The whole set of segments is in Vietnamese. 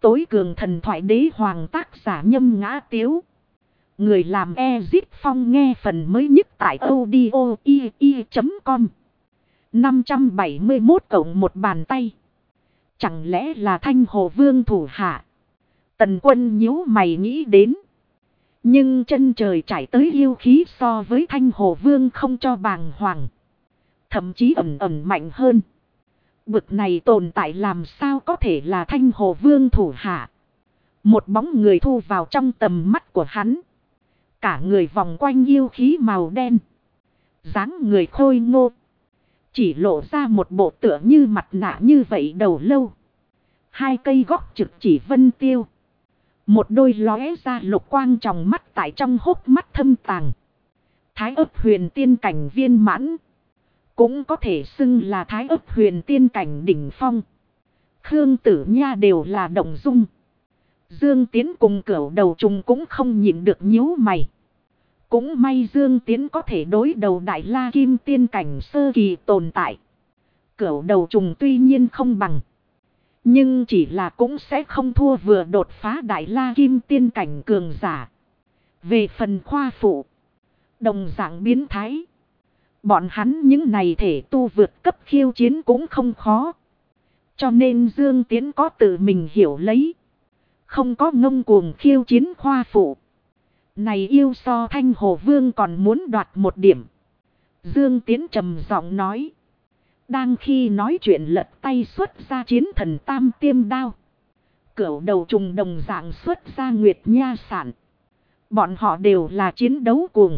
tối cường thần thoại đế hoàng tác giả Nhâm Ngã Tiếu. Người làm Ezip Phong nghe phần mới nhất tại audio.com. 571 cộng một bàn tay. Chẳng lẽ là Thanh Hồ Vương thủ hạ? Tần Quân nhíu mày nghĩ đến. Nhưng chân trời trải tới yêu khí so với Thanh Hồ Vương không cho bàng hoàng. Thậm chí ẩn ẩn mạnh hơn. Bực này tồn tại làm sao có thể là Thanh Hồ Vương thủ hạ? Một bóng người thu vào trong tầm mắt của hắn. Cả người vòng quanh yêu khí màu đen. Dáng người khôi ngô. Chỉ lộ ra một bộ tựa như mặt nạ như vậy đầu lâu. Hai cây góc trực chỉ vân tiêu. Một đôi lóe ra lục quang trong mắt tại trong hốc mắt thâm tàng. Thái ấp huyền tiên cảnh viên mãn. Cũng có thể xưng là thái ấp huyền tiên cảnh đỉnh phong. Khương Tử Nha đều là động dung. Dương Tiến cùng cửu đầu trùng cũng không nhịn được nhíu mày. Cũng may Dương Tiến có thể đối đầu Đại La Kim tiên cảnh sơ kỳ tồn tại. Cửu đầu trùng tuy nhiên không bằng. Nhưng chỉ là cũng sẽ không thua vừa đột phá Đại La Kim tiên cảnh cường giả. Về phần khoa phụ. Đồng dạng biến thái. Bọn hắn những này thể tu vượt cấp khiêu chiến cũng không khó. Cho nên Dương Tiến có tự mình hiểu lấy. Không có ngông cuồng khiêu chiến khoa phụ. Này yêu so Thanh Hồ Vương còn muốn đoạt một điểm. Dương Tiến trầm giọng nói. Đang khi nói chuyện lật tay xuất ra chiến thần tam tiêm đao. Cửu đầu trùng đồng dạng xuất ra Nguyệt Nha sản. Bọn họ đều là chiến đấu cuồng.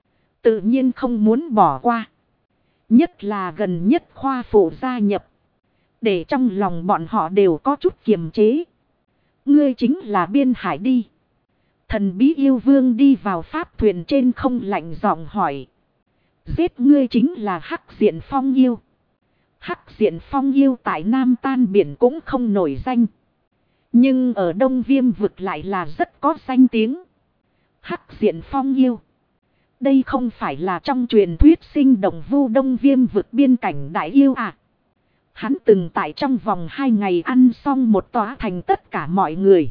Tự nhiên không muốn bỏ qua. Nhất là gần nhất khoa phụ gia nhập. Để trong lòng bọn họ đều có chút kiềm chế. Ngươi chính là Biên Hải đi. Thần bí yêu vương đi vào pháp thuyền trên không lạnh giọng hỏi. Giết ngươi chính là Hắc Diện Phong yêu. Hắc Diện Phong yêu tại Nam Tan Biển cũng không nổi danh. Nhưng ở Đông Viêm vực lại là rất có danh tiếng. Hắc Diện Phong yêu. Đây không phải là trong truyền thuyết sinh động vu Đông Viêm vực biên cảnh đại yêu à. Hắn từng tại trong vòng 2 ngày ăn xong một tòa thành tất cả mọi người.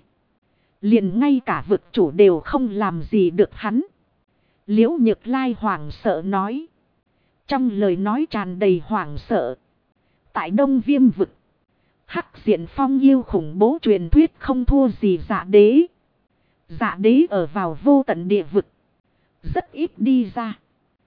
Liền ngay cả vực chủ đều không làm gì được hắn. Liễu Nhược Lai hoảng sợ nói. Trong lời nói tràn đầy hoảng sợ. Tại Đông Viêm vực. Hắc Diện Phong yêu khủng bố truyền thuyết không thua gì Dạ Đế. Dạ Đế ở vào vô tận địa vực. Rất ít đi ra.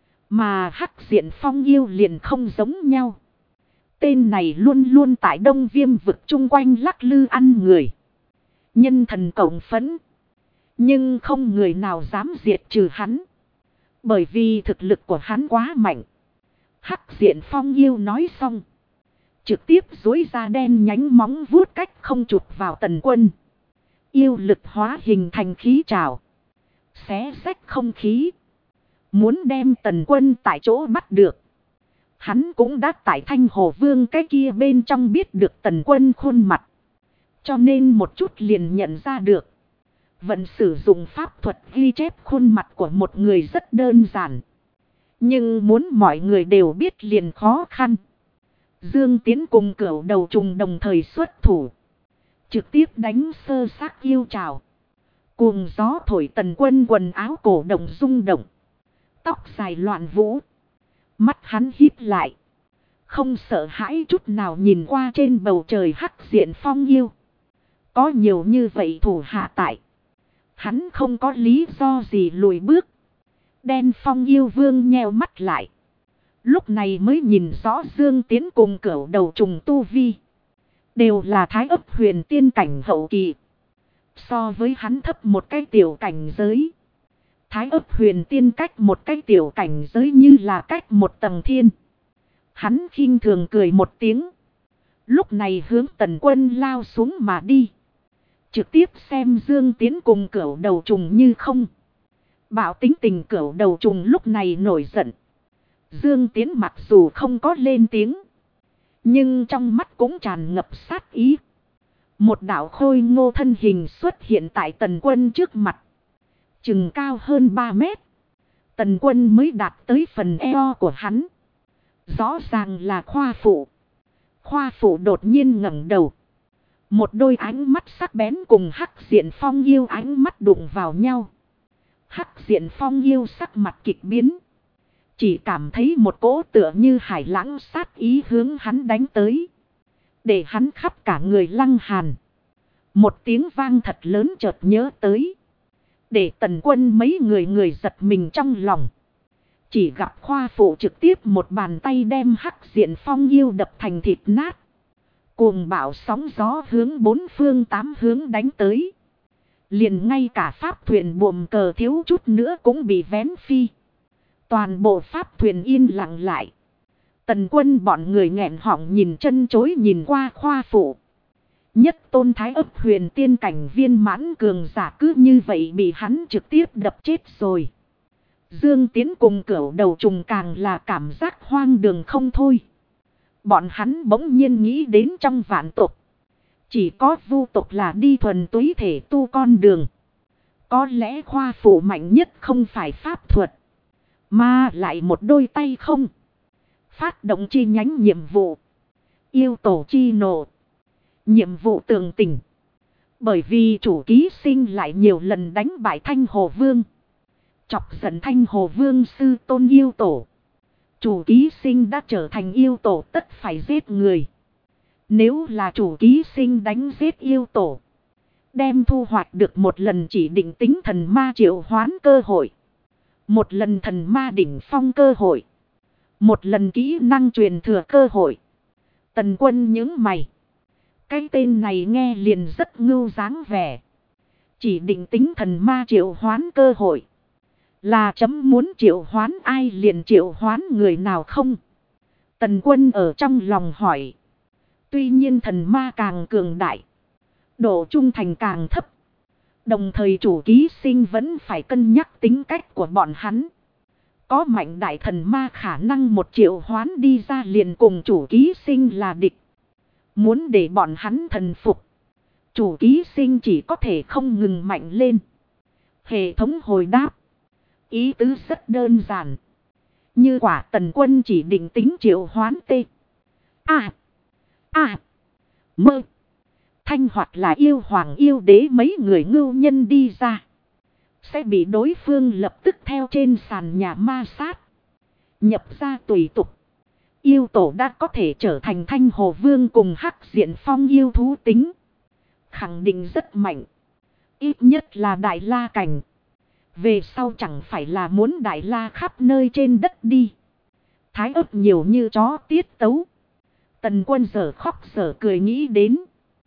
Mà Hắc Diện Phong yêu liền không giống nhau. Tên này luôn luôn tại Đông Viêm vực chung quanh lắc lư ăn người. Nhân thần cộng phẫn. Nhưng không người nào dám diệt trừ hắn. Bởi vì thực lực của hắn quá mạnh. Hắc Diện Phong yêu nói xong. Trực tiếp duỗi ra đen nhánh móng vuốt cách không chụp vào Tần Quân. Yêu lực hóa hình thành khí trảo. Xé xách không khí. Muốn đem Tần Quân tại chỗ bắt được. Hắn cũng đã tại Thanh Hồ Vương cái kia bên trong biết được Tần Quân khuôn mặt. Cho nên một chút liền nhận ra được. Vẫn sử dụng pháp thuật ghi chép khuôn mặt của một người rất đơn giản. Nhưng muốn mọi người đều biết liền khó khăn. Dương Tiến cùng cửu đầu trùng đồng thời xuất thủ. Trực tiếp đánh sơ xác yêu trào. Cuồng gió thổi Tần Quân quần áo cổ động rung động. Tóc dài loạn vũ. Mắt hắn híp lại. Không sợ hãi chút nào nhìn qua trên bầu trời Hắc Diện Phong yêu. Có nhiều như vậy thủ hạ tại. Hắn không có lý do gì lùi bước. Đen Phong yêu vương nheo mắt lại. Lúc này mới nhìn rõ Dương Tiến cùng cửu đầu trùng tu vi. Đều là thái ấp huyền tiên cảnh hậu kỳ. So với hắn thấp một cái tiểu cảnh giới. Thái ấp huyền tiên cách một cái tiểu cảnh giới như là cách một tầng thiên. Hắn khinh thường cười một tiếng. Lúc này hướng Tần Quân lao xuống mà đi. Trực tiếp xem Dương Tiến cùng cửu đầu trùng như không. Bạo tính tình cửu đầu trùng lúc này nổi giận. Dương Tiến mặc dù không có lên tiếng. Nhưng trong mắt cũng tràn ngập sát ý. Một đạo khôi ngô thân hình xuất hiện tại Tần Quân trước mặt. Chừng cao hơn 3 mét. Tần Quân mới đạt tới phần eo của hắn. Rõ ràng là khoa phụ. Khoa phụ đột nhiên ngẩng đầu. Một đôi ánh mắt sắc bén cùng Hắc Diện Phong Yêu ánh mắt đụng vào nhau. Hắc Diện Phong Yêu sắc mặt kịch biến. Chỉ cảm thấy một cỗ tựa như hải lãng sát ý hướng hắn đánh tới. Để hắn khắp cả người lăng hàn. Một tiếng vang thật lớn chợt nhớ tới. Để Tần Quân mấy người giật mình trong lòng. Chỉ gặp Khoa Phụ trực tiếp một bàn tay đem Hắc Diện Phong Yêu đập thành thịt nát. Cuồng bạo sóng gió hướng bốn phương tám hướng đánh tới. Liền ngay cả pháp thuyền buồm cờ thiếu chút nữa cũng bị vén phi. Toàn bộ pháp thuyền yên lặng lại. Tần Quân bọn người nghẹn họng nhìn chân chối nhìn qua Khoa Phụ. Nhất tôn thái ấp huyền tiên cảnh viên mãn cường giả cứ như vậy bị hắn trực tiếp đập chết rồi. Dương Tiến cùng Cửu Đầu Trùng càng là cảm giác hoang đường không thôi. Bọn hắn bỗng nhiên nghĩ đến trong vạn tộc. Chỉ có vu tộc là đi thuần túy thể tu con đường. Có lẽ Khoa Phụ mạnh nhất không phải pháp thuật. Mà lại một đôi tay không. Phát động chi nhánh nhiệm vụ. Yêu tổ chi nộ. Nhiệm vụ tường tình. Bởi vì chủ ký sinh lại nhiều lần đánh bại Thanh Hồ Vương. Chọc giận Thanh Hồ Vương sư tôn yêu tổ. Chủ ký sinh đã trở thành yêu tổ tất phải giết người. Nếu là chủ ký sinh đánh giết yêu tổ. Đem thu hoạch được một lần chỉ định tính thần ma triệu hoán cơ hội. Một lần thần ma đỉnh phong cơ hội. Một lần kỹ năng truyền thừa cơ hội. Tần Quân nhướng mày. Cái tên này nghe liền rất ngưu dáng vẻ. Chỉ định tính thần ma triệu hoán cơ hội. Là chấm muốn triệu hoán ai liền triệu hoán người nào không? Tần Quân ở trong lòng hỏi. Tuy nhiên thần ma càng cường đại. Độ trung thành càng thấp. Đồng thời chủ ký sinh vẫn phải cân nhắc tính cách của bọn hắn. Có mạnh đại thần ma khả năng một triệu hoán đi ra liền cùng chủ ký sinh là địch. Muốn để bọn hắn thần phục. Chủ ký sinh chỉ có thể không ngừng mạnh lên. Hệ thống hồi đáp. Ý tứ rất đơn giản. Như quả Tần Quân chỉ định tính triệu hoán T. Mơ. Thanh hoặc là yêu hoàng yêu đế mấy người ngưu nhân đi ra. Sẽ bị đối phương lập tức theo trên sàn nhà ma sát. Nhập ra tùy tục. Yêu tổ đã có thể trở thành Thanh Hồ Vương cùng Hắc Diện Phong yêu thú tính. Khẳng định rất mạnh. Ít nhất là Đại La cảnh. Về sau chẳng phải là muốn Đại La khắp nơi trên đất đi. Thái ấp nhiều như chó tiết tấu. Tần Quân giờ khóc giờ cười nghĩ đến.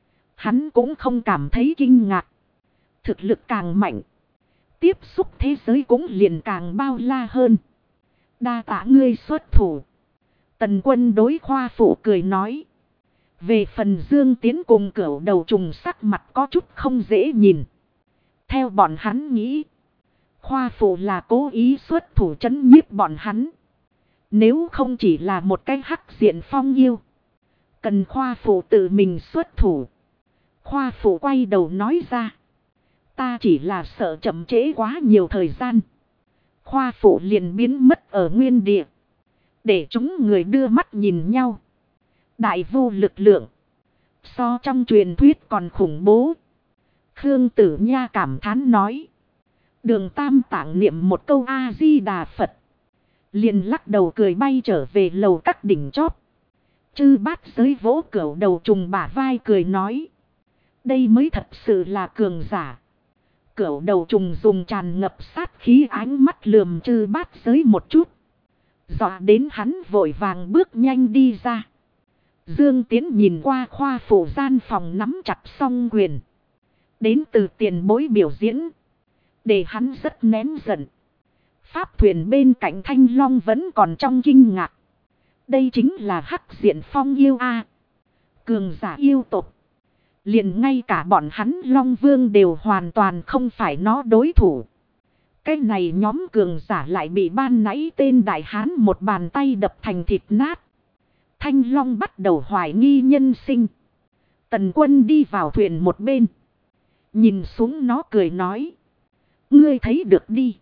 Hắn cũng không cảm thấy kinh ngạc. Thực lực càng mạnh. Tiếp xúc thế giới cũng liền càng bao la hơn. Đa tạ ngươi xuất thủ. Tần Quân đối Khoa Phụ cười nói. Về phần Dương Tiến cùng Cửu Đầu Trùng sắc mặt có chút không dễ nhìn. Theo bọn hắn nghĩ. Khoa Phụ là cố ý xuất thủ trấn nhiếp bọn hắn. Nếu không chỉ là một cái Hắc Diện Phong yêu. Cần Khoa Phụ tự mình xuất thủ. Khoa Phụ quay đầu nói ra. Ta chỉ là sợ chậm trễ quá nhiều thời gian. Khoa Phụ liền biến mất ở nguyên địa. Để chúng người đưa mắt nhìn nhau. Đại vu lực lượng. So trong truyền thuyết còn khủng bố. Khương Tử Nha cảm thán nói. Đường Tam Tạng niệm một câu A-di-đà Phật. Liền lắc đầu cười bay trở về lầu các đỉnh chóp. Chư Bát Giới vỗ Cửu Đầu Trùng bả vai cười nói. Đây mới thật sự là cường giả. Cửu Đầu Trùng dùng tràn ngập sát khí ánh mắt lườm Chư Bát Giới một chút. Dọa đến hắn vội vàng bước nhanh đi ra. Dương Tiến nhìn qua Khoa Phụ gian phòng nắm chặt song quyền. Đến từ tiền bối biểu diễn. Để hắn rất nén giận. Pháp thuyền bên cạnh Thanh Long vẫn còn trong kinh ngạc. Đây chính là Hắc Diện Phong yêu a. Cường giả yêu tộc. Liền ngay cả bọn hắn Long Vương đều hoàn toàn không phải nó đối thủ. Cái này nhóm cường giả lại bị ban nãy tên Đại Hán một bàn tay đập thành thịt nát. Thanh Long bắt đầu hoài nghi nhân sinh. Tần Quân đi vào thuyền một bên. Nhìn xuống nó cười nói. Ngươi thấy được đi.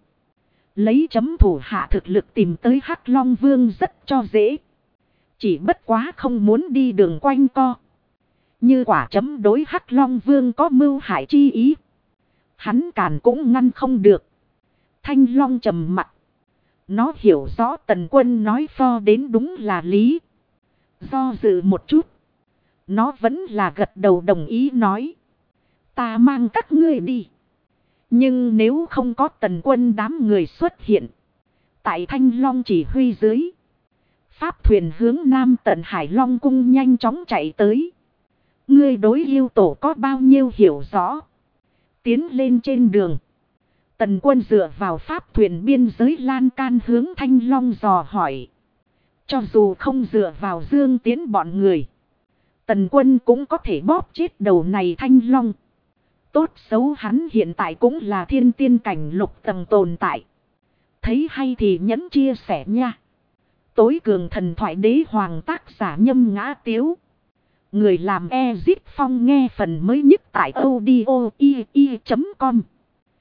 Lấy chấm thủ hạ thực lực tìm tới Hắc Long Vương rất cho dễ. Chỉ bất quá không muốn đi đường quanh co. Như quả chấm đối Hắc Long Vương có mưu hại chi ý. Hắn cản cũng ngăn không được. Thanh Long trầm mặt. Nó hiểu rõ Tần Quân nói pho đến đúng là lý. Do dự một chút. Nó vẫn là gật đầu đồng ý nói. Ta mang các ngươi đi. Nhưng nếu không có Tần Quân đám người xuất hiện. Tại Thanh Long chỉ huy dưới. Pháp thuyền hướng Nam tận Hải Long cung nhanh chóng chạy tới. Ngươi đối yêu tổ có bao nhiêu hiểu rõ. Tiến lên trên đường. Tần Quân dựa vào pháp thuyền biên giới lan can hướng Thanh Long dò hỏi. Cho dù không dựa vào Dương Tiến bọn người. Tần Quân cũng có thể bóp chết đầu này Thanh Long. Tốt xấu hắn hiện tại cũng là thiên tiên cảnh lục tầng tồn tại. Thấy hay thì nhấn chia sẻ nha. Tối cường thần thoại đế hoàng tác giả Nhâm Ngã Tiếu. Người làm Ezip Phong nghe phần mới nhất tại audio.com.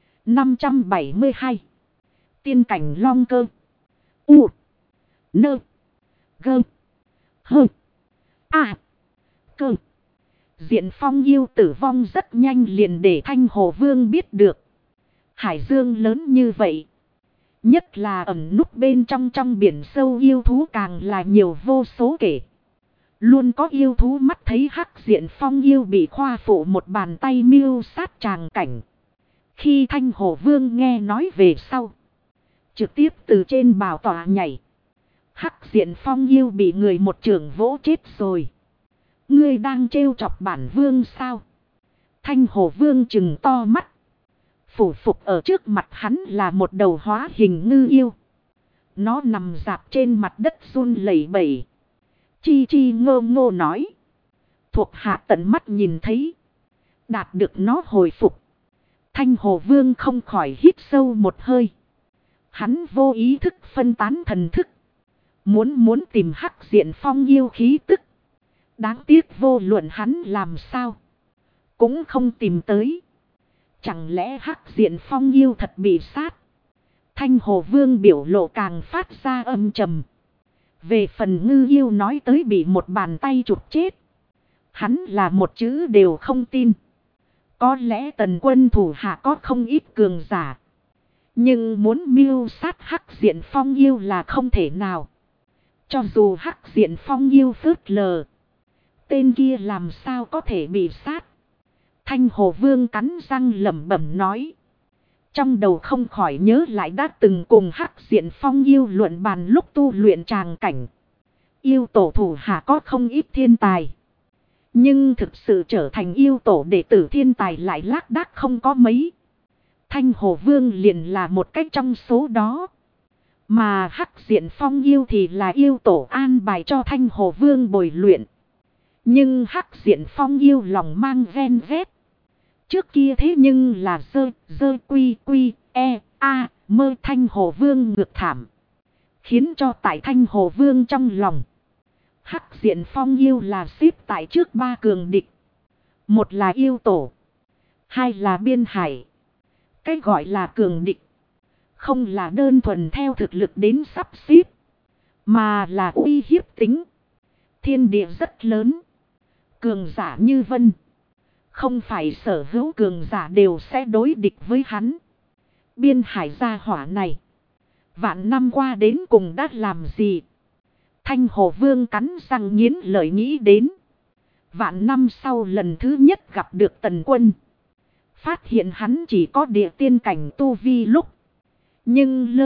572. Tiên cảnh long cơ. U. Nơ. Gơ. Hơ. À. Cơ. Diện Phong yêu tử vong rất nhanh liền để Thanh Hồ Vương biết được. Hải dương lớn như vậy. Nhất là ẩn núp bên trong biển sâu yêu thú càng là nhiều vô số kể. Luôn có yêu thú mắt thấy Hắc Diện Phong yêu bị khoa phụ một bàn tay mưu sát tràng cảnh. Khi Thanh Hồ Vương nghe nói về sau. Trực tiếp từ trên bảo tọa nhảy. Hắc Diện Phong yêu bị người một trưởng vỗ chết rồi. Ngươi đang trêu chọc bản vương sao? Thanh Hồ Vương trừng to mắt. Phủ phục ở trước mặt hắn là một đầu hóa hình ngư yêu. Nó nằm dạp trên mặt đất run lẩy bẩy. Chi chi ngô ngô nói. Thuộc hạ tận mắt nhìn thấy. Đạt được nó hồi phục. Thanh Hồ Vương không khỏi hít sâu một hơi. Hắn vô ý thức phân tán thần thức. Muốn tìm Hắc Diện Phong yêu khí tức. Đáng tiếc vô luận hắn làm sao. Cũng không tìm tới. Chẳng lẽ Hắc Diện Phong yêu thật bị sát. Thanh Hồ Vương biểu lộ càng phát ra âm trầm. Về phần ngư yêu nói tới bị một bàn tay chụp chết. Hắn là một chữ đều không tin. Có lẽ Tần Quân thủ hạ có không ít cường giả. Nhưng muốn mưu sát Hắc Diện Phong yêu là không thể nào. Cho dù Hắc Diện Phong yêu phớt lờ. Tên kia làm sao có thể bị sát. Thanh Hồ Vương cắn răng lẩm bẩm nói. Trong đầu không khỏi nhớ lại đã từng cùng Hắc Diện Phong yêu luận bàn lúc tu luyện tràng cảnh. Yêu tổ thủ hạ có không ít thiên tài. Nhưng thực sự trở thành yêu tổ đệ tử thiên tài lại lác đác không có mấy. Thanh Hồ Vương liền là một cách trong số đó. Mà Hắc Diện Phong yêu thì là yêu tổ an bài cho Thanh Hồ Vương bồi luyện. Nhưng Hắc Diện Phong yêu lòng mang ghen ghét. Trước kia thế nhưng là dơ quy mơ Thanh Hồ Vương ngược thảm. Khiến cho tại Thanh Hồ Vương trong lòng. Hắc Diện Phong yêu là xếp tại trước ba cường địch. Một là yêu tổ. Hai là biên hải. Cái gọi là cường địch. Không là đơn thuần theo thực lực đến sắp xếp. Mà là uy hiếp tính. Thiên địa rất lớn. Cường giả như vân. Không phải sở hữu cường giả đều sẽ đối địch với hắn. Biên hải gia hỏa này. Vạn năm qua đến cùng đã làm gì? Thanh Hồ Vương cắn răng nghiến lợi nghĩ đến. Vạn năm sau lần thứ nhất gặp được Tần Quân. Phát hiện hắn chỉ có địa tiên cảnh tu vi lúc. Nhưng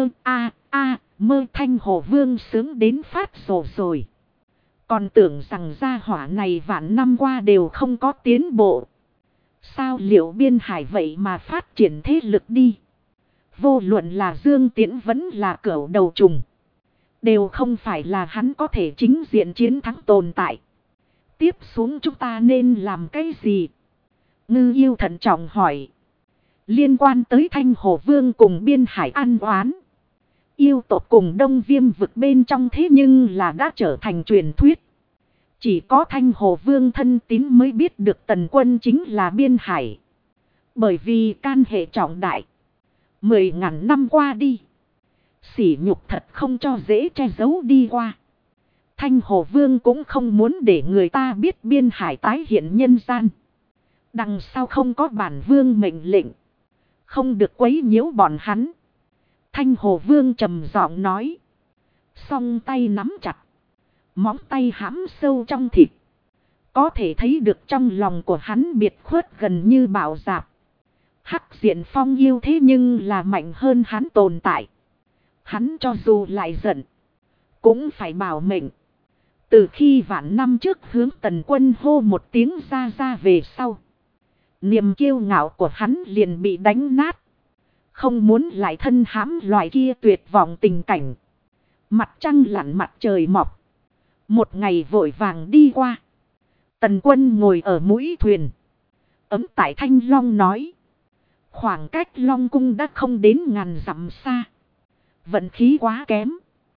mơ Thanh Hồ Vương sướng đến phát rồ rồi. Còn tưởng rằng gia hỏa này vạn năm qua đều không có tiến bộ. Sao liệu biên hải vậy mà phát triển thế lực đi. Vô luận là Dương Tiễn vẫn là cửu đầu trùng. Đều không phải là hắn có thể chính diện chiến thắng tồn tại. Tiếp xuống chúng ta nên làm cái gì? Ngư yêu thận trọng hỏi. Liên quan tới Thanh Hồ Vương cùng biên hải ăn oán. Yêu tộc cùng Đông Viêm vực bên trong thế nhưng là đã trở thành truyền thuyết. Chỉ có Thanh Hồ Vương thân tín mới biết được Tần Quân chính là biên hải. Bởi vì can hệ trọng đại. 10.000 năm qua đi. Sỉ nhục thật không cho dễ che giấu đi qua. Thanh Hồ Vương cũng không muốn để người ta biết biên hải tái hiện nhân gian. Đằng sau không có bản vương mệnh lệnh. Không được quấy nhiễu bọn hắn. Thanh Hồ Vương trầm giọng nói. Song tay nắm chặt. Móng tay hãm sâu trong thịt. Có thể thấy được trong lòng của hắn biệt khuất gần như bạo dạp. Hắc Diện Phong yêu thế nhưng là mạnh hơn hắn tồn tại. Hắn cho dù lại giận. Cũng phải bảo mệnh. Từ khi vạn năm trước hướng Tần Quân hô một tiếng ra về sau. Niềm kiêu ngạo của hắn liền bị đánh nát. Không muốn lại thân hãm loại kia tuyệt vọng tình cảnh. Mặt trăng lặn mặt trời mọc. Một ngày vội vàng đi qua. Tần Quân ngồi ở mũi thuyền. Ấm tại Thanh Long nói. Khoảng cách Long Cung đã không đến ngàn dặm xa. Vận khí quá kém.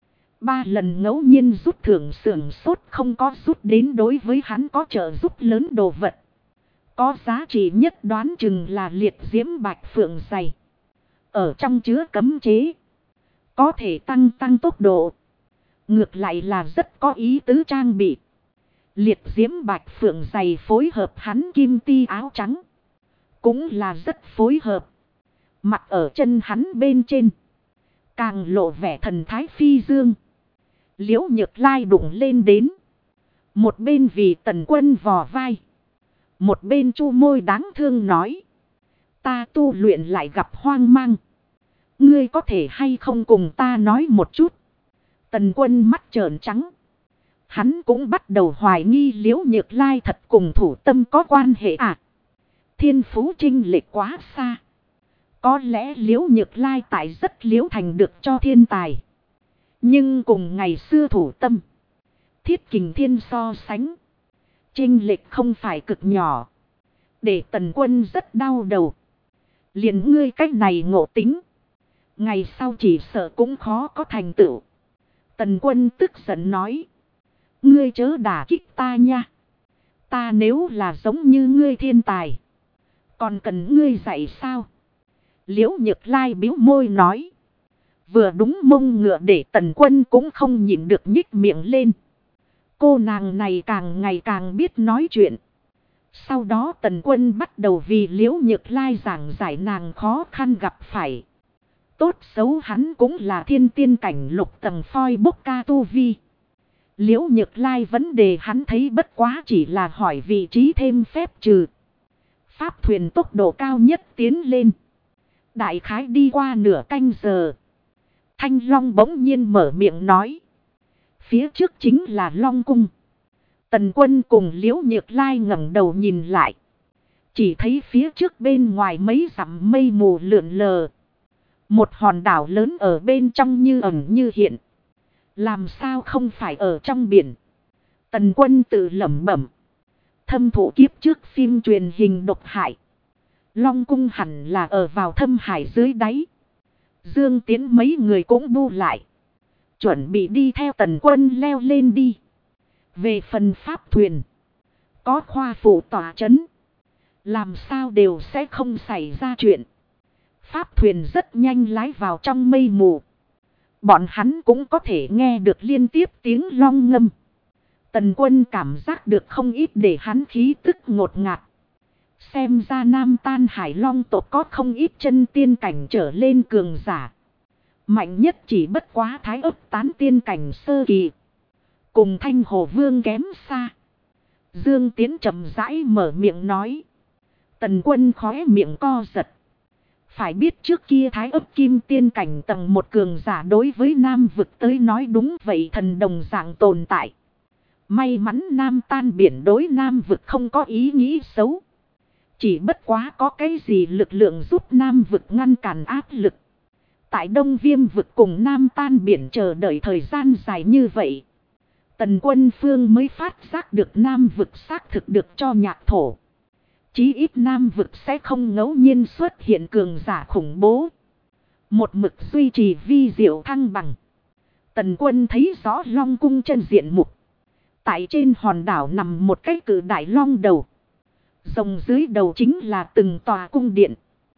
3 lần ngẫu nhiên rút thưởng sưởng sốt không có rút đến đối với hắn có trợ giúp lớn đồ vật. Có giá trị nhất đoán chừng là liệt diễm bạch phượng dày. Ở trong chứa cấm chế. Có thể tăng tốc độ. Ngược lại là rất có ý tứ trang bị. Liệt diễm bạch phượng dày phối hợp hắn kim ti áo trắng. Cũng là rất phối hợp. Mặc ở chân hắn bên trên. Càng lộ vẻ thần thái phi dương. Liễu Nhược Lai đụng lên đến. Một bên vì Tần Quân vò vai. Một bên chu môi đáng thương nói. Ta tu luyện lại gặp hoang mang. Ngươi có thể hay không cùng ta nói một chút. Tần Quân mắt trợn trắng. Hắn cũng bắt đầu hoài nghi Liễu Nhược Lai thật cùng thủ tâm có quan hệ à. Thiên phú chênh lệch quá xa. Có lẽ Liễu Nhược Lai tại rất Liễu Thành được cho thiên tài. Nhưng cùng ngày xưa thủ tâm. Thiết Kình Thiên so sánh. Chênh lệch không phải cực nhỏ. Để Tần Quân rất đau đầu. Liền ngươi cách này ngộ tính. Ngày sau chỉ sợ cũng khó có thành tựu. Tần Quân tức giận nói. Ngươi chớ đả kích ta nha. Ta nếu là giống như ngươi thiên tài. Còn cần ngươi dạy sao? Liễu Nhược Lai bĩu môi nói. Vừa đúng mông ngựa để Tần Quân cũng không nhịn được nhích miệng lên. Cô nàng này càng ngày càng biết nói chuyện. Sau đó Tần Quân bắt đầu vì Liễu Nhược Lai giảng giải nàng khó khăn gặp phải. Tốt xấu hắn cũng là thiên tiên cảnh lục tầng phoi bốc ca tu vi. Liễu Nhược Lai vấn đề hắn thấy bất quá chỉ là hỏi vị trí thêm phép trừ. Pháp thuyền tốc độ cao nhất tiến lên. Đại khái đi qua nửa canh giờ. Thanh Long bỗng nhiên mở miệng nói. Phía trước chính là Long Cung. Tần Quân cùng Liễu Nhược Lai ngẩng đầu nhìn lại. Chỉ thấy phía trước bên ngoài mấy dặm mây mù lượn lờ. Một hòn đảo lớn ở bên trong như ẩn như hiện. Làm sao không phải ở trong biển. Tần Quân tự lẩm bẩm. Thâm thụ kiếp trước phim truyền hình độc hại. Long Cung hẳn là ở vào thâm hải dưới đáy. Dương Tiến mấy người cũng bu lại. Chuẩn bị đi theo Tần Quân leo lên đi. Về phần pháp thuyền. Có khoa phụ tỏa chấn. Làm sao đều sẽ không xảy ra chuyện. Pháp thuyền rất nhanh lái vào trong mây mù. Bọn hắn cũng có thể nghe được liên tiếp tiếng long ngâm. Tần Quân cảm giác được không ít để hắn khí tức ngột ngạt. Xem ra Nam Tan Hải Long tộc có không ít chân tiên cảnh trở lên cường giả. Mạnh nhất chỉ bất quá Thái Ấp tán tiên cảnh sơ kỳ. Cùng Thanh Hồ Vương kém xa. Dương Tiến chậm rãi mở miệng nói. Tần Quân khóe miệng co giật. Phải biết trước kia Thái Ấp kim tiên cảnh tầng một cường giả đối với Nam vực tới nói đúng vậy thần đồng dạng tồn tại. May mắn Nam Tan biển đối Nam vực không có ý nghĩ xấu. Chỉ bất quá có cái gì lực lượng giúp Nam vực ngăn cản áp lực. Tại Đông Viêm vực cùng Nam Tan biển chờ đợi thời gian dài như vậy. Tần Quân phương mới phát giác được Nam vực xác thực được cho nhạc thổ. Chí ít Nam vực sẽ không ngẫu nhiên xuất hiện cường giả khủng bố. Một mực duy trì vi diệu thăng bằng. Tần Quân thấy rõ Long Cung chân diện mục. Tại trên hòn đảo nằm một cái cự đại long đầu. Rồng dưới đầu chính là từng tòa cung điện.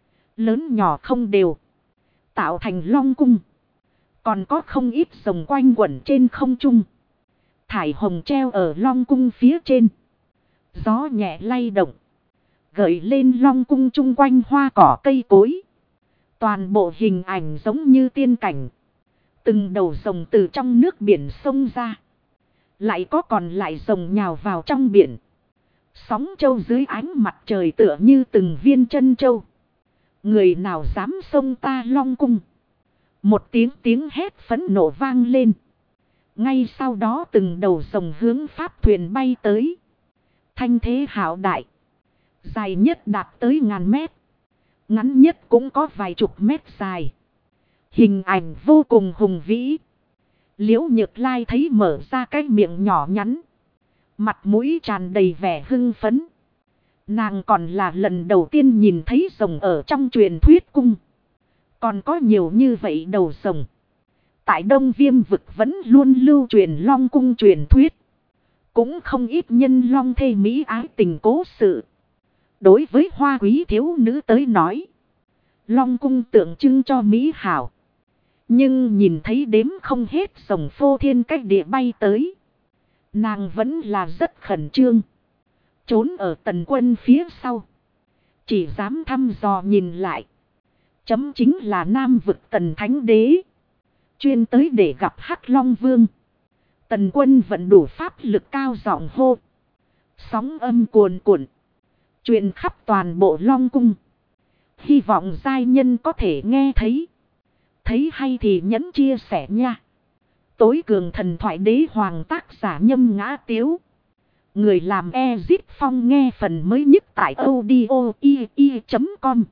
Lớn nhỏ không đều. Tạo thành Long Cung. Còn có không ít rồng quanh quẩn trên không trung. Thải hồng treo ở long cung phía trên. Gió nhẹ lay động. Gợi lên long cung chung quanh hoa cỏ cây cối. Toàn bộ hình ảnh giống như tiên cảnh. Từng đầu rồng từ trong nước biển sông ra. Lại có còn lại rồng nhào vào trong biển. Sóng trâu dưới ánh mặt trời tựa như từng viên chân trâu. Người nào dám xông ta long cung. Một tiếng hét phẫn nộ vang lên. Ngay sau đó từng đầu rồng hướng pháp thuyền bay tới. Thanh thế hạo đại. Dài nhất đạt tới ngàn mét. Ngắn nhất cũng có vài chục mét dài. Hình ảnh vô cùng hùng vĩ. Liễu Nhược Lai thấy mở ra cái miệng nhỏ nhắn. Mặt mũi tràn đầy vẻ hưng phấn. Nàng còn là lần đầu tiên nhìn thấy rồng ở trong truyền thuyết cung. Còn có nhiều như vậy đầu rồng. Tại Đông Viêm vực vẫn luôn lưu truyền long cung truyền thuyết. Cũng không ít nhân long thê mỹ ái tình cố sự. Đối với hoa quý thiếu nữ tới nói. Long cung tượng trưng cho mỹ hảo. Nhưng nhìn thấy đếm không hết rồng phô thiên cách địa bay tới. Nàng vẫn là rất khẩn trương. Trốn ở Tần Quân phía sau. Chỉ dám thăm dò nhìn lại. Chấm chính là Nam vực Tần Thánh Đế. Chuyên tới để gặp Hắc Long Vương. Tần Quân vẫn đủ pháp lực cao giọng hô. Sóng âm cuồn cuộn. Truyền khắp toàn bộ Long Cung. Hy vọng giai nhân có thể nghe thấy. Thấy hay thì nhấn chia sẻ nha. Tối cường thần thoại đế hoàng tác giả Nhâm Ngã Tiếu. Người làm Ezip Phong nghe phần mới nhất tại audio.com.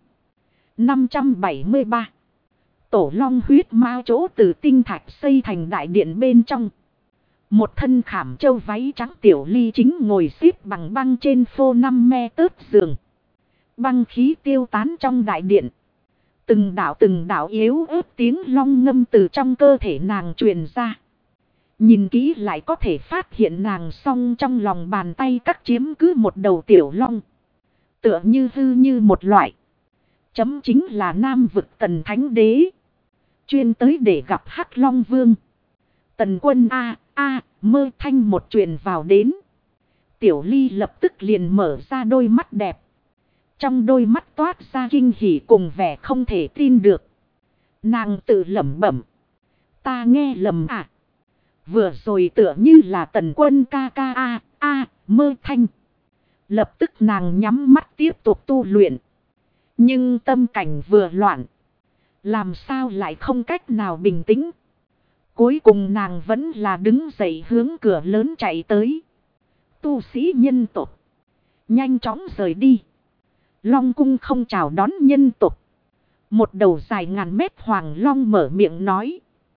573. Tổ long huyết mao chỗ từ tinh thạch xây thành đại điện bên trong. Một thân khảm châu váy trắng Tiểu Ly chính ngồi xếp bằng băng trên phô 5 me tớt giường. Băng khí tiêu tán trong đại điện. Từng đạo yếu ớt tiếng long ngâm từ trong cơ thể nàng truyền ra. Nhìn kỹ lại có thể phát hiện nàng song trong lòng bàn tay cắt chiếm cứ một đầu tiểu long. Tựa như hư như một loại. Chấm chính là Nam vực Tần Thánh Đế. Chuyên tới để gặp Hắc Long Vương. Tần Quân mơ thanh một truyền vào đến. Tiểu Ly lập tức liền mở ra đôi mắt đẹp. Trong đôi mắt toát ra kinh hỉ cùng vẻ không thể tin được. Nàng tự lẩm bẩm. Ta nghe lầm à. Vừa rồi tựa như là Tần Quân ca mơ thanh. Lập tức nàng nhắm mắt tiếp tục tu luyện. Nhưng tâm cảnh vừa loạn. Làm sao lại không cách nào bình tĩnh. Cuối cùng nàng vẫn là đứng dậy hướng cửa lớn chạy tới. Tu sĩ nhân tộc. Nhanh chóng rời đi. Long cung không chào đón nhân tộc. Một đầu dài ngàn mét hoàng long mở miệng nói.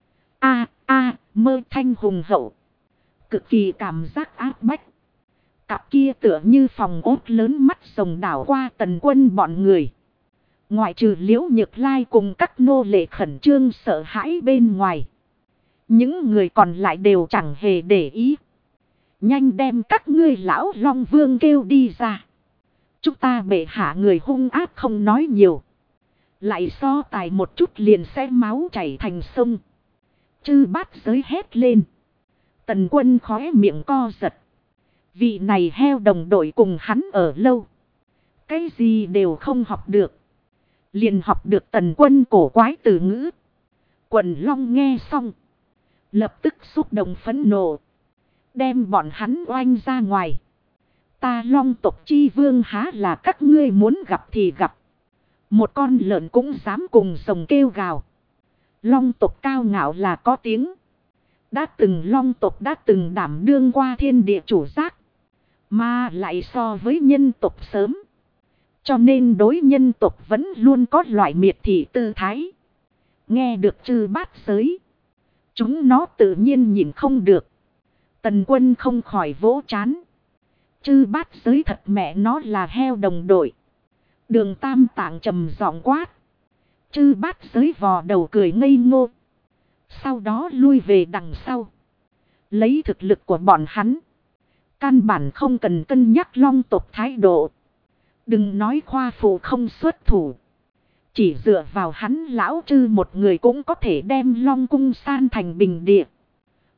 Mơ thanh hùng hậu. Cực kỳ cảm giác áp bách. Cặp kia tựa như phòng ốt lớn mắt rồng đảo qua Tần Quân bọn người. Ngoại trừ Liễu Nhược Lai cùng các nô lệ khẩn trương sợ hãi bên ngoài. Những người còn lại đều chẳng hề để ý. Nhanh đem các ngươi lão Long Vương kêu đi ra. Chúng ta bệ hạ người hung ác không nói nhiều. Lại so tài một chút liền sẽ máu chảy thành sông. Chư Bát Giới hét lên. Tần Quân khóe miệng co giật. Vị này heo đồng đội cùng hắn ở lâu. Cái gì đều không học được. Liền học được Tần Quân cổ quái từ ngữ. Quần Long nghe xong. Lập tức xúc động phẫn nộ. Đem bọn hắn oanh ra ngoài. Ta Long tộc chi vương há là các ngươi muốn gặp thì gặp. Một con lợn cũng dám cùng rồng kêu gào. Long tộc cao ngạo là có tiếng. Đã từng Long tộc đã từng đảm đương qua thiên địa chủ giác. Mà lại so với nhân tộc sớm. Cho nên đối nhân tộc vẫn luôn có loại miệt thị tư thái. Nghe được Chư Bát Giới. Chúng nó tự nhiên nhìn không được. Tần Quân không khỏi vỗ trán. Chư Bát Giới thật mẹ nó là heo đồng đội. Đường Tam Tạng trầm giọng quát. Chư Bát Giới vò đầu cười ngây ngô. Sau đó lui về đằng sau. Lấy thực lực của bọn hắn. Căn bản không cần cân nhắc Long tộc thái độ. Đừng nói khoa phụ không xuất thủ. Chỉ dựa vào hắn lão Chư một người cũng có thể đem Long cung san thành bình địa.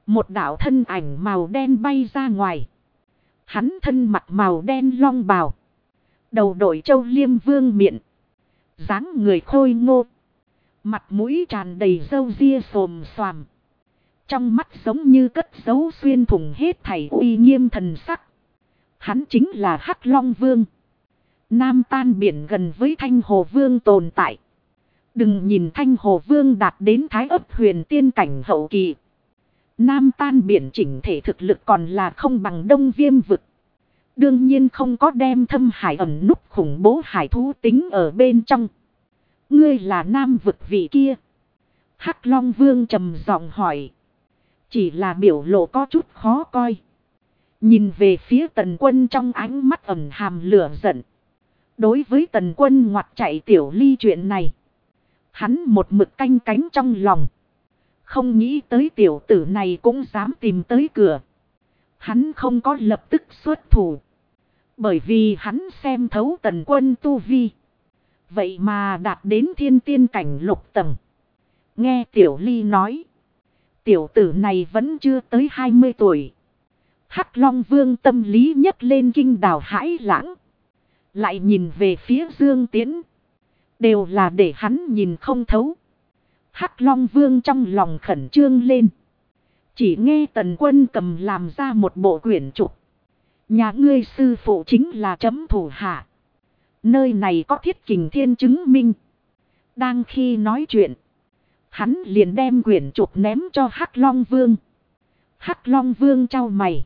Một đạo thân ảnh màu đen bay ra ngoài. Hắn thân mặc màu đen long bào. Đầu đội châu liêm vương miện. Dáng người khôi ngô. Mặt mũi tràn đầy râu ria xồm xoàm. Trong mắt giống như cất giấu xuyên thủng hết thảy uy nghiêm thần sắc. Hắn chính là Hắc Long Vương. Nam tan biển gần với Thanh Hồ Vương tồn tại. Đừng nhìn Thanh Hồ Vương đạt đến Thái Ấp huyền tiên cảnh hậu kỳ. Nam tan biển chỉnh thể thực lực còn là không bằng Đông Viêm vực. Đương nhiên không có đem thâm hải ẩn núp khủng bố hải thú tính ở bên trong. Ngươi là Nam vực vị kia. Hắc Long Vương trầm giọng hỏi. Chỉ là biểu lộ có chút khó coi. Nhìn về phía Tần Quân trong ánh mắt ẩn hàm lửa giận. Đối với Tần Quân ngoặt chạy Tiểu Ly chuyện này. Hắn một mực canh cánh trong lòng. Không nghĩ tới tiểu tử này cũng dám tìm tới cửa. Hắn không có lập tức xuất thủ. Bởi vì hắn xem thấu Tần Quân tu vi. Vậy mà đạt đến thiên tiên cảnh lục tầng. Nghe Tiểu Ly nói. Tiểu tử này vẫn chưa tới 20 tuổi. Hắc Long Vương tâm lý nhấc lên kinh đào hãi lãng. Lại nhìn về phía Dương Tiễn. Đều là để hắn nhìn không thấu. Hắc Long Vương trong lòng khẩn trương lên. Chỉ nghe Tần Quân cầm làm ra một bộ quyển trục. Nhà ngươi sư phụ chính là chấm thủ hạ. Nơi này có Thiết Kình Thiên chứng minh. Đang khi nói chuyện. Hắn liền đem quyển trục ném cho Hắc Long Vương. Hắc Long Vương chau mày.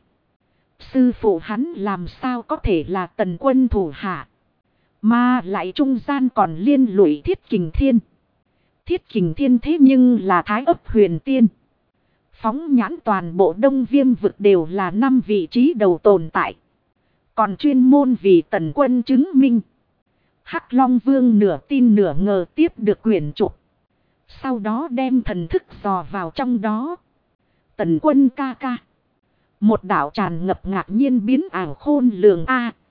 Sư phụ hắn làm sao có thể là Tần Quân thủ hạ. Mà lại trung gian còn liên lụy Thiết Kình Thiên. Thiết Kình Thiên thế nhưng là Thái Ấp huyền tiên. Phóng nhãn toàn bộ Đông Viêm vực đều là 5 vị trí đầu tồn tại. Còn chuyên môn vì Tần Quân chứng minh. Hắc Long Vương nửa tin nửa ngờ tiếp được quyển trục. Sau đó đem thần thức dò vào trong đó. Tần Quân ca ca. Một đạo tràn ngập ngạc nhiên biến ảo khôn lường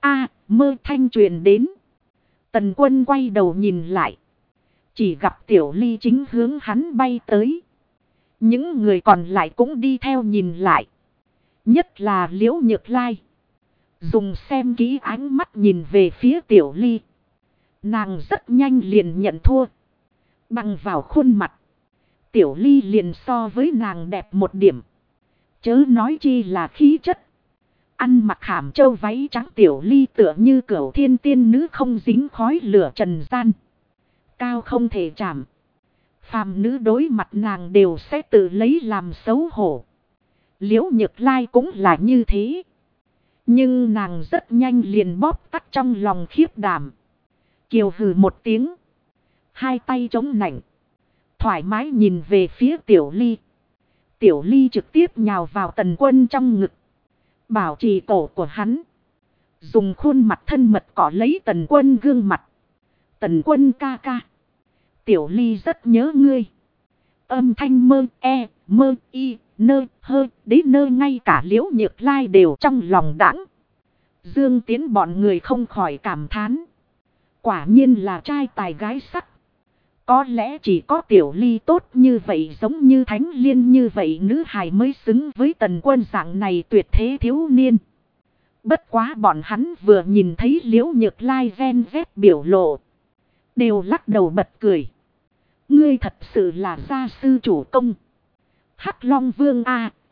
mơ thanh truyền đến. Tần Quân quay đầu nhìn lại. Chỉ gặp Tiểu Ly chính hướng hắn bay tới. Những người còn lại cũng đi theo nhìn lại. Nhất là Liễu Nhược Lai. Dùng xem kỹ ánh mắt nhìn về phía Tiểu Ly. Nàng rất nhanh liền nhận thua. Bằng vào khuôn mặt. Tiểu Ly liền so với nàng đẹp một điểm. Chớ nói chi là khí chất. Ăn mặc hàm châu váy trắng Tiểu Ly tựa như cửu thiên tiên nữ không dính khói lửa trần gian. Cao không thể chạm. Phàm nữ đối mặt nàng đều sẽ tự lấy làm xấu hổ. Liễu Nhược Lai cũng là như thế. Nhưng nàng rất nhanh liền bóp tắt trong lòng khiếp đảm. Kiều hừ một tiếng. Hai tay chống nạnh. Thoải mái nhìn về phía Tiểu Ly. Tiểu Ly trực tiếp nhào vào Tần Quân trong ngực. Bảo trì cổ của hắn. Dùng khuôn mặt thân mật cỏ lấy Tần Quân gương mặt. Tần Quân ca ca. Tiểu Ly rất nhớ ngươi. Âm thanh mơ y nơ hơ đến nơ ngay cả Liễu Nhược Lai đều trong lòng đãng. Dương Tiến bọn người không khỏi cảm thán. Quả nhiên là trai tài gái sắc. Có lẽ chỉ có Tiểu Ly tốt như vậy giống như Thánh Liên như vậy nữ hài mới xứng với Tần Quân dạng này tuyệt thế thiếu niên. Bất quá bọn hắn vừa nhìn thấy Liễu Nhược Lai ven vét biểu lộ. Đều lắc đầu bật cười. Ngươi thật sự là gia sư chủ công. Hắc Long Vương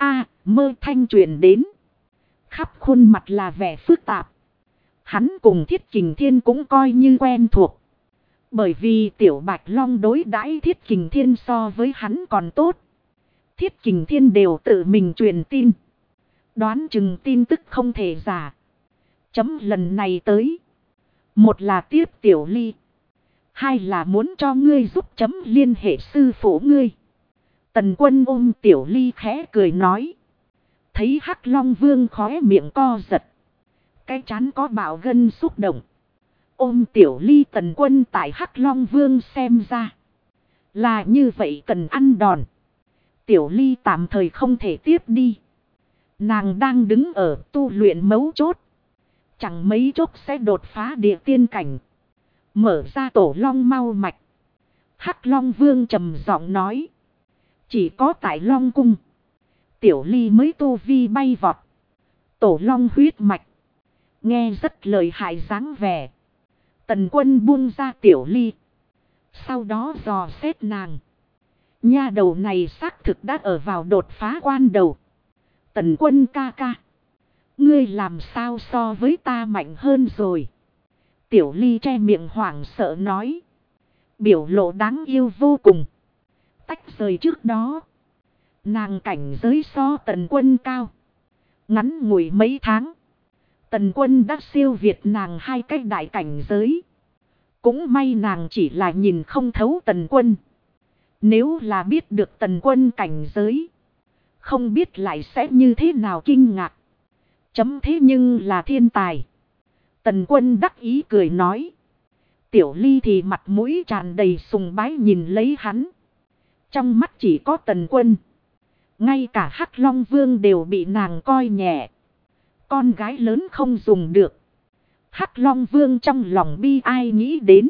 mơ thanh truyền đến. Khắp khuôn mặt là vẻ phức tạp. Hắn cùng Thiết Kình Thiên cũng coi như quen thuộc. Bởi vì Tiểu Bạch Long đối đãi Thiết Kình Thiên so với hắn còn tốt. Thiết Kình Thiên đều tự mình truyền tin. Đoán chừng tin tức không thể giả. Chấm lần này tới. Một là tiếp Tiểu Ly. Hai là muốn cho ngươi giúp chấm liên hệ sư phụ ngươi. Tần Quân ôm Tiểu Ly khẽ cười nói. Thấy Hắc Long Vương khóe miệng co giật. Cái trán có bạo gân xúc động. Ôm Tiểu Ly Tần Quân tại Hắc Long Vương xem ra. Là như vậy cần ăn đòn. Tiểu Ly tạm thời không thể tiếp đi. Nàng đang đứng ở tu luyện mấu chốt. Chẳng mấy chốc sẽ đột phá địa tiên cảnh. Mở ra tổ long mau mạch. Hắc Long Vương trầm giọng nói. Chỉ có tại Long Cung. Tiểu Ly mới tu vi bay vọt. Tổ long huyết mạch. Nghe rất lợi hại dáng vẻ. Tần Quân buông ra Tiểu Ly. Sau đó dò xét nàng. Nha đầu này xác thực đã ở vào đột phá quan đầu. Tần Quân ca ca. Ngươi làm sao so với ta mạnh hơn rồi. Tiểu Ly che miệng hoảng sợ nói. Biểu lộ đáng yêu vô cùng. Tách rời trước đó. Nàng cảnh giới so Tần Quân cao. Ngắn ngủi mấy tháng. Tần Quân đã siêu việt nàng 2 cái đại cảnh giới. Cũng may nàng chỉ là nhìn không thấu Tần Quân. Nếu là biết được Tần Quân cảnh giới. Không biết lại sẽ như thế nào kinh ngạc. Chấm thế nhưng là thiên tài. Tần Quân đắc ý cười nói. Tiểu Ly thì mặt mũi tràn đầy sùng bái nhìn lấy hắn. Trong mắt chỉ có Tần Quân. Ngay cả Hắc Long Vương đều bị nàng coi nhẹ. Con gái lớn không dùng được. Hắc Long Vương trong lòng bi ai nghĩ đến.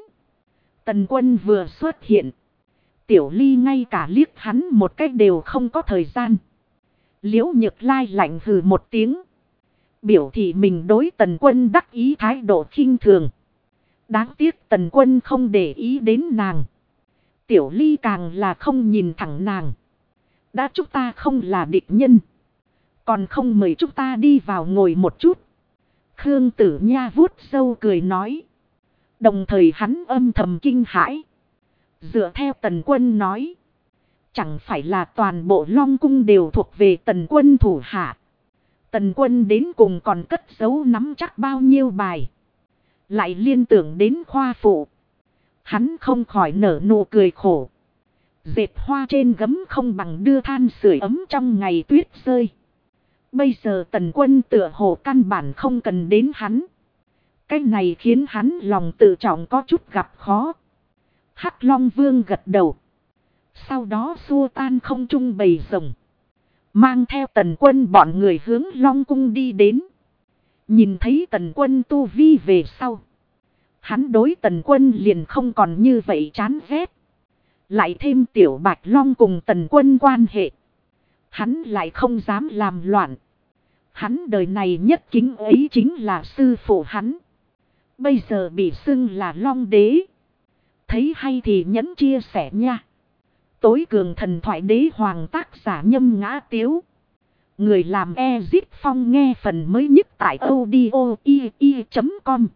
Tần Quân vừa xuất hiện. Tiểu Ly ngay cả liếc hắn một cách đều không có thời gian. Liễu Nhược Lai lạnh hừ một tiếng. Biểu thị mình đối Tần Quân đắc ý thái độ khinh thường. Đáng tiếc Tần Quân không để ý đến nàng. Tiểu Ly càng là không nhìn thẳng nàng. Đã chúng ta không là địch nhân. Còn không mời chúng ta đi vào ngồi một chút. Khương Tử Nha vuốt râu cười nói. Đồng thời hắn âm thầm kinh hãi. Dựa theo Tần Quân nói. Chẳng phải là toàn bộ Long Cung đều thuộc về Tần Quân thủ hạ. Tần Quân đến cùng còn cất giấu nắm chắc bao nhiêu bài. Lại liên tưởng đến khoa phụ. Hắn không khỏi nở nụ cười khổ. Dệt hoa trên gấm không bằng đưa than sưởi ấm trong ngày tuyết rơi. Bây giờ Tần Quân tựa hồ căn bản không cần đến hắn. Cái này khiến hắn lòng tự trọng có chút gặp khó. Hắc Long Vương gật đầu. Sau đó xua tan không trung bầy rồng. Mang theo Tần Quân bọn người hướng Long Cung đi đến. Nhìn thấy Tần Quân tu vi về sau. Hắn đối Tần Quân liền không còn như vậy chán ghét. Lại thêm Tiểu Bạch Long cùng Tần Quân quan hệ. Hắn lại không dám làm loạn. Hắn đời này nhất kính ấy chính là sư phụ hắn. Bây giờ bị xưng là Long Đế. Thấy hay thì nhẫn chia sẻ nha. Tối cường thần thoại đế hoàng tác giả Nhâm Ngã Tiếu. Người làm Ezip Phong nghe phần mới nhất tại audio.com.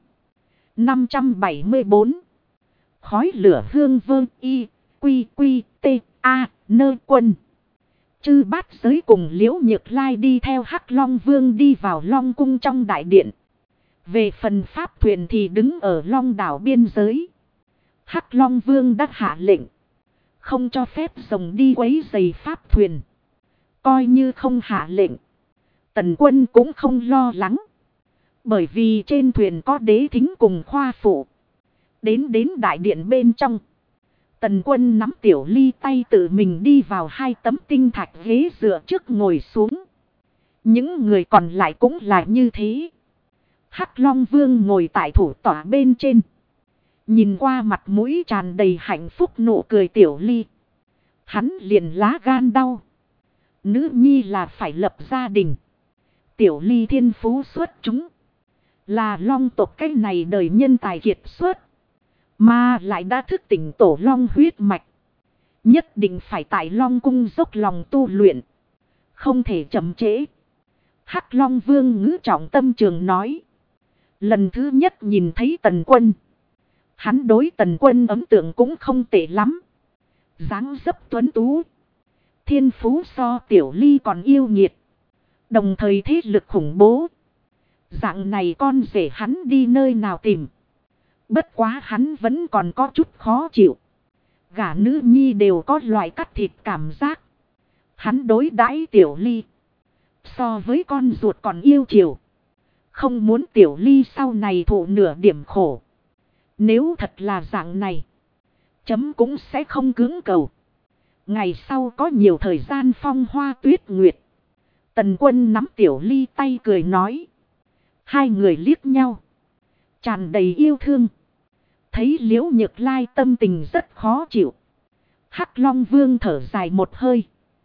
574. Khói lửa hương vơ y, quy quy, t, a, nơ quân. Chư bát giới cùng Liễu Nhược Lai đi theo Hắc Long Vương đi vào Long Cung trong đại điện. Về phần pháp thuyền thì đứng ở Long đảo biên giới. Hắc Long Vương đã hạ lệnh. Không cho phép rồng đi quấy rầy pháp thuyền. Coi như không hạ lệnh. Tần Quân cũng không lo lắng. Bởi vì trên thuyền có đế thính cùng khoa phụ. Đến đại điện bên trong. Tần Quân nắm Tiểu Ly tay tự mình đi vào 2 tấm tinh thạch ghế dựa trước ngồi xuống. Những người còn lại cũng là như thế. Hắc Long Vương ngồi tại thủ tọa bên trên. Nhìn qua mặt mũi tràn đầy hạnh phúc nụ cười Tiểu Ly. Hắn liền lá gan đau. Nữ nhi là phải lập gia đình. Tiểu Ly thiên phú xuất chúng. Là Long tộc cái này đời nhân tài kiệt xuất. Mà lại đã thức tỉnh tổ Long huyết mạch. Nhất định phải tại Long Cung dốc lòng tu luyện. Không thể chậm trễ. Hắc Long Vương ngữ trọng tâm trường nói. Lần thứ nhất nhìn thấy Tần Quân. Hắn đối Tần Quân ấn tượng cũng không tệ lắm. Dáng dấp tuấn tú. Thiên phú so Tiểu Ly còn yêu nghiệt. Đồng thời thế lực khủng bố. Dạng này con rể hắn đi nơi nào tìm. Bất quá hắn vẫn còn có chút khó chịu. Gả nữ nhi đều có loại cắt thịt cảm giác. Hắn đối đãi Tiểu Ly. So với con ruột còn yêu chiều. Không muốn Tiểu Ly sau này thụ nửa điểm khổ. Nếu thật là dạng này. Chấm cũng sẽ không cưỡng cầu. Ngày sau có nhiều thời gian phong hoa tuyết nguyệt. Tần Quân nắm Tiểu Ly tay cười nói. Hai người liếc nhau. Tràn đầy yêu thương. Thấy Liễu Nhược Lai tâm tình rất khó chịu. Hắc Long Vương thở dài một hơi.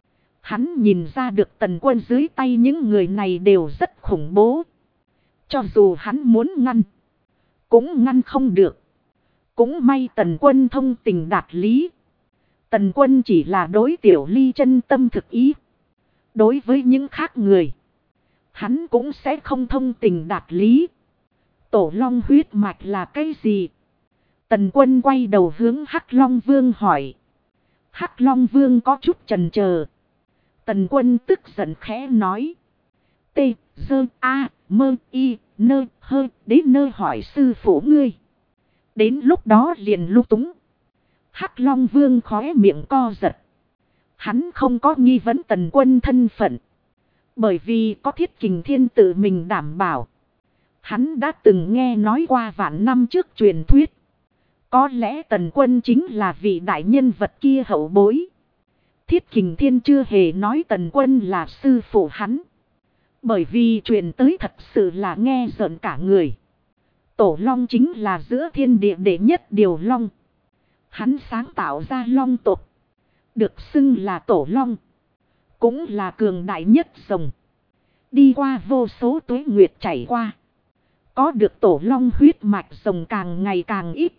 Hắn nhìn ra được Tần Quân dưới tay những người này đều rất khủng bố. Cho dù hắn muốn ngăn, cũng ngăn không được. Cũng may Tần Quân thông tình đạt lý. Tần Quân chỉ là đối Tiểu Ly chân tâm thực ý. Đối với những khác người, hắn cũng sẽ không thông tình đạt lý. Tổ Long huyết mạch là cái gì? Tần Quân quay đầu hướng Hắc Long Vương hỏi. Hắc Long Vương có chút chần chờ. Tần Quân tức giận khẽ nói. T, dơ, a, mơ, y, nơ, hơ, đến nơi hỏi sư phụ ngươi. Đến lúc đó liền lung túng. Hắc Long Vương khóe miệng co giật. Hắn không có nghi vấn Tần Quân thân phận. Bởi vì có Thiết Kình Thiên tự mình đảm bảo. Hắn đã từng nghe nói qua vạn năm trước truyền thuyết. Có lẽ Tần Quân chính là vị đại nhân vật kia hậu bối. Thiết Kình Thiên chưa hề nói Tần Quân là sư phụ hắn. Bởi vì truyền tới thật sự là nghe rợn cả người. Tổ Long chính là giữa thiên địa đệ nhất điều Long. Hắn sáng tạo ra Long tộc. Được xưng là Tổ Long. Cũng là cường đại nhất rồng. Đi qua vô số tuế nguyệt chảy qua. Có được Tổ Long huyết mạch rồng càng ngày càng ít.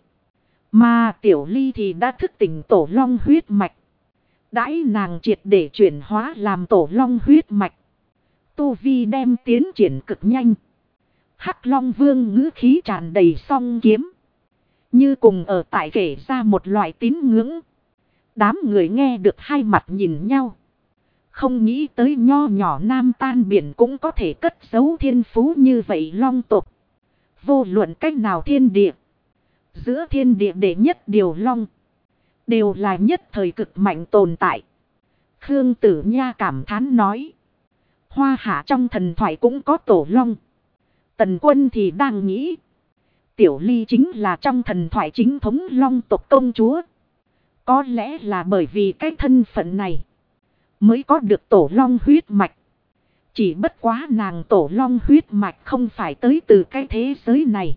Mà Tiểu Ly thì đã thức tỉnh Tổ Long huyết mạch. Đãi nàng triệt để chuyển hóa làm Tổ Long huyết mạch. Tu vi đem tiến triển cực nhanh. Hắc Long Vương ngữ khí tràn đầy song kiếm. Như cùng ở tại kể ra một loại tín ngưỡng. Đám người nghe được hai mặt nhìn nhau. Không nghĩ tới nho nhỏ Nam Tan Biển cũng có thể cất giấu thiên phú như vậy Long tộc. Vô luận cách nào thiên địa. Giữa thiên địa đệ nhất điều Long. Đều là nhất thời cực mạnh tồn tại. Khương Tử Nha cảm thán nói. Hoa Hạ trong thần thoại cũng có Tổ Long. Tần Quân thì đang nghĩ. Tiểu Ly chính là trong thần thoại chính thống Long tộc công chúa. Có lẽ là bởi vì cái thân phận này. Mới có được Tổ Long huyết mạch. Chỉ bất quá nàng Tổ Long huyết mạch không phải tới từ cái thế giới này.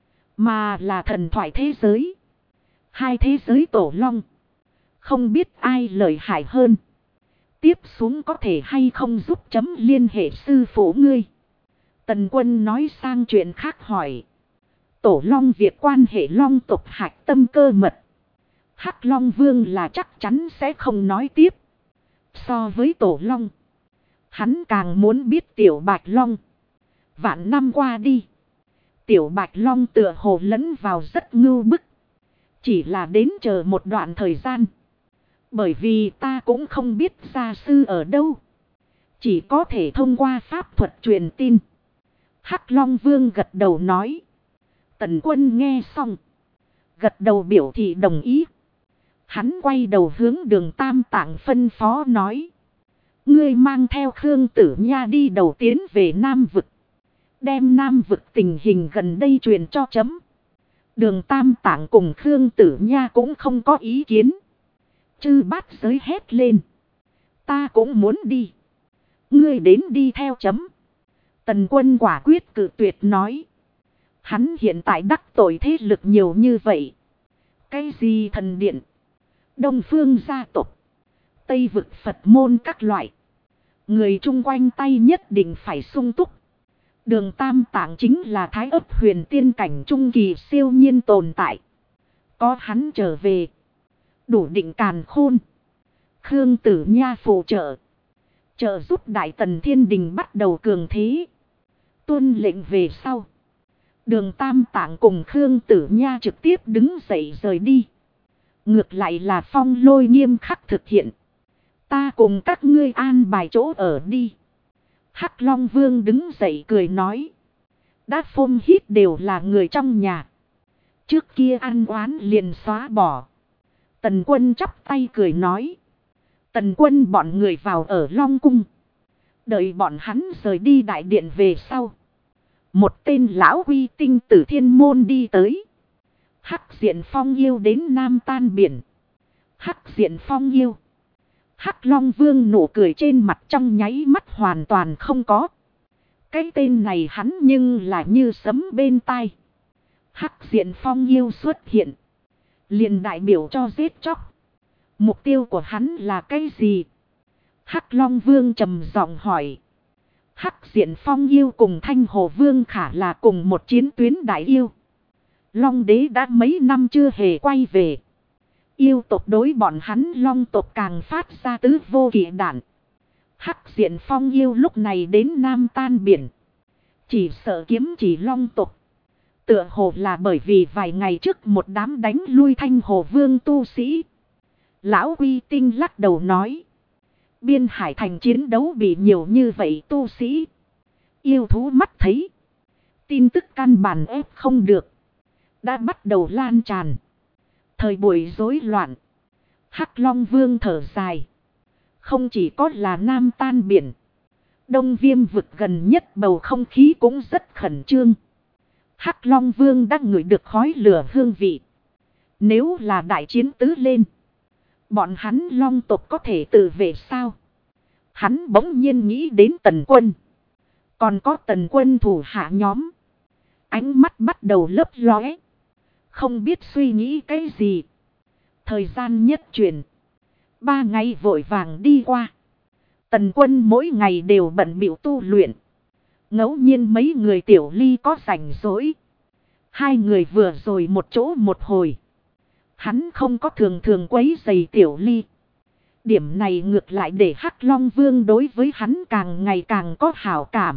Mà là thần thoại thế giới. Hai thế giới Tổ Long. Không biết ai lợi hại hơn. Tiếp xuống có thể hay không giúp chấm liên hệ sư phụ ngươi. Tần Quân nói sang chuyện khác hỏi. Tổ Long việc quan hệ Long tộc hạch tâm cơ mật. Hắc Long Vương là chắc chắn sẽ không nói tiếp. So với Tổ Long. Hắn càng muốn biết Tiểu Bạch Long. Vạn năm qua đi. Tiểu Bạch Long tựa hồ lẫn vào rất ngưu bức. Chỉ là đến chờ một đoạn thời gian. Bởi vì ta cũng không biết gia sư ở đâu. Chỉ có thể thông qua pháp thuật truyền tin. Hắc Long Vương gật đầu nói. Tần Quân nghe xong. Gật đầu biểu thị đồng ý. Hắn quay đầu hướng Đường Tam Tạng phân phó nói. Ngươi mang theo Khương Tử Nha đi đầu tiến về Nam Vực. Đem Nam Vực tình hình gần đây truyền cho chấm. Đường Tam Tạng cùng Khương Tử Nha cũng không có ý kiến. Chư Bát Giới hét lên. Ta cũng muốn đi. Ngươi đến đi theo chấm. Tần Quân quả quyết cự tuyệt nói. Hắn hiện tại đắc tội thế lực nhiều như vậy. Cái gì thần điện. Đông phương gia tộc. Tây vực Phật môn các loại. Người chung quanh tay nhất định phải sung túc. Đường Tam Tạng chính là Thái Ấp huyền tiên cảnh trung kỳ siêu nhiên tồn tại. Có hắn trở về. Đủ định càn khôn. Khương Tử Nha phụ trợ. Trợ giúp Đại Tần Thiên Đình bắt đầu cường thế. Tuân lệnh về sau. Đường Tam Tạng cùng Khương Tử Nha trực tiếp đứng dậy rời đi. Ngược lại là Phong Lôi nghiêm khắc thực hiện. Ta cùng các ngươi an bài chỗ ở đi. Hắc Long Vương đứng dậy cười nói. Đã phôm hít đều là người trong nhà. Trước kia ăn oán liền xóa bỏ. Tần Quân chắp tay cười nói. Tần Quân bọn người vào ở Long Cung. Đợi bọn hắn rời đi đại điện về sau. Một tên lão uy tinh từ thiên môn đi tới. Hắc Diện Phong yêu đến Nam Tan Biển. Hắc Diện Phong yêu. Hắc Long Vương nụ cười trên mặt trong nháy mắt hoàn toàn không có. Cái tên này hắn nhưng là như sấm bên tai. Hắc Diện Phong yêu xuất hiện. Liền đại biểu cho giết chóc. Mục tiêu của hắn là cái gì? Hắc Long Vương trầm giọng hỏi. Hắc Diện Phong yêu cùng Thanh Hồ Vương Khả là cùng một chiến tuyến đại yêu. Long đế đã mấy năm chưa hề quay về. Yêu tộc đối bọn hắn long tộc càng phát ra tứ vô kỵ đản. Hắc Diện Phong yêu lúc này đến Nam Tan Biển. Chỉ sợ kiếm chỉ long tộc. Tựa hồ là bởi vì vài ngày trước một đám đánh lui Thanh Hồ Vương tu sĩ. Lão Uy Tinh lắc đầu nói. Biên Hải Thành chiến đấu bị nhiều như vậy tu sĩ. Yêu thú mắt thấy. Tin tức căn bản ép không được. Đã bắt đầu lan tràn. Thời buổi rối loạn. Hắc Long Vương thở dài. Không chỉ có là Nam Tan Biển. Đông Viêm vực gần nhất bầu không khí cũng rất khẩn trương. Hắc Long Vương đã ngửi được khói lửa hương vị. Nếu là đại chiến tứ lên. Bọn hắn long tộc có thể tự vệ sao? Hắn bỗng nhiên nghĩ đến Tần Quân. Còn có Tần Quân thủ hạ nhóm. Ánh mắt bắt đầu lấp lóe. Không biết suy nghĩ cái gì. Thời gian nhất chuyển. 3 ngày vội vàng đi qua. Tần Quân mỗi ngày đều bận bịu tu luyện. Ngẫu nhiên mấy người Tiểu Ly có rảnh rỗi. Hai người vừa rồi một chỗ một hồi. Hắn không có thường thường quấy rầy Tiểu Ly. Điểm này ngược lại để Hắc Long Vương đối với hắn càng ngày càng có hảo cảm.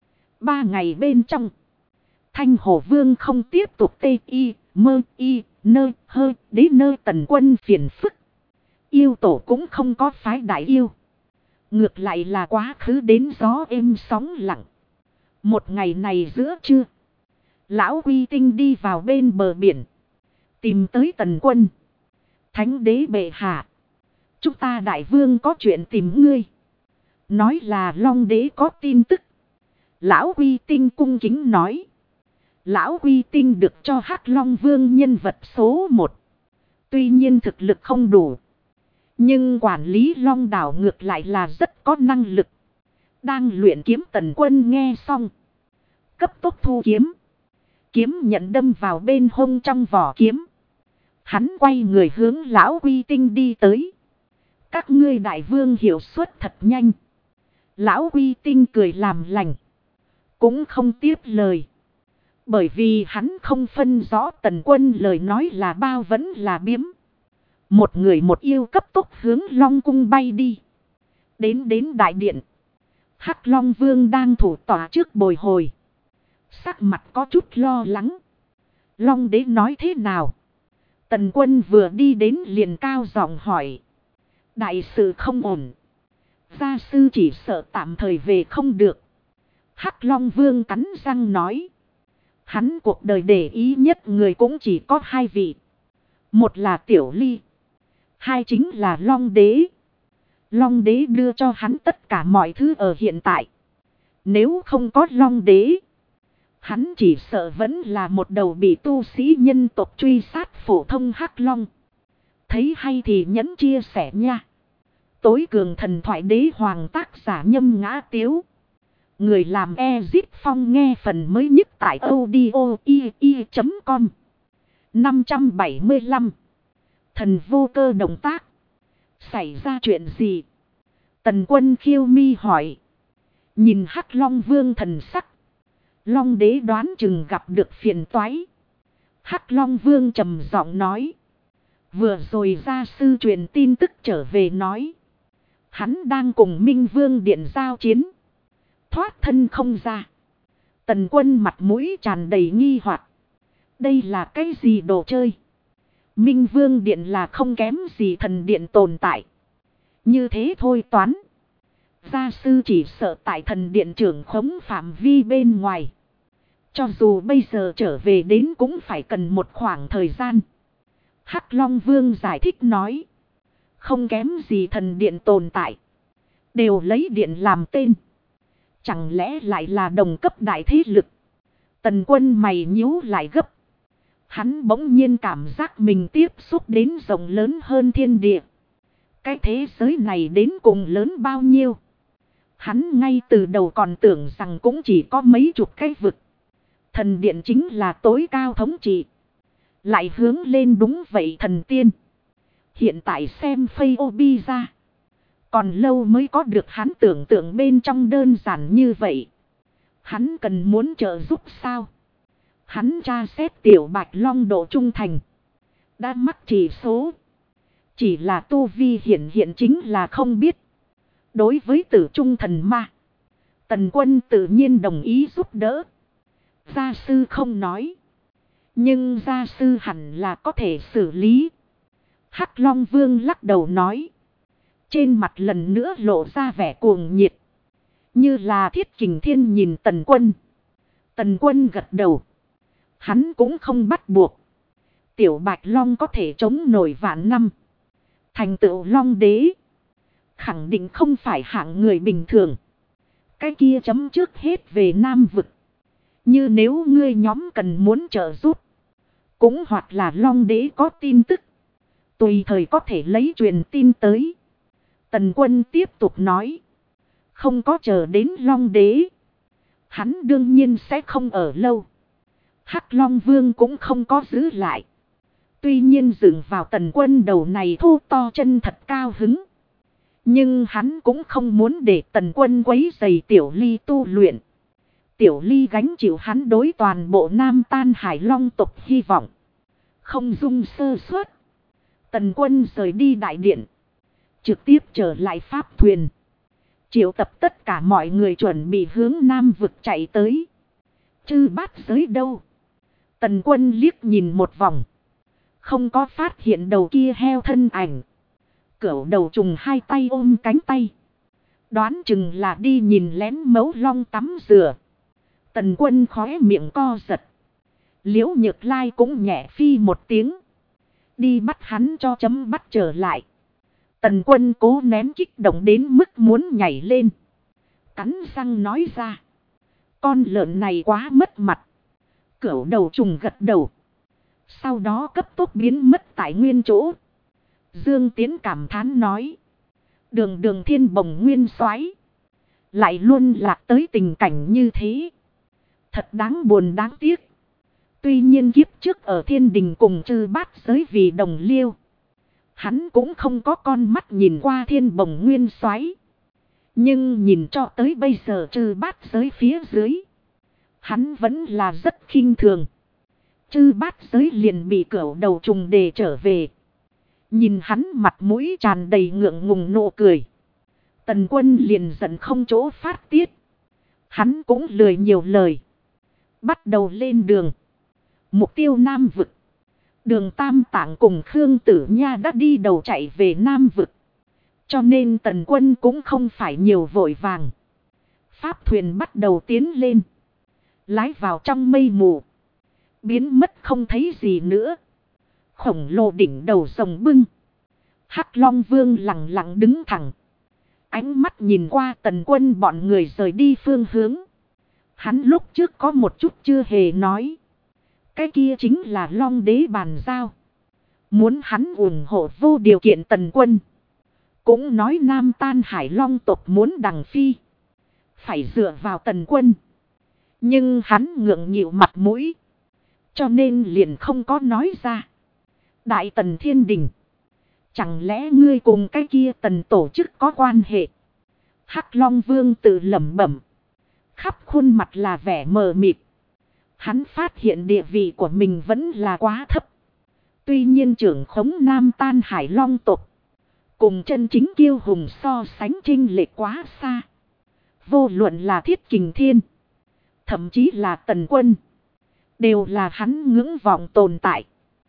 3 ngày bên trong. Thanh Hồ Vương không tiếp tục tê y, mơ y, nơ, hơ, đế nơ Tần Quân phiền phức. Yêu tổ cũng không có phái đại yêu. Ngược lại là quá khứ đến gió êm sóng lặng. Một ngày này giữa trưa. Lão Uy Tinh đi vào bên bờ biển. Tìm tới Tần Quân. Thánh đế bệ hạ. Chúng ta đại vương có chuyện tìm ngươi. Nói là Long đế có tin tức. Lão Uy Tinh cung kính nói. Lão Uy Tinh được cho Hắc Long Vương nhân vật số 1. Tuy nhiên thực lực không đủ. Nhưng quản lý Long đảo ngược lại là rất có năng lực. Đang luyện kiếm Tần Quân nghe xong. Cấp tốc thu kiếm. Kiếm nhận đâm vào bên hông trong vỏ kiếm. Hắn quay người hướng Lão Uy Tinh đi tới. Các ngươi đại vương hiệu suất thật nhanh. Lão Uy Tinh cười làm lành. Cũng không tiếp lời. Bởi vì hắn không phân rõ Tần Quân lời nói là bao vẫn là biếm. Một người một yêu cấp tốc hướng Long cung bay đi. Đến đại điện. Hắc Long Vương đang thủ tỏa trước bồi hồi. Sắc mặt có chút lo lắng. Long đế nói thế nào? Tần Quân vừa đi đến liền cao giọng hỏi. Đại sự không ổn. Gia sư chỉ sợ tạm thời về không được. Hắc Long Vương cắn răng nói. Hắn cuộc đời để ý nhất người cũng chỉ có 2 vị. Một là Tiểu Ly. 2 chính là Long đế. Long đế đưa cho hắn tất cả mọi thứ ở hiện tại. Nếu không có Long đế. Hắn chỉ sợ vẫn là một đầu bị tu sĩ nhân tộc truy sát phổ thông Hắc Long. Thấy hay thì nhấn chia sẻ nha. Tối cường thần thoại đế hoàng tác giả Nhâm Ngã Tiếu. Người làm Ezit Phong nghe phần mới nhất tại audio.com. 575. Thần vô cơ động tác. Xảy ra chuyện gì? Tần Quân khiêu mi hỏi. Nhìn Hắc Long Vương thần sắc. Long đế đoán chừng gặp được phiền toái. Hắc Long Vương trầm giọng nói. Vừa rồi gia sư truyền tin tức trở về nói. Hắn đang cùng Minh Vương điện giao chiến. Thoát thân không ra. Tần Quân mặt mũi tràn đầy nghi hoặc. Đây là cái gì đồ chơi? Minh Vương điện là không kém gì thần điện tồn tại. Như thế thôi toán. Gia sư chỉ sợ tại thần điện trưởng khống phạm vi bên ngoài. Cho dù bây giờ trở về đến cũng phải cần một khoảng thời gian. Hắc Long Vương giải thích nói. Không kém gì thần điện tồn tại. Đều lấy điện làm tên. Chẳng lẽ lại là đồng cấp đại thế lực? Tần Quân mày nhíu lại gấp. Hắn bỗng nhiên cảm giác mình tiếp xúc đến rộng lớn hơn thiên địa. Cái thế giới này đến cùng lớn bao nhiêu? Hắn ngay từ đầu còn tưởng rằng cũng chỉ có mấy chục cái vực. Thần điện chính là tối cao thống trị. Lại hướng lên đúng vậy thần tiên. Hiện tại xem Phây Obi ra. Còn lâu mới có được hắn tưởng tượng bên trong đơn giản như vậy. Hắn cần muốn trợ giúp sao? Hắn tra xét Tiểu Bạch Long độ trung thành. Đã mắc chỉ số. Chỉ là tu vi hiện chính là không biết. Đối với tử trung thần ma, Tần Quân tự nhiên đồng ý giúp đỡ. Gia sư không nói. Nhưng gia sư hẳn là có thể xử lý. Hắc Long Vương lắc đầu nói. Trên mặt lần nữa lộ ra vẻ cuồng nhiệt. Như là Thiết Kình Thiên nhìn Tần Quân. Tần Quân gật đầu. Hắn cũng không bắt buộc. Tiểu Bạch Long có thể chống nổi vạn năm. Thành tựu Long Đế. Khẳng định không phải hạng người bình thường. Cái kia chấm trước hết về Nam Vực. Như nếu ngươi nhóm cần muốn trợ giúp. Cũng hoặc là Long Đế có tin tức. Tùy thời có thể lấy truyền tin tới. Tần Quân tiếp tục nói. Không có chờ đến Long Đế. Hắn đương nhiên sẽ không ở lâu. Hắc Long Vương cũng không có giữ lại. Tuy nhiên dựng vào Tần Quân đầu này thô to chân thật cao hứng. Nhưng hắn cũng không muốn để Tần Quân quấy rầy Tiểu Ly tu luyện. Tiểu Ly gánh chịu hắn đối toàn bộ Nam Tan Hải Long tộc hy vọng. Không dung sơ suất. Tần Quân rời đi đại điện. Trực tiếp trở lại pháp thuyền. Triệu tập tất cả mọi người chuẩn bị hướng Nam Vực chạy tới. Chư bát giới đâu? Tần Quân liếc nhìn một vòng. Không có phát hiện đầu kia heo thân ảnh. Cửu đầu trùng hai tay ôm cánh tay. Đoán chừng là đi nhìn lén Mấu Long tắm rửa. Tần Quân khóe miệng co giật. Liễu Nhược Lai cũng nhẹ phi một tiếng. Đi bắt hắn cho chấm bắt trở lại. Tần Quân cố nén kích động đến mức muốn nhảy lên. Cắn răng nói ra. Con lợn này quá mất mặt. Cửu đầu trùng gật đầu. Sau đó cấp tốc biến mất tại nguyên chỗ. Dương Tiến cảm thán nói. Đường Thiên Bồng nguyên soái lại luôn lạc tới tình cảnh như thế. Thật đáng buồn đáng tiếc. Tuy nhiên kiếp trước ở thiên đình cùng chư bát giới vì đồng liêu. Hắn cũng không có con mắt nhìn qua Thiên Bồng nguyên soái. Nhưng nhìn cho tới bây giờ chư bát giới phía dưới. Hắn vẫn là rất khinh thường. Chư bát giới liền bị cửu đầu trùng đề trở về. Nhìn hắn mặt mũi tràn đầy ngượng ngùng nụ cười. Tần Quân liền giận không chỗ phát tiết. Hắn cũng lười nhiều lời. Bắt đầu lên đường. Mục tiêu Nam Vực. Đường Tam Tạng cùng Khương Tử Nha đã đi đầu chạy về Nam Vực. Cho nên Tần Quân cũng không phải nhiều vội vàng. Pháp thuyền bắt đầu tiến lên. Lái vào trong mây mù. Biến mất không thấy gì nữa. Khổng lồ đỉnh đầu rồng bưng. Hắc Long Vương lặng lặng đứng thẳng. Ánh mắt nhìn qua Tần Quân bọn người rời đi phương hướng. Hắn lúc trước có một chút chưa hề nói. Cái kia chính là Long Đế bàn giao. Muốn hắn ủng hộ vô điều kiện Tần Quân. Cũng nói Nam Tan Hải Long tộc muốn đằng phi. Phải dựa vào Tần Quân. Nhưng hắn ngượng nghịu mặt mũi. Cho nên liền không có nói ra. Đại Tần Thiên Đình. Chẳng lẽ ngươi cùng cái kia Tần tổ chức có quan hệ? Hắc Long Vương tự lẩm bẩm. Khắp khuôn mặt là vẻ mờ mịt. Hắn phát hiện địa vị của mình vẫn là quá thấp. Tuy nhiên trưởng khống Nam Tan Hải Long tộc. Cùng chân chính kiêu hùng so sánh chênh lệch quá xa. Vô luận là Thiết Kình Thiên. Thậm chí là Tần Quân. Đều là hắn ngưỡng vọng tồn tại.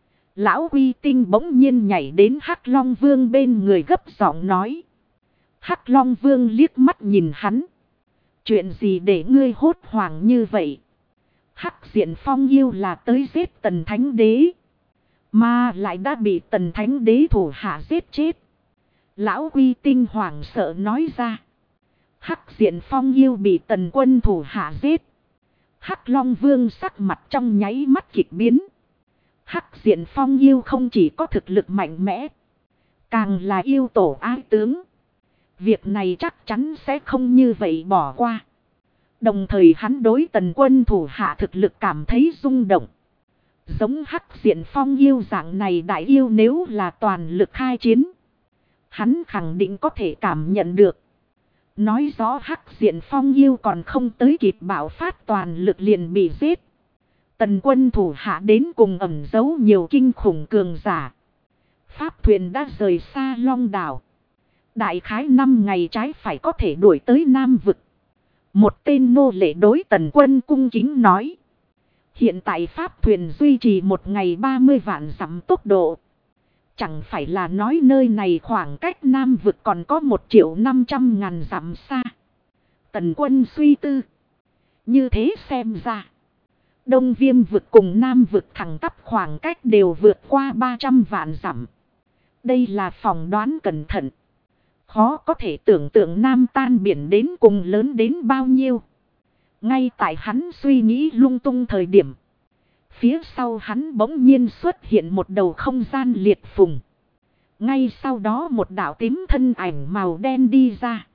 Lão Quy Tinh bỗng nhiên nhảy đến Hắc Long Vương bên người gấp giọng nói. Hắc Long Vương liếc mắt nhìn hắn. Chuyện gì để ngươi hốt hoảng như vậy? Hắc Diện Phong yêu là tới giết Tần Thánh Đế. Mà lại đã bị Tần Thánh Đế thủ hạ giết chết. Lão Quy Tinh hoảng sợ nói ra. Hắc Diện Phong yêu bị Tần Quân thủ hạ giết. Hắc Long Vương sắc mặt trong nháy mắt kịch biến. Hắc Diện Phong yêu không chỉ có thực lực mạnh mẽ. Càng là yêu tổ ái tướng. Việc này chắc chắn sẽ không như vậy bỏ qua. Đồng thời hắn đối Tần Quân thủ hạ thực lực cảm thấy rung động. Giống Hắc Diện Phong yêu dạng này đại yêu nếu là toàn lực khai chiến. Hắn khẳng định có thể cảm nhận được. Nói rõ Hắc Diện Phong yêu còn không tới kịp bạo phát toàn lực liền bị giết. Tần quân thủ hạ đến cùng ẩn giấu nhiều kinh khủng cường giả. Pháp thuyền đã rời xa Long đảo. Đại khái 5 ngày trái phải có thể đuổi tới Nam vực. Một tên nô lệ đối tần quân cung kính nói. Hiện tại pháp thuyền duy trì một ngày 30 vạn dặm tốc độ. Chẳng phải là nói nơi này khoảng cách Nam vực còn có 1.500.000 dặm xa. Tần quân suy tư. Như thế xem ra. Đông Viêm vực cùng Nam vực thẳng tắp khoảng cách đều vượt qua 300 vạn dặm. Đây là phỏng đoán cẩn thận. Khó có thể tưởng tượng Nam tan biển đến cùng lớn đến bao nhiêu. Ngay tại hắn suy nghĩ lung tung thời điểm. Phía sau hắn bỗng nhiên xuất hiện một đầu không gian liệt phùng. Ngay sau đó một đạo tím thân ảnh màu đen đi ra.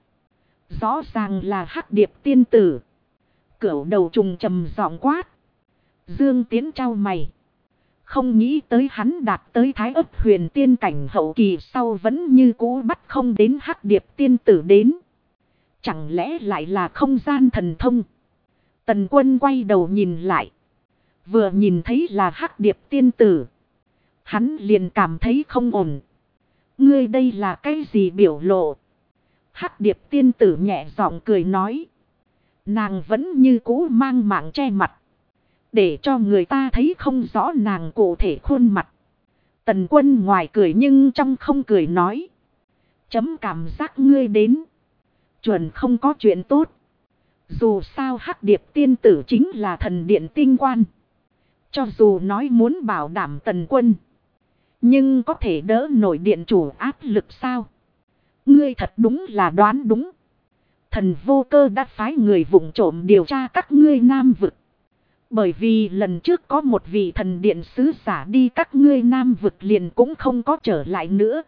Rõ ràng là Hắc Điệp tiên tử. Cửu đầu trùng trầm giọng quát. Dương Tiến trao mày. Không nghĩ tới hắn đạt tới Thái Ấp Huyền tiên cảnh hậu kỳ sau vẫn như cũ bắt không đến Hắc Điệp tiên tử đến. Chẳng lẽ lại là không gian thần thông? Tần quân quay đầu nhìn lại. Vừa nhìn thấy là Hắc Điệp tiên tử. Hắn liền cảm thấy không ổn. Ngươi đây là cái gì biểu lộ? Hắc Điệp tiên tử nhẹ giọng cười nói. Nàng vẫn như cũ mang mạng che mặt. Để cho người ta thấy không rõ nàng cụ thể khuôn mặt. Tần quân ngoài cười nhưng trong không cười nói. Chấm cảm giác ngươi đến. Chuẩn không có chuyện tốt. Dù sao Hắc Điệp tiên tử chính là thần điện tinh quan. Cho dù nói muốn bảo đảm tần quân. Nhưng có thể đỡ nổi điện chủ áp lực sao? Ngươi thật đúng là đoán đúng. Thần Vô Cơ đã phái người vụng trộm điều tra các ngươi Nam vực. Bởi vì lần trước có một vị thần điện sứ giả đi các ngươi Nam vực liền cũng không có trở lại nữa.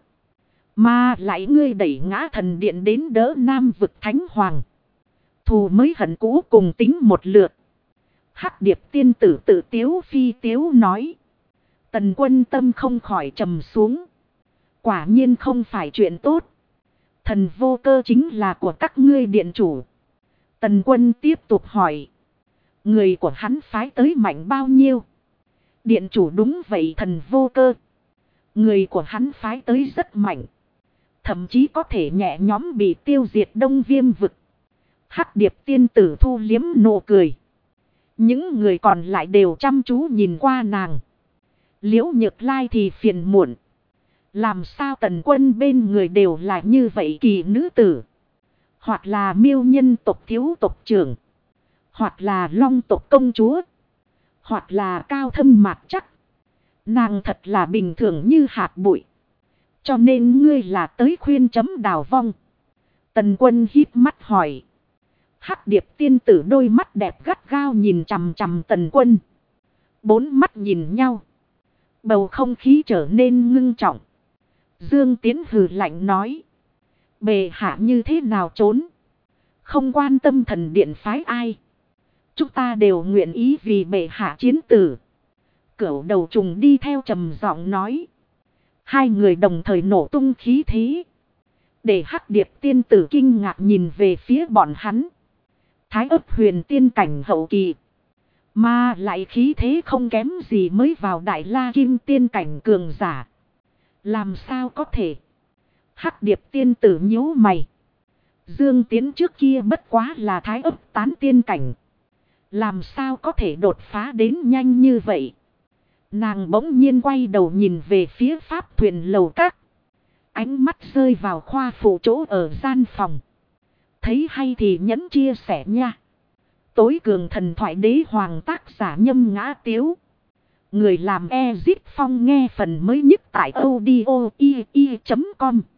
Mà lại ngươi đẩy ngã thần điện đến đỡ Nam vực thánh hoàng. Thù mới hận cũ cùng tính một lượt. Hắc Điệp tiên tử tự tiếu phi tiếu nói. Tần quân tâm không khỏi trầm xuống. Quả nhiên không phải chuyện tốt. Thần Vô Cơ chính là của các ngươi điện chủ. Tần quân tiếp tục hỏi. Người của hắn phái tới mạnh bao nhiêu? Điện chủ đúng vậy Thần Vô Cơ. Người của hắn phái tới rất mạnh. Thậm chí có thể nhẹ nhóm bị tiêu diệt Đông Viêm vực. Hắc Điệp tiên tử thu liếm nụ cười. Những người còn lại đều chăm chú nhìn qua nàng. Liễu Nhược Lai thì phiền muộn. Làm sao tần quân bên người đều là như vậy kỳ nữ tử. Hoặc là miêu nhân tộc thiếu tộc trưởng. Hoặc là long tộc công chúa. Hoặc là cao thâm mạc chắc. Nàng thật là bình thường như hạt bụi. Cho nên ngươi là tới khuyên chấm đào vong. Tần quân híp mắt hỏi. Hắc Điệp tiên tử đôi mắt đẹp gắt gao nhìn chằm chằm tần quân. Bốn mắt nhìn nhau. Bầu không khí trở nên ngưng trọng. Dương Tiến hừ lạnh nói. Bệ hạ như thế nào trốn. Không quan tâm thần điện phái ai. Chúng ta đều nguyện ý vì bệ hạ chiến tử. Cửu đầu trùng đi theo trầm giọng nói. Hai người đồng thời nổ tung khí thế. Để Hắc Điệp tiên tử kinh ngạc nhìn về phía bọn hắn. Thái Ấp Huyền tiên cảnh hậu kỳ. Mà lại khí thế không kém gì mới vào Đại La Kim tiên cảnh cường giả. Làm sao có thể? Hắc Điệp tiên tử nhíu mày. Dương Tiến trước kia bất quá là Thái Ấp tán tiên cảnh. Làm sao có thể đột phá đến nhanh như vậy? Nàng bỗng nhiên quay đầu nhìn về phía pháp thuyền lầu các. Ánh mắt rơi vào khoa phụ chỗ ở gian phòng. Thấy hay thì nhấn chia sẻ nha. Tối cường thần thoại đế hoàng tác giả Nhâm Ngã Tiếu. Người làm Ezit Phong nghe phần mới nhất tại audio.com.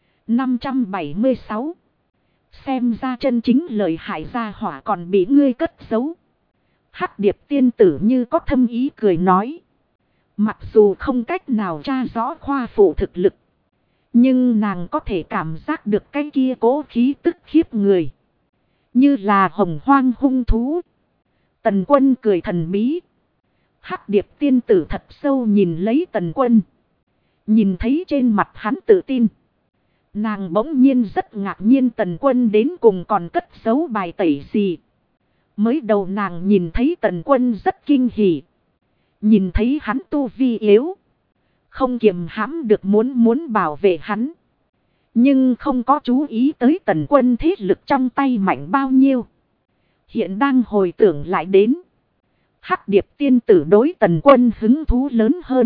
576. Xem ra chân chính lời hại gia hỏa còn bị ngươi cất giấu. Hắc Điệp tiên tử như có thâm ý cười nói. Mặc dù không cách nào tra rõ khoa phụ thực lực. Nhưng nàng có thể cảm giác được cái kia cố khí tức khiếp người. Như là hồng hoang hung thú. Tần quân cười thần bí. Hắc Điệp tiên tử thật sâu nhìn lấy tần quân. Nhìn thấy trên mặt hắn tự tin. Nàng bỗng nhiên rất ngạc nhiên Tần Quân đến cùng còn cất giấu bài tẩy gì. Mới đầu nàng nhìn thấy Tần Quân rất kinh hỉ. Nhìn thấy hắn tu vi yếu. Không kiềm hãm được muốn bảo vệ hắn. Nhưng không có chú ý tới Tần Quân thế lực trong tay mạnh bao nhiêu. Hiện đang hồi tưởng lại đến. Hắc Điệp tiên tử đối Tần Quân hứng thú lớn hơn.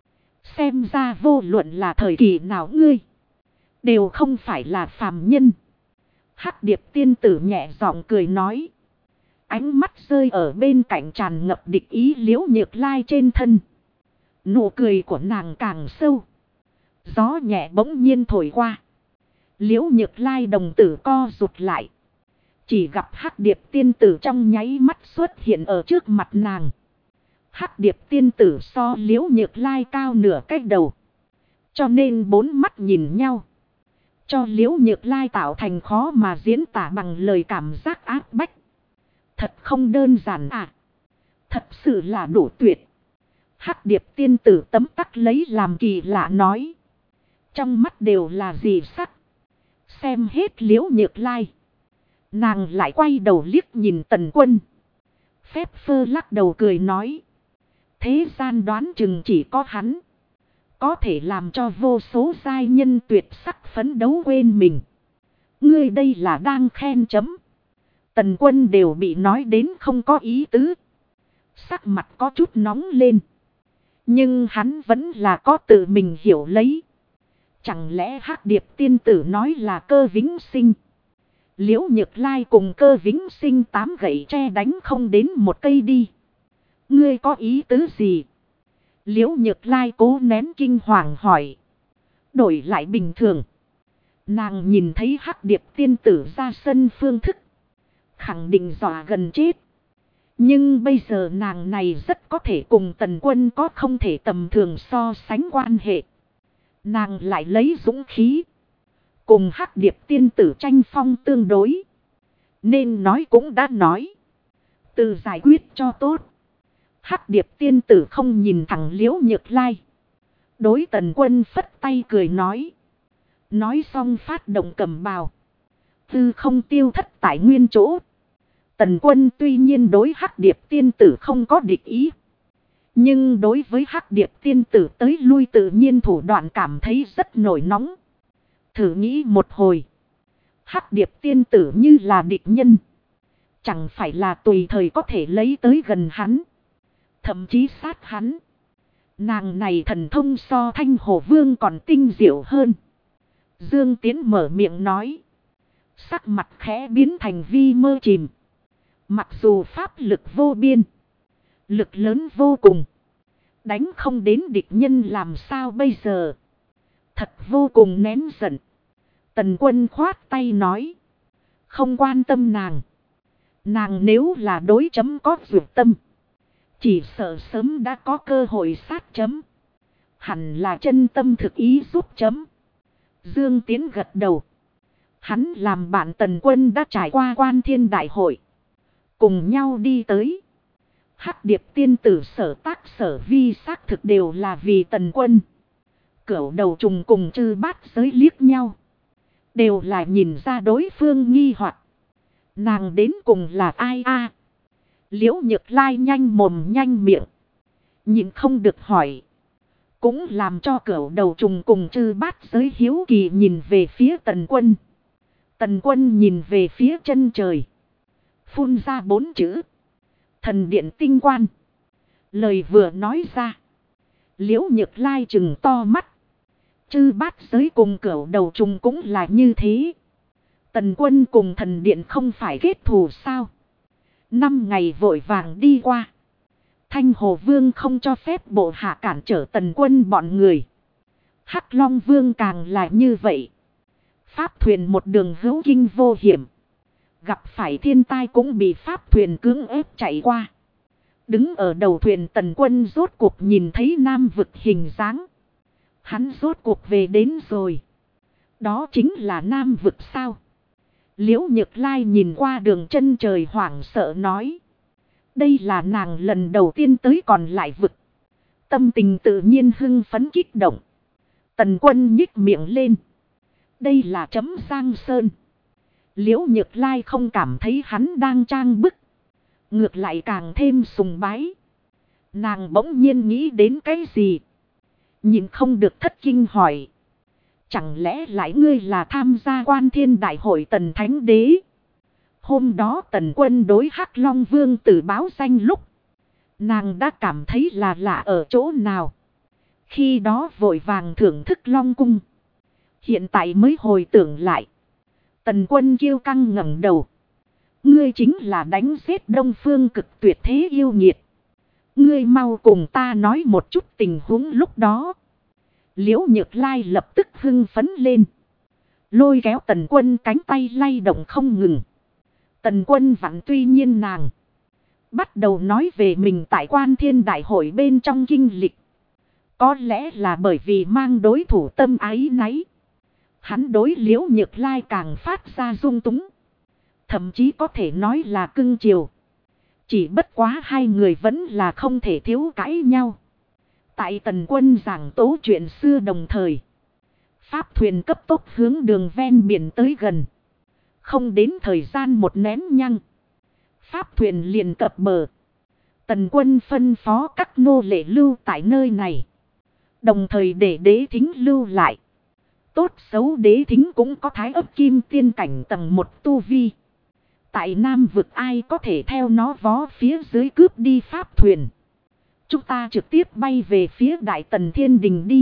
Xem ra vô luận là thời kỳ nào ngươi. Đều không phải là phàm nhân. Hắc Điệp tiên tử nhẹ giọng cười nói. Ánh mắt rơi ở bên cạnh tràn ngập địch ý Liễu Nhược Lai trên thân. Nụ cười của nàng càng sâu. Gió nhẹ bỗng nhiên thổi qua. Liễu Nhược Lai đồng tử co rụt lại. Chỉ gặp Hắc Điệp tiên tử trong nháy mắt xuất hiện ở trước mặt nàng. Hắc Điệp tiên tử so Liễu Nhược Lai cao nửa cái đầu. Cho nên bốn mắt nhìn nhau. Cho Liễu Nhược Lai tạo thành khó mà diễn tả bằng lời cảm giác áp bách. Thật không đơn giản à. Thật sự là đủ tuyệt. Hắc Điệp tiên tử tấm tắc lấy làm kỳ lạ nói. Trong mắt đều là gì sắc. Xem hết Liễu Nhược Lai. Nàng lại quay đầu liếc nhìn Tần Quân. Phép phơ lắc đầu cười nói. Thế gian đoán chừng chỉ có hắn. Có thể làm cho vô số giai nhân tuyệt sắc phấn đấu quên mình. Ngươi đây là đang khen chấm. Tần Quân đều bị nói đến không có ý tứ. Sắc mặt có chút nóng lên. Nhưng hắn vẫn là có tự mình hiểu lấy. Chẳng lẽ Hắc Điệp tiên tử nói là Cơ Vĩnh Sinh. Liễu Nhược Lai cùng Cơ Vĩnh Sinh 8 gậy tre đánh không đến một cây đi. Ngươi có ý tứ gì? Liễu Nhược Lai cố nén kinh hoàng hỏi. Đổi lại bình thường. Nàng nhìn thấy Hắc Điệp tiên tử ra sân phương thức. Khẳng định dọa gần chết. Nhưng bây giờ nàng này rất có thể cùng Tần Quân có không thể tầm thường so sánh quan hệ. Nàng lại lấy dũng khí. Cùng Hắc Điệp tiên tử tranh phong tương đối. Nên nói cũng đã nói. Từ giải quyết cho tốt. Hắc Điệp tiên tử không nhìn thẳng Liễu Nhược Lai. Đối Tần Quân phất tay cười nói. Nói xong phát động cầm bào. Tư không tiêu thất tại nguyên chỗ. Tần Quân tuy nhiên đối Hắc Điệp tiên tử không có địch ý. Nhưng đối với Hắc Điệp tiên tử tới lui tự nhiên thủ đoạn cảm thấy rất nổi nóng. Thử nghĩ một hồi. Hắc Điệp tiên tử như là địch nhân. Chẳng phải là tùy thời có thể lấy tới gần hắn. Thậm chí sát hắn. Nàng này thần thông so Thanh Hồ Vương còn tinh diệu hơn. Dương Tiến mở miệng nói. Sắc mặt khẽ biến thành vi mơ chìm. Mặc dù pháp lực vô biên. Lực lớn vô cùng. Đánh không đến địch nhân làm sao bây giờ. Thật vô cùng nén giận. Tần Quân khoát tay nói. Không quan tâm nàng. Nàng nếu là đối chấm có dược tâm. Chỉ sợ sớm đã có cơ hội sát chấm. Hẳn là chân tâm thực ý giúp chấm. Dương Tiến gật đầu. Hắn làm bạn Tần Quân đã trải qua Quan Thiên Đại hội. Cùng nhau đi tới. Hắc Điệp tiên tử sở tác sở vi xác thực đều là vì Tần Quân. Cửu đầu trùng cùng Chư Bát Giới liếc nhau. Đều là nhìn ra đối phương nghi hoặc. Nàng đến cùng là ai a? Liễu Nhược Lai nhanh mồm nhanh miệng. Nhìn không được hỏi. Cũng làm cho cửu đầu trùng cùng Chư Bát Giới hiếu kỳ nhìn về phía Tần Quân. Tần Quân nhìn về phía chân trời. Phun ra 4 chữ. Thần điện tinh quan. Lời vừa nói ra. Liễu Nhược Lai trừng to mắt. Chư Bát Giới cùng cửu đầu trùng cũng là như thế. Tần Quân cùng thần điện không phải kết thù sao? 5 ngày vội vàng đi qua. Thanh Hồ Vương không cho phép bộ hạ cản trở Tần Quân bọn người. Hắc Long Vương càng là như vậy. Pháp thuyền một đường hữu kinh vô hiểm. Gặp phải thiên tai cũng bị pháp thuyền cưỡng ép chạy qua. Đứng ở đầu thuyền Tần Quân rốt cuộc nhìn thấy Nam vực hình dáng. Hắn rốt cuộc về đến rồi. Đó chính là Nam vực sao? Liễu Nhược Lai nhìn qua đường chân trời hoảng sợ nói. Đây là nàng lần đầu tiên tới còn lại vực. Tâm tình tự nhiên hưng phấn kích động. Tần Quân nhích miệng lên. Đây là chấm Giang Sơn. Liễu Nhược Lai không cảm thấy hắn đang trang bức. Ngược lại càng thêm sùng bái. Nàng bỗng nhiên nghĩ đến cái gì. Nhìn không được thất kinh hỏi. Chẳng lẽ lại ngươi là tham gia Quan Thiên Đại hội Tần Thánh Đế? Hôm đó Tần Quân đối Hắc Long Vương tử báo danh lúc. Nàng đã cảm thấy là lạ ở chỗ nào. Khi đó vội vàng thưởng thức Long Cung. Hiện tại mới hồi tưởng lại. Tần Quân kiêu căng ngẩng đầu. Ngươi chính là đánh giết Đông Phương Cực tuyệt thế yêu nghiệt. Ngươi mau cùng ta nói một chút tình huống lúc đó. Liễu Nhược Lai lập tức hưng phấn lên. Lôi kéo Tần Quân cánh tay lay động không ngừng. Tần Quân vặn tuy nhiên nàng. Bắt đầu nói về mình tại Quan Thiên Đại hội bên trong kinh lịch. Có lẽ là bởi vì mang đối thủ tâm áy náy. Hắn đối Liễu Nhược Lai càng phát ra dung túng. Thậm chí có thể nói là cưng chiều. Chỉ bất quá hai người vẫn là không thể thiếu cãi nhau. Tại Tần Quân giảng tố chuyện xưa đồng thời. Pháp thuyền cấp tốc hướng đường ven biển tới gần. Không đến thời gian một nén nhăng. Pháp thuyền liền cập bờ. Tần Quân phân phó các nô lệ lưu tại nơi này. Đồng thời để Đế Thính lưu lại. Tốt xấu Đế Thính cũng có thái ấp kim tiên cảnh tầng 1 tu vi. Tại Nam vực ai có thể theo nó vó phía dưới cướp đi pháp thuyền. Chúng ta trực tiếp bay về phía Đại Tần Thiên Đình đi.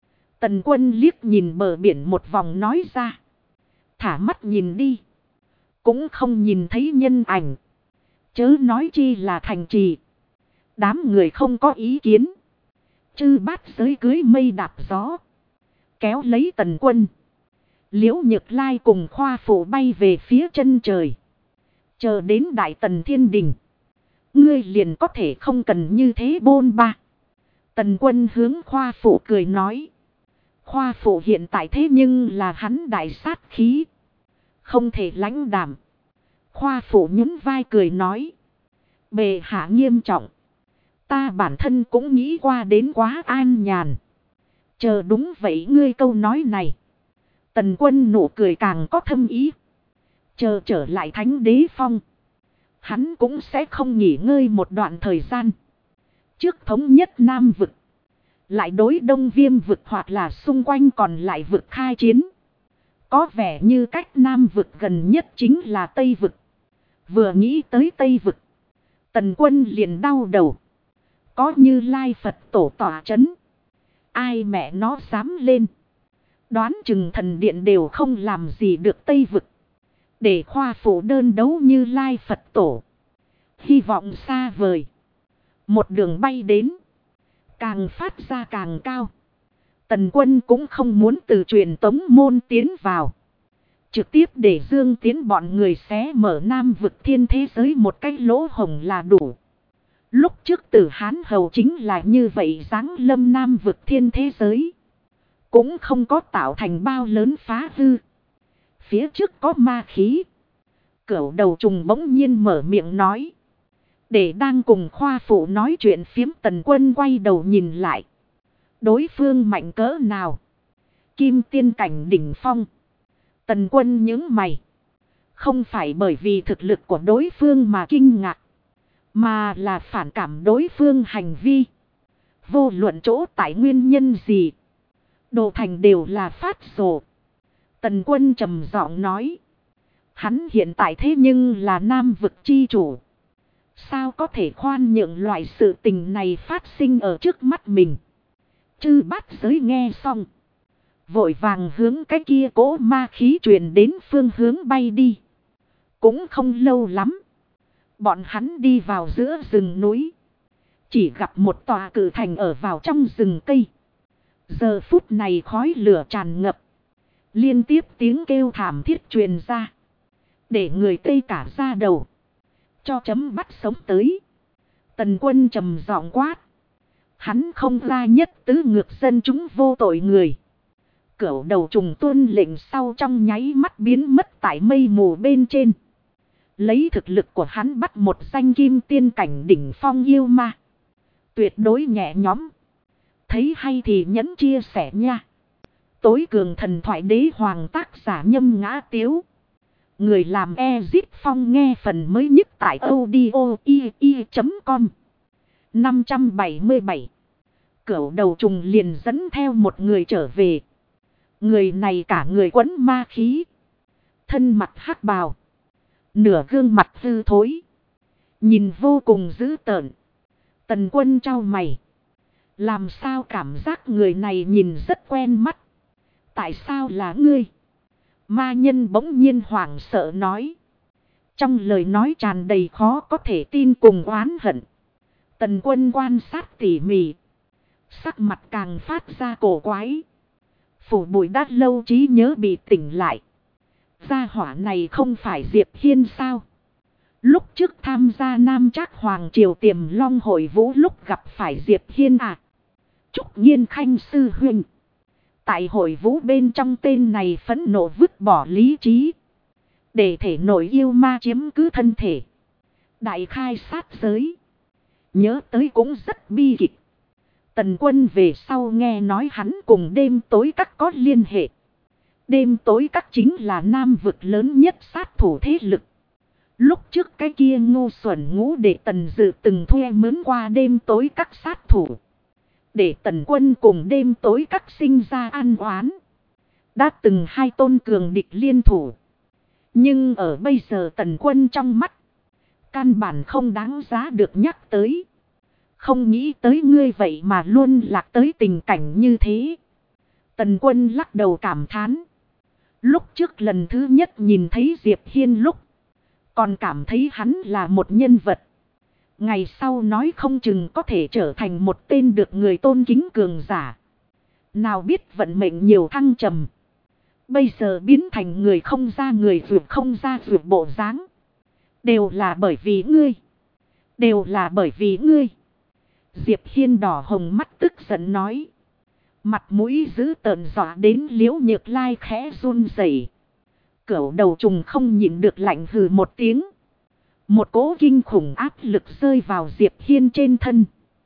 Tần Quân liếc nhìn bờ biển một vòng nói ra. Thả mắt nhìn đi. Cũng không nhìn thấy nhân ảnh. Chớ nói chi là thành trì. Đám người không có ý kiến. Chư bát giới cưới mây đạp gió. Kéo lấy Tần Quân. Liễu Nhược Lai cùng Khoa Phụ bay về phía chân trời. Chờ đến Đại Tần Thiên Đình. Ngươi liền có thể không cần như thế bôn ba. Tần Quân hướng Khoa Phụ cười nói. Khoa Phụ hiện tại thế nhưng là hắn đại sát khí. Không thể lãnh đảm. Khoa Phụ nhún vai cười nói. Bệ hạ nghiêm trọng. Ta bản thân cũng nghĩ qua đến quá an nhàn. Chờ đúng vậy ngươi câu nói này. Tần Quân nụ cười càng có thâm ý. Chờ trở lại Thánh Đế Phong. Hắn cũng sẽ không nghỉ ngơi một đoạn thời gian. Trước thống nhất Nam vực. Lại đối Đông Viêm vực hoặc là xung quanh còn lại vực khai chiến. Có vẻ như cách Nam vực gần nhất chính là Tây vực. Vừa nghĩ tới Tây vực. Tần Quân liền đau đầu. Có Như Lai Phật tổ tỏa chấn. Ai mẹ nó dám lên. Đoán chừng thần điện đều không làm gì được Tây vực. Để Khoa Phụ đơn đấu Như Lai Phật tổ. Hy vọng xa vời. Một đường bay đến. Càng phát ra càng cao. Tần Quân cũng không muốn từ truyền tống môn tiến vào. Trực tiếp để Dương Tiến bọn người xé mở Nam vực thiên thế giới một cái lỗ hổng là đủ. Lúc trước Tử Hán Hầu chính là như vậy giáng lâm Nam vực thiên thế giới. Cũng không có tạo thành bao lớn phá hư. Phía trước có ma khí. Cửu đầu trùng bỗng nhiên mở miệng nói. Để đang cùng Khoa Phụ nói chuyện phiếm Tần Quân quay đầu nhìn lại. Đối phương mạnh cỡ nào? Kim tiên cảnh đỉnh phong. Tần Quân nhướng mày. Không phải bởi vì thực lực của đối phương mà kinh ngạc. Mà là phản cảm đối phương hành vi. Vô luận chỗ tại nguyên nhân gì. Đồ thành đều là phát rồ. Tần Quân trầm giọng nói. Hắn hiện tại thế nhưng là Nam vực chi chủ. Sao có thể khoan nhượng loại sự tình này phát sinh ở trước mắt mình. Chư bát giới nghe xong. Vội vàng hướng cái kia cỗ ma khí truyền đến phương hướng bay đi. Cũng không lâu lắm. Bọn hắn đi vào giữa rừng núi. Chỉ gặp một tòa cử thành ở vào trong rừng cây. Giờ phút này khói lửa tràn ngập. Liên tiếp tiếng kêu thảm thiết truyền ra. Để người tê cả da đầu. Cho chấm bắt sống tới. Tần Quân trầm giọng quát. Hắn không ra nhất tứ ngược dân chúng vô tội người. Cửu đầu trùng tuân lệnh sau trong nháy mắt biến mất tại mây mù bên trên. Lấy thực lực của hắn bắt một danh kim tiên cảnh đỉnh phong yêu ma. Tuyệt đối nhẹ nhõm. Thấy hay thì nhấn chia sẻ nha. Tối cường thần thoại đế hoàng tác giả Nhâm Ngã Tiếu. Người làm Ezip Phong nghe phần mới nhất tại audio i.com. 577. Cửu đầu trùng liền dẫn theo một người trở về. Người này cả người quấn ma khí. Thân mặt hắc bào. Nửa gương mặt hư thối. Nhìn vô cùng dữ tợn. Tần Quân trao mày. Làm sao cảm giác người này nhìn rất quen mắt. Tại sao là ngươi? Ma nhân bỗng nhiên hoảng sợ nói. Trong lời nói tràn đầy khó có thể tin cùng oán hận. Tần Quân quan sát tỉ mỉ. Sắc mặt càng phát ra cổ quái. Phủ bụi đã lâu trí nhớ bị tỉnh lại. Gia hỏa này không phải Diệp Hiên sao? Lúc trước tham gia Nam Trác Hoàng Triều Tiềm Long hội vũ lúc gặp phải Diệp Hiên à? Trúc Nhiên Khanh sư huynh. Tại hội vũ bên trong tên này phẫn nộ vứt bỏ lý trí. Để thể nội yêu ma chiếm cứ thân thể. Đại khai sát giới. Nhớ tới cũng rất bi kịch. Tần Quân về sau nghe nói hắn cùng đêm tối các có liên hệ. Đêm tối các chính là nam vực lớn nhất sát thủ thế lực. Lúc trước cái kia ngu xuẩn ngũ để Tần Dự từng thuê mướn qua đêm tối các sát thủ. Để Tần Quân cùng đêm tối các sinh ra ăn oán. Đã từng hai tôn cường địch liên thủ. Nhưng ở bây giờ Tần Quân trong mắt. Căn bản không đáng giá được nhắc tới. Không nghĩ tới ngươi vậy mà luôn lạc tới tình cảnh như thế. Tần Quân lắc đầu cảm thán. Lúc trước lần thứ nhất nhìn thấy Diệp Hiên lúc. Còn cảm thấy hắn là một nhân vật. Ngày sau nói không chừng có thể trở thành một tên được người tôn kính cường giả. Nào biết vận mệnh nhiều thăng trầm. Bây giờ biến thành người không ra người vượt không ra vượt bộ dáng. Đều là bởi vì ngươi. Đều là bởi vì ngươi. Diệp Hiên đỏ hồng mắt tức giận nói. Mặt mũi dữ tợn dọa đến Liễu Nhược Lai khẽ run rẩy. Cửu đầu trùng không nhịn được lạnh hừ một tiếng. Một cỗ kinh khủng áp lực rơi vào Diệp Hiên trên thân.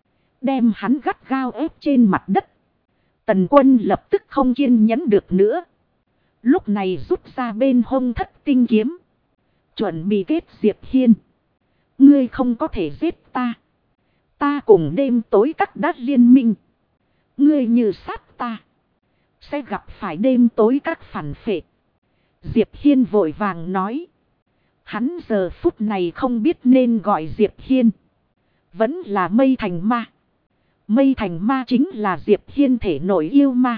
Đem hắn gắt gao ép trên mặt đất. Tần Quân lập tức không kiên nhẫn được nữa. Lúc này rút ra bên hông Thất Tinh kiếm. Chuẩn bị kết Diệp Hiên. Ngươi không có thể giết ta. Ta cùng đêm tối các đát liên minh. Ngươi như sát ta. Sẽ gặp phải đêm tối các phản phệ. Diệp Hiên vội vàng nói. Hắn giờ phút này không biết nên gọi Diệp Hiên. Vẫn là Mây Thành Ma. Mây Thành Ma chính là Diệp Hiên thể nội yêu ma.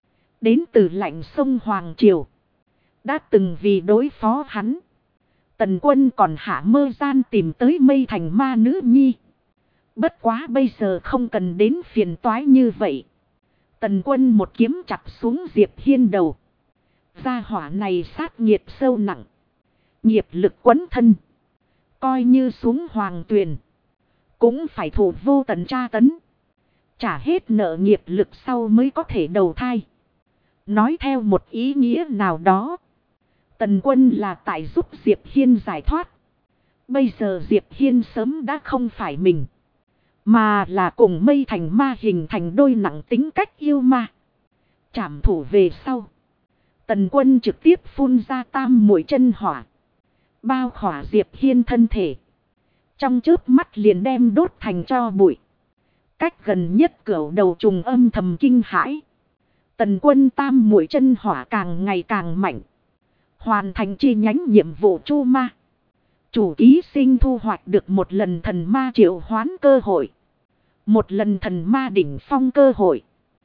Đến từ lạnh sông Hoàng Triều. Đã từng vì đối phó hắn. Tần Quân còn hạ mơ gian tìm tới Mây Thành Ma nữ nhi. Bất quá bây giờ không cần đến phiền toái như vậy. Tần Quân một kiếm chặt xuống Diệp Hiên đầu. Gia hỏa này sát nghiệt sâu nặng. Nghiệp lực quấn thân. Coi như xuống hoàng tuyền. Cũng phải thủ vô tận tra tấn. Trả hết nợ nghiệp lực sau mới có thể đầu thai. Nói theo một ý nghĩa nào đó. Tần Quân là tại giúp Diệp Hiên giải thoát. Bây giờ Diệp Hiên sớm đã không phải mình. Mà là cùng Mây Thành Ma hình thành đôi nặng tính cách yêu ma. Trảm thủ về sau. Tần Quân trực tiếp phun ra tam muội chân hỏa. Bao khỏa Diệp Hiên thân thể. Trong chớp mắt liền đem đốt thành tro bụi. Cách gần nhất cửu đầu trùng âm thầm kinh hãi. Tần Quân tam muội chân hỏa càng ngày càng mạnh. Hoàn thành chi nhánh nhiệm vụ chu ma. Chủ ký sinh thu hoạch được một lần thần ma triệu hoán cơ hội. Một lần thần ma đỉnh phong cơ hội.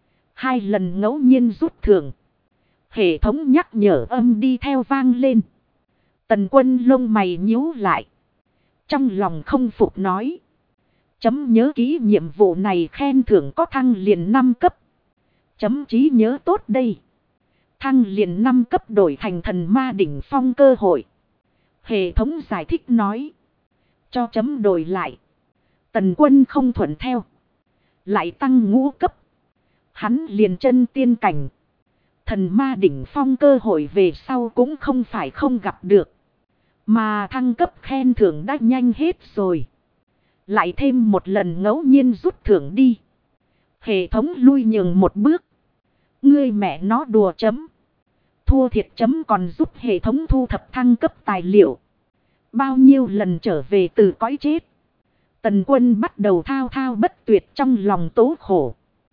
2 lần ngẫu nhiên rút thưởng. Hệ thống nhắc nhở âm đi theo vang lên. Tần Quân lông mày nhíu lại. Trong lòng không phục nói. Chấm nhớ kỹ nhiệm vụ này khen thưởng có thăng liền 5 cấp. Chấm trí nhớ tốt đây. Thăng liền 5 cấp đổi thành thần ma đỉnh phong cơ hội. Hệ thống giải thích nói. Cho chấm đổi lại. Tần Quân không thuận theo. Lại tăng ngũ cấp. Hắn liền chân tiên cảnh. Thần ma đỉnh phong cơ hội về sau cũng không phải không gặp được. Mà thăng cấp khen thưởng đã nhanh hết rồi. Lại thêm một lần ngẫu nhiên rút thưởng đi. Hệ thống lui nhường một bước. Ngươi mẹ nó đùa chấm. Thua thiệt chấm còn giúp hệ thống thu thập thăng cấp tài liệu. Bao nhiêu lần trở về từ cõi chết. Tần Quân bắt đầu thao thao bất tuyệt trong lòng tố khổ.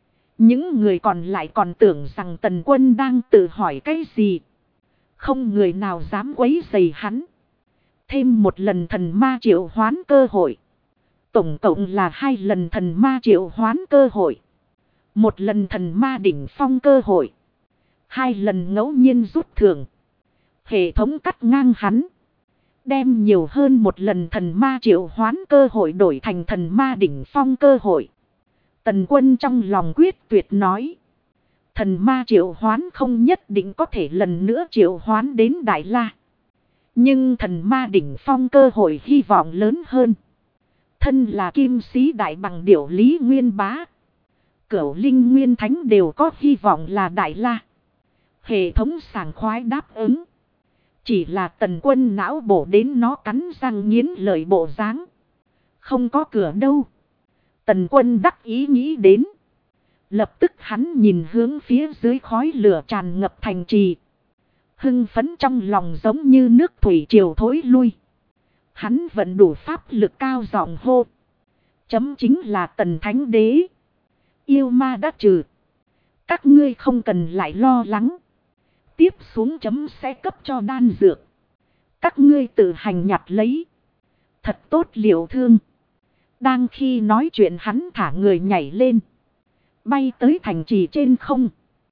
Những người còn lại còn tưởng rằng Tần Quân đang tự hỏi cái gì. Không người nào dám quấy rầy hắn. Thêm một lần thần ma triệu hoán cơ hội. Tổng cộng là 2 lần thần ma triệu hoán cơ hội. 1 lần thần ma đỉnh phong cơ hội. 2 lần ngẫu nhiên rút thưởng. Hệ thống cắt ngang hắn. Đem nhiều hơn 1 lần thần ma triệu hoán cơ hội đổi thành thần ma đỉnh phong cơ hội. Tần Quân trong lòng quyết tuyệt nói. Thần ma triệu hoán không nhất định có thể lần nữa triệu hoán đến Đại La. Nhưng thần ma đỉnh phong cơ hội hy vọng lớn hơn. Thân là kim sĩ đại bằng điểu Lý Nguyên Bá. Cửu Linh Nguyên Thánh đều có hy vọng là Đại La. Hệ thống sảng khoái đáp ứng. Chỉ là Tần Quân não bổ đến nó cắn răng nghiến lợi bộ dáng. Không có cửa đâu. Tần Quân đắc ý nghĩ đến. Lập tức hắn nhìn hướng phía dưới khói lửa tràn ngập thành trì. Hưng phấn trong lòng giống như nước thủy triều thối lui. Hắn vẫn đủ pháp lực cao giọng hô. Chấm chính là Tần Thánh Đế. Yêu ma đã trừ. Các ngươi không cần lại lo lắng. Tiếp xuống chấm sẽ cấp cho đan dược. Các ngươi tự hành nhặt lấy. Thật tốt liệu thương. Đang khi nói chuyện hắn thả người nhảy lên. Bay tới thành trì trên không.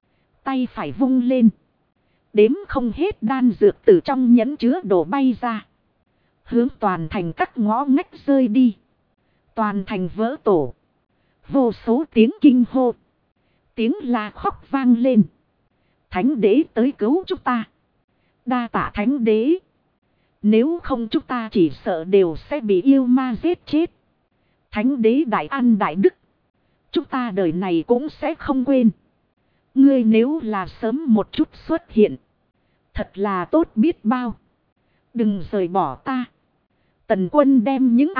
Tay phải vung lên. Đếm không hết đan dược từ trong nhẫn chứa đổ bay ra. Hướng toàn thành các ngõ ngách rơi đi. Toàn thành vỡ tổ. Vô số tiếng kinh hô. Tiếng la khóc vang lên. Thánh đế tới cứu chúng ta. Đa tạ thánh đế. Nếu không chúng ta chỉ sợ đều sẽ bị yêu ma giết chết. Thánh đế đại an đại đức. Chúng ta đời này cũng sẽ không quên. Ngươi nếu là sớm một chút xuất hiện. Thật là tốt biết bao. Đừng rời bỏ ta. Tần Quân đem những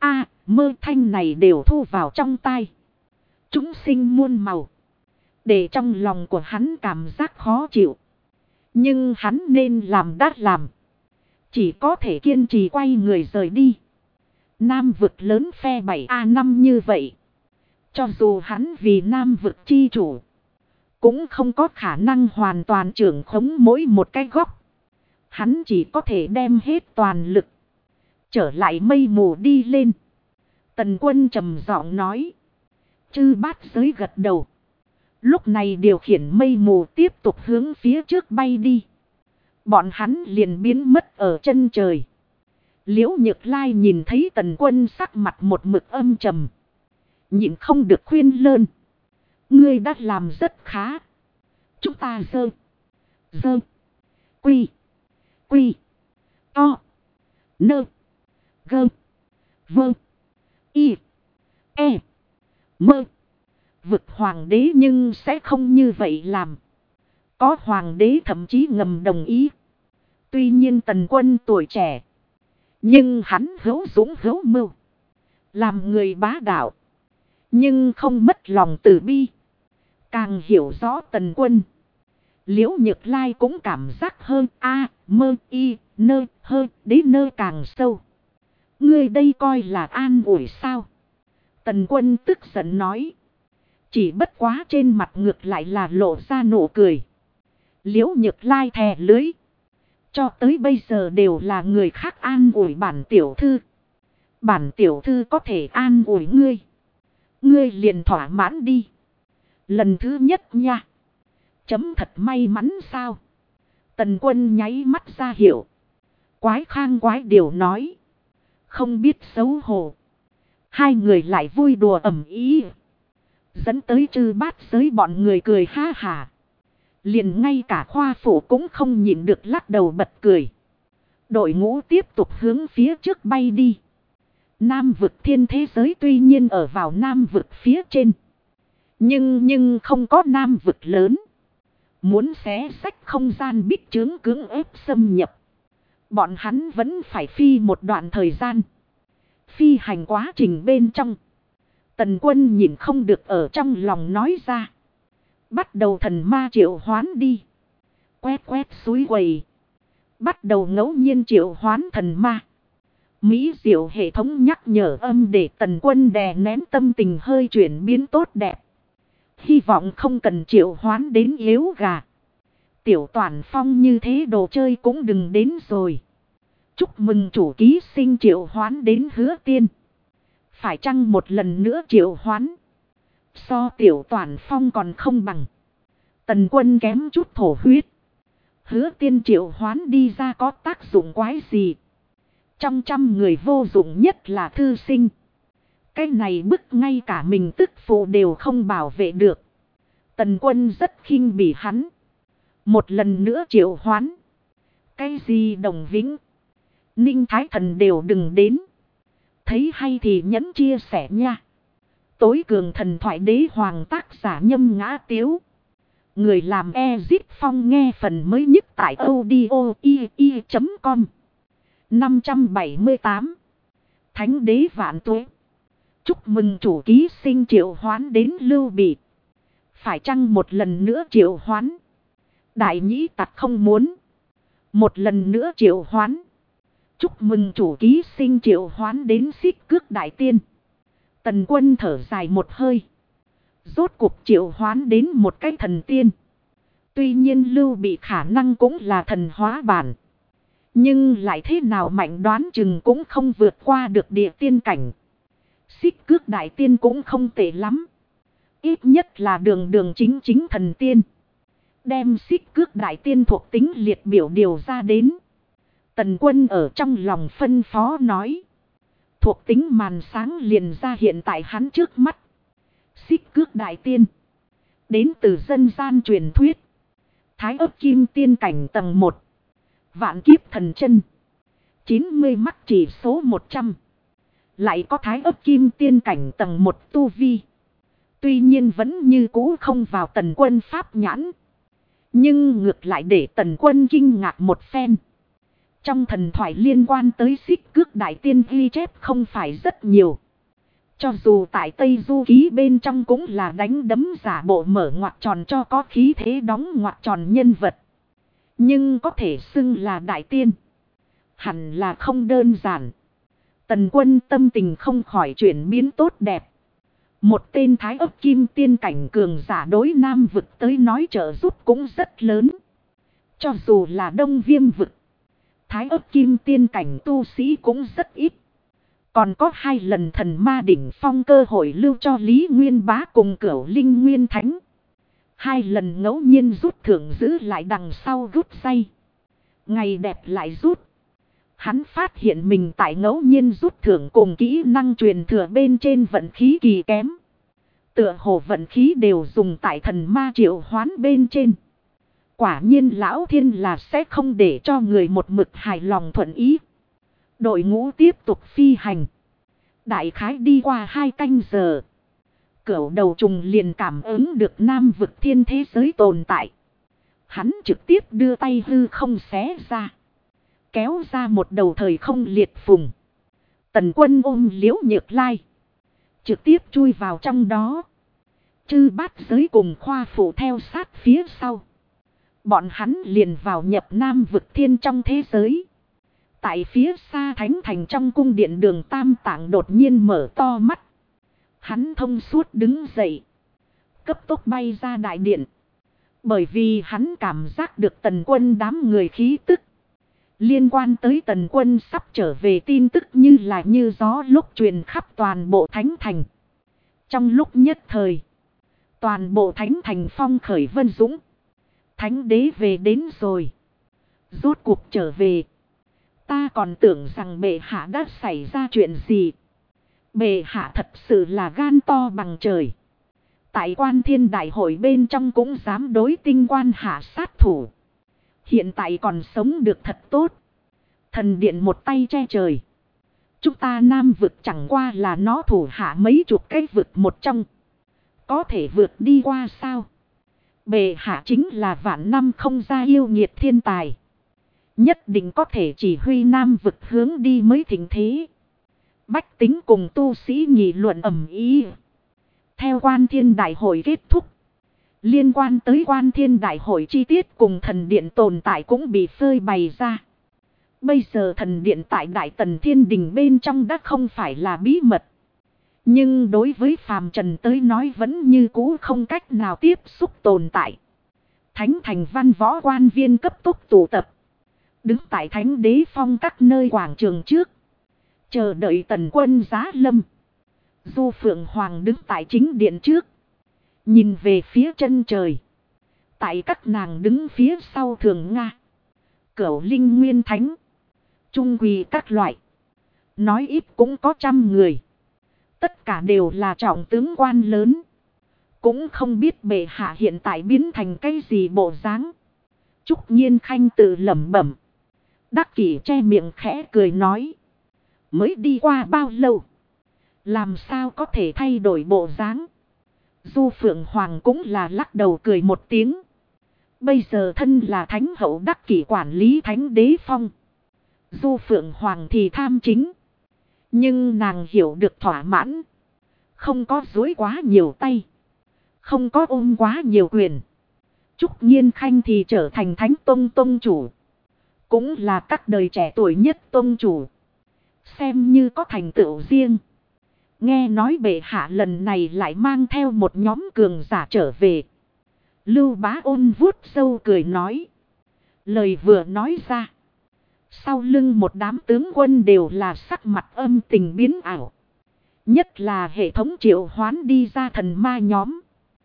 mơ thanh này đều thu vào trong tai. Chúng sinh muôn màu. Để trong lòng của hắn cảm giác khó chịu. Nhưng hắn nên làm đã làm. Chỉ có thể kiên trì quay người rời đi. Nam vực lớn phe 7A5 như vậy. Cho dù hắn vì Nam vực chi chủ. Cũng không có khả năng hoàn toàn trưởng khống mỗi một cái góc. Hắn chỉ có thể đem hết toàn lực. Trở lại mây mù đi lên. Tần Quân trầm giọng nói. Chư bát giới gật đầu. Lúc này điều khiển mây mù tiếp tục hướng phía trước bay đi. Bọn hắn liền biến mất ở chân trời. Liễu Nhược Lai nhìn thấy Tần Quân sắc mặt một mực âm trầm. Nhịn không được khuyên lơn. Ngươi đã làm rất khá. Chúng ta dơ. Quy. To. Nơ. Gơ. Vơ. Y. E. Mơ. Vực hoàng đế nhưng sẽ không như vậy làm. Có hoàng đế thậm chí ngầm đồng ý. Tuy nhiên Tần Quân tuổi trẻ. Nhưng hắn hữu dũng hữu mưu. Làm người bá đạo. Nhưng không mất lòng từ bi. Càng hiểu rõ Tần Quân. Liễu Nhược Lai cũng cảm giác hơn mơ y nơ hơn đế nơ càng sâu. Ngươi đây coi là an ủi sao? Tần Quân tức giận nói. Chỉ bất quá trên mặt ngược lại là lộ ra nụ cười. Liễu Nhược Lai thè lưới. Cho tới bây giờ đều là người khác an ủi bản tiểu thư. Bản tiểu thư có thể an ủi ngươi. Ngươi liền thỏa mãn đi. Lần thứ nhất nha. Chấm thật may mắn sao? Tần Quân nháy mắt ra hiệu. Quái khang quái điều nói. Không biết xấu hổ. Hai người lại vui đùa ầm ĩ. Dẫn tới chư bát giới bọn người cười ha hả. Liền ngay cả khoa phủ cũng không nhịn được lắc đầu bật cười. Đội ngũ tiếp tục hướng phía trước bay đi. Nam vực thiên thế giới tuy nhiên ở vào Nam vực phía trên. Nhưng không có Nam vực lớn. Muốn xé xách không gian bích trướng cưỡng ép xâm nhập. Bọn hắn vẫn phải phi một đoạn thời gian. Phi hành quá trình bên trong. Tần Quân nhìn không được ở trong lòng nói ra. Bắt đầu thần ma triệu hoán đi. Quét quét suối quầy. Bắt đầu ngẫu nhiên triệu hoán thần ma. Mỹ diệu hệ thống nhắc nhở âm để Tần Quân đè nén tâm tình hơi chuyển biến tốt đẹp. Hy vọng không cần triệu hoán đến yếu gà. Tiểu Toàn Phong như thế đồ chơi cũng đừng đến rồi. Chúc mừng chủ ký sinh triệu hoán đến Hứa Tiên. Phải chăng một lần nữa triệu hoán? So Tiểu Toàn Phong còn không bằng. Tần Quân kém chút thổ huyết. Hứa Tiên triệu hoán đi ra có tác dụng quái gì? Trong 100 người vô dụng nhất là thư sinh. Cái này bức ngay cả mình tức phụ đều không bảo vệ được. Tần Quân rất khinh bỉ hắn. Một lần nữa triệu hoán. Cái gì Đồng Vĩnh, Ninh Thái Thần đều đừng đến. Thấy hay thì nhấn chia sẻ nha. Tối cường thần thoại đế hoàng tác giả Nhâm Ngã Tiếu. Người làm Ezip Phong nghe phần mới nhất tại audio.com. 578. Thánh đế vạn tuế. Chúc mừng chủ ký sinh triệu hoán đến Lưu Bị. Phải chăng một lần nữa triệu hoán? Đại Nhĩ Tặc không muốn. Một lần nữa triệu hoán. Chúc mừng chủ ký sinh triệu hoán đến Xích Cước Đại Tiên. Tần Quân thở dài một hơi. Rốt cuộc triệu hoán đến một cái thần tiên. Tuy nhiên Lưu Bị khả năng cũng là thần hóa bản. Nhưng lại thế nào mạnh đoán chừng cũng không vượt qua được địa tiên cảnh. Xích Cước Đại Tiên cũng không tệ lắm. Ít nhất là đường chính thần tiên. Đem Xích Cước Đại Tiên thuộc tính liệt biểu điều ra đến. Tần Quân ở trong lòng phân phó nói. Thuộc tính màn sáng liền ra hiện tại hắn trước mắt. Xích Cước Đại Tiên. Đến từ dân gian truyền thuyết. Thái ấp kim tiên cảnh tầng 1. Vạn kiếp thần chân. 90 mắt chỉ số 100. Lại có thái ấp kim tiên cảnh tầng 1 tu vi. Tuy nhiên vẫn như cũ không vào Tần Quân pháp nhãn. Nhưng ngược lại để Tần Quân kinh ngạc một phen. Trong thần thoại liên quan tới Xích Cước Đại Tiên ghi chép không phải rất nhiều. Cho dù tại Tây Du Ký bên trong cũng là đánh đấm giả bộ mở ngoặc tròn cho có khí thế đóng ngoặc tròn nhân vật. Nhưng có thể xưng là Đại Tiên. Hẳn là không đơn giản. Tần Quân tâm tình không khỏi chuyển biến tốt đẹp. Một tên thái ấp kim tiên cảnh cường giả đối Nam vực tới nói trợ giúp cũng rất lớn. Cho dù là Đông Viêm vực. Thái ấp kim tiên cảnh tu sĩ cũng rất ít. Còn có 2 lần thần ma đỉnh phong cơ hội lưu cho Lý Nguyên Bá cùng Cửu Linh Nguyên Thánh. 2 lần ngẫu nhiên rút thưởng giữ lại đằng sau rút say. Ngày đẹp lại rút. Hắn phát hiện mình tại ngẫu nhiên rút thưởng cùng kỹ năng truyền thừa bên trên vận khí kỳ kém. Tựa hồ vận khí đều dùng tại thần ma triệu hoán bên trên. Quả nhiên lão thiên là sẽ không để cho người một mực hài lòng thuận ý. Đội ngũ tiếp tục phi hành. Đại khái đi qua 2 canh giờ. Cửu đầu trùng liền cảm ứng được Nam vực thiên thế giới tồn tại. Hắn trực tiếp đưa tay hư không xé ra. Kéo ra một đầu thời không liệt phùng. Tần Quân ôm Liễu Nhược Lai. Trực tiếp chui vào trong đó. Chư bát giới cùng khoa phụ theo sát phía sau. Bọn hắn liền vào nhập Nam vực thiên trong thế giới. Tại phía xa thánh thành trong cung điện Đường Tam Tạng đột nhiên mở to mắt. Hắn thông suốt đứng dậy. Cấp tốc bay ra đại điện. Bởi vì hắn cảm giác được Tần Quân đám người khí tức. Liên quan tới Tần Quân sắp trở về tin tức như là như gió lúc truyền khắp toàn bộ thánh thành. Trong lúc nhất thời. Toàn bộ thánh thành phong khởi vân dũng. Thánh đế về đến rồi. Rốt cuộc trở về. Ta còn tưởng rằng bệ hạ đã xảy ra chuyện gì. Bệ hạ thật sự là gan to bằng trời. Tại Quan Thiên Đại hội bên trong cũng dám đối Tinh Quan hạ sát thủ. Hiện tại còn sống được thật tốt. Thần điện một tay che trời. Chúng ta Nam vực chẳng qua là nó thủ hạ mấy chục cái vực một trong. Có thể vượt đi qua sao? Bệ hạ chính là vạn năm không ra yêu nghiệt thiên tài. Nhất định có thể chỉ huy Nam vực hướng đi mới thịnh thế. Bách tính cùng tu sĩ nghị luận ầm ĩ. Theo Quan Thiên Đại hội kết thúc. Liên quan tới Quan Thiên Đại hội chi tiết cùng thần điện tồn tại cũng bị phơi bày ra. Bây giờ thần điện tại Đại Tần Thiên Đình bên trong đã không phải là bí mật. Nhưng đối với phàm trần tới nói vẫn như cũ không cách nào tiếp xúc tồn tại. Thánh thành văn võ quan viên cấp tốc tụ tập. Đứng tại Thánh Đế Phong các nơi quảng trường trước. Chờ đợi Tần quân giá lâm. Du Phượng Hoàng đứng tại chính điện trước. Nhìn về phía chân trời. Tại các nàng đứng phía sau Thường Nga. Cửu Linh Nguyên Thánh. Trung quỳ các loại. Nói ít cũng có 100 người. Tất cả đều là trọng tướng quan lớn. Cũng không biết bệ hạ hiện tại biến thành cái gì bộ dáng. Trúc Nhiên Khanh tự lẩm bẩm. Đắc Kỷ che miệng khẽ cười nói. Mới đi qua bao lâu. Làm sao có thể thay đổi bộ dáng. Du Phượng Hoàng cũng là lắc đầu cười một tiếng. Bây giờ thân là Thánh hậu Đắc Kỷ quản lý Thánh Đế Phong. Du Phượng Hoàng thì tham chính. Nhưng nàng hiểu được thỏa mãn. Không có dối quá nhiều tay. Không có ôm quá nhiều quyền. Trúc Nhiên Khanh thì trở thành Thánh Tông Tông chủ. Cũng là các đời trẻ tuổi nhất Tông chủ. Xem như có thành tựu riêng. Nghe nói bệ hạ lần này lại mang theo một nhóm cường giả trở về. Lưu Bá Ôn vuốt râu cười nói. Lời vừa nói ra. Sau lưng một đám tướng quân đều là sắc mặt âm tình biến ảo. Nhất là hệ thống triệu hoán đi ra thần ma nhóm.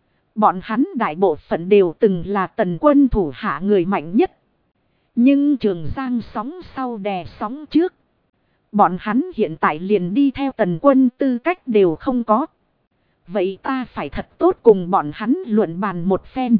Bọn hắn đại bộ phận đều từng là Tần quân thủ hạ người mạnh nhất. Nhưng Trường Giang sóng sau đè sóng trước. Bọn hắn hiện tại liền đi theo Tần quân tư cách đều không có. Vậy ta phải thật tốt cùng bọn hắn luận bàn một phen.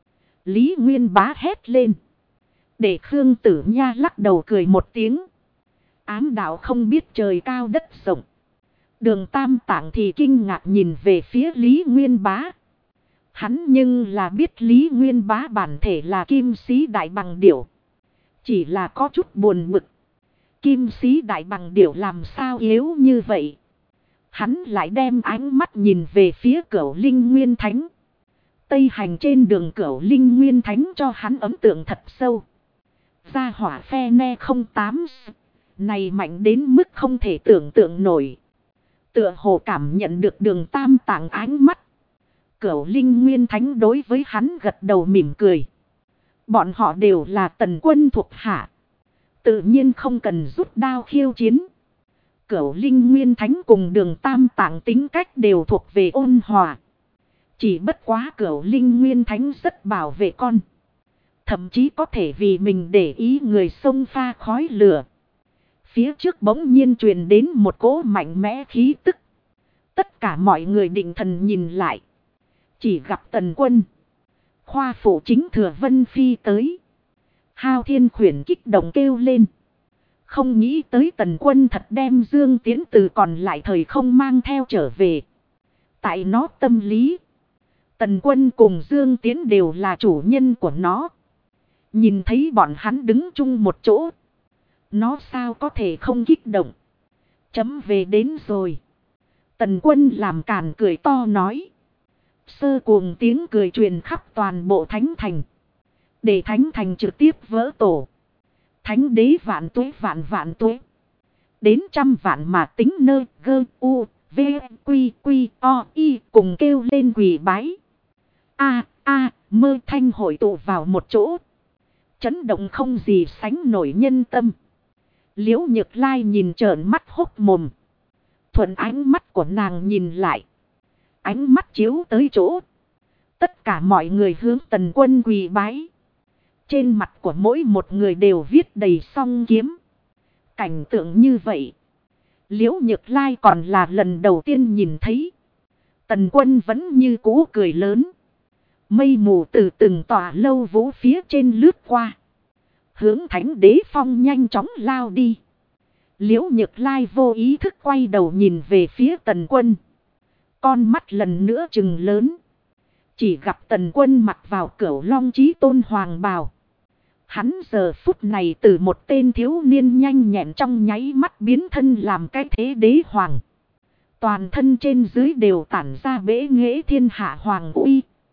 Lý Nguyên Bá hét lên. Để Khương Tử Nha lắc đầu cười một tiếng. Ám đạo không biết trời cao đất rộng. Đường Tam Tạng thì kinh ngạc nhìn về phía Lý Nguyên Bá. Hắn nhưng là biết Lý Nguyên Bá bản thể là Kim Sĩ Đại Bằng Điểu. Chỉ là có chút buồn bực. Kim Sĩ Đại Bằng Điểu làm sao yếu như vậy. Hắn lại đem ánh mắt nhìn về phía Cửu Linh Nguyên Thánh. Tây hành trên đường Cửu Linh Nguyên Thánh cho hắn ấn tượng thật sâu. Gia hỏa phe ne 08 này mạnh đến mức không thể tưởng tượng nổi. Tựa hồ cảm nhận được Đường Tam Tạng ánh mắt. Cửu Linh Nguyên Thánh đối với hắn gật đầu mỉm cười. Bọn họ đều là Tần quân thuộc hạ. Tự nhiên không cần rút đao khiêu chiến. Cửu Linh Nguyên Thánh cùng Đường Tam Tạng tính cách đều thuộc về ôn hòa. Chỉ bất quá Cửu Linh Nguyên Thánh rất bảo vệ con. Thậm chí có thể vì mình để ý người xông pha khói lửa. Phía trước bỗng nhiên truyền đến một cỗ mạnh mẽ khí tức. Tất cả mọi người định thần nhìn lại. Chỉ gặp Tần quân. Khoa phụ chính Thừa Vân Phi tới. Hao Thiên Khuyển kích động kêu lên. Không nghĩ tới Tần quân thật đem Dương Tiễn từ còn lại thời không mang theo trở về. Tại nó tâm lý. Tần quân cùng Dương Tiễn đều là chủ nhân của nó. Nhìn thấy bọn hắn đứng chung một chỗ. Nó sao có thể không kích động. Chấm về đến rồi. Tần quân làm càn cười to nói. Sơ cuồng tiếng cười truyền khắp toàn bộ Thánh Thành. Để Thánh Thành trực tiếp vỡ tổ. Thánh đế vạn tuế vạn vạn tuế. Đến 100 vạn mà tính nơi gơ u v quy quy o y cùng kêu lên quỳ bái. Mơ thanh hội tụ vào một chỗ. Chấn động không gì sánh nổi nhân tâm. Liễu Nhược Lai nhìn trợn mắt hốc mồm. Thuận ánh mắt của nàng nhìn lại. Ánh mắt chiếu tới chỗ. Tất cả mọi người hướng Tần quân quỳ bái. Trên mặt của mỗi một người đều viết đầy song kiếm. Cảnh tượng như vậy. Liễu Nhược Lai còn là lần đầu tiên nhìn thấy. Tần quân vẫn như cũ cười lớn. Mây mù từ từng tòa lâu vũ phía trên lướt qua. Hướng Thánh Đế Phong nhanh chóng lao đi. Liễu Nhược Lai vô ý thức quay đầu nhìn về phía Tần quân. Con mắt lần nữa trừng lớn. Chỉ gặp Tần quân mặc vào Cửu Long Chí Tôn hoàng bào. Hắn giờ phút này từ một tên thiếu niên nhanh nhẹn trong nháy mắt biến thân làm cái thế đế hoàng. Toàn thân trên dưới đều tản ra bế nghệ thiên hạ hoàng uy.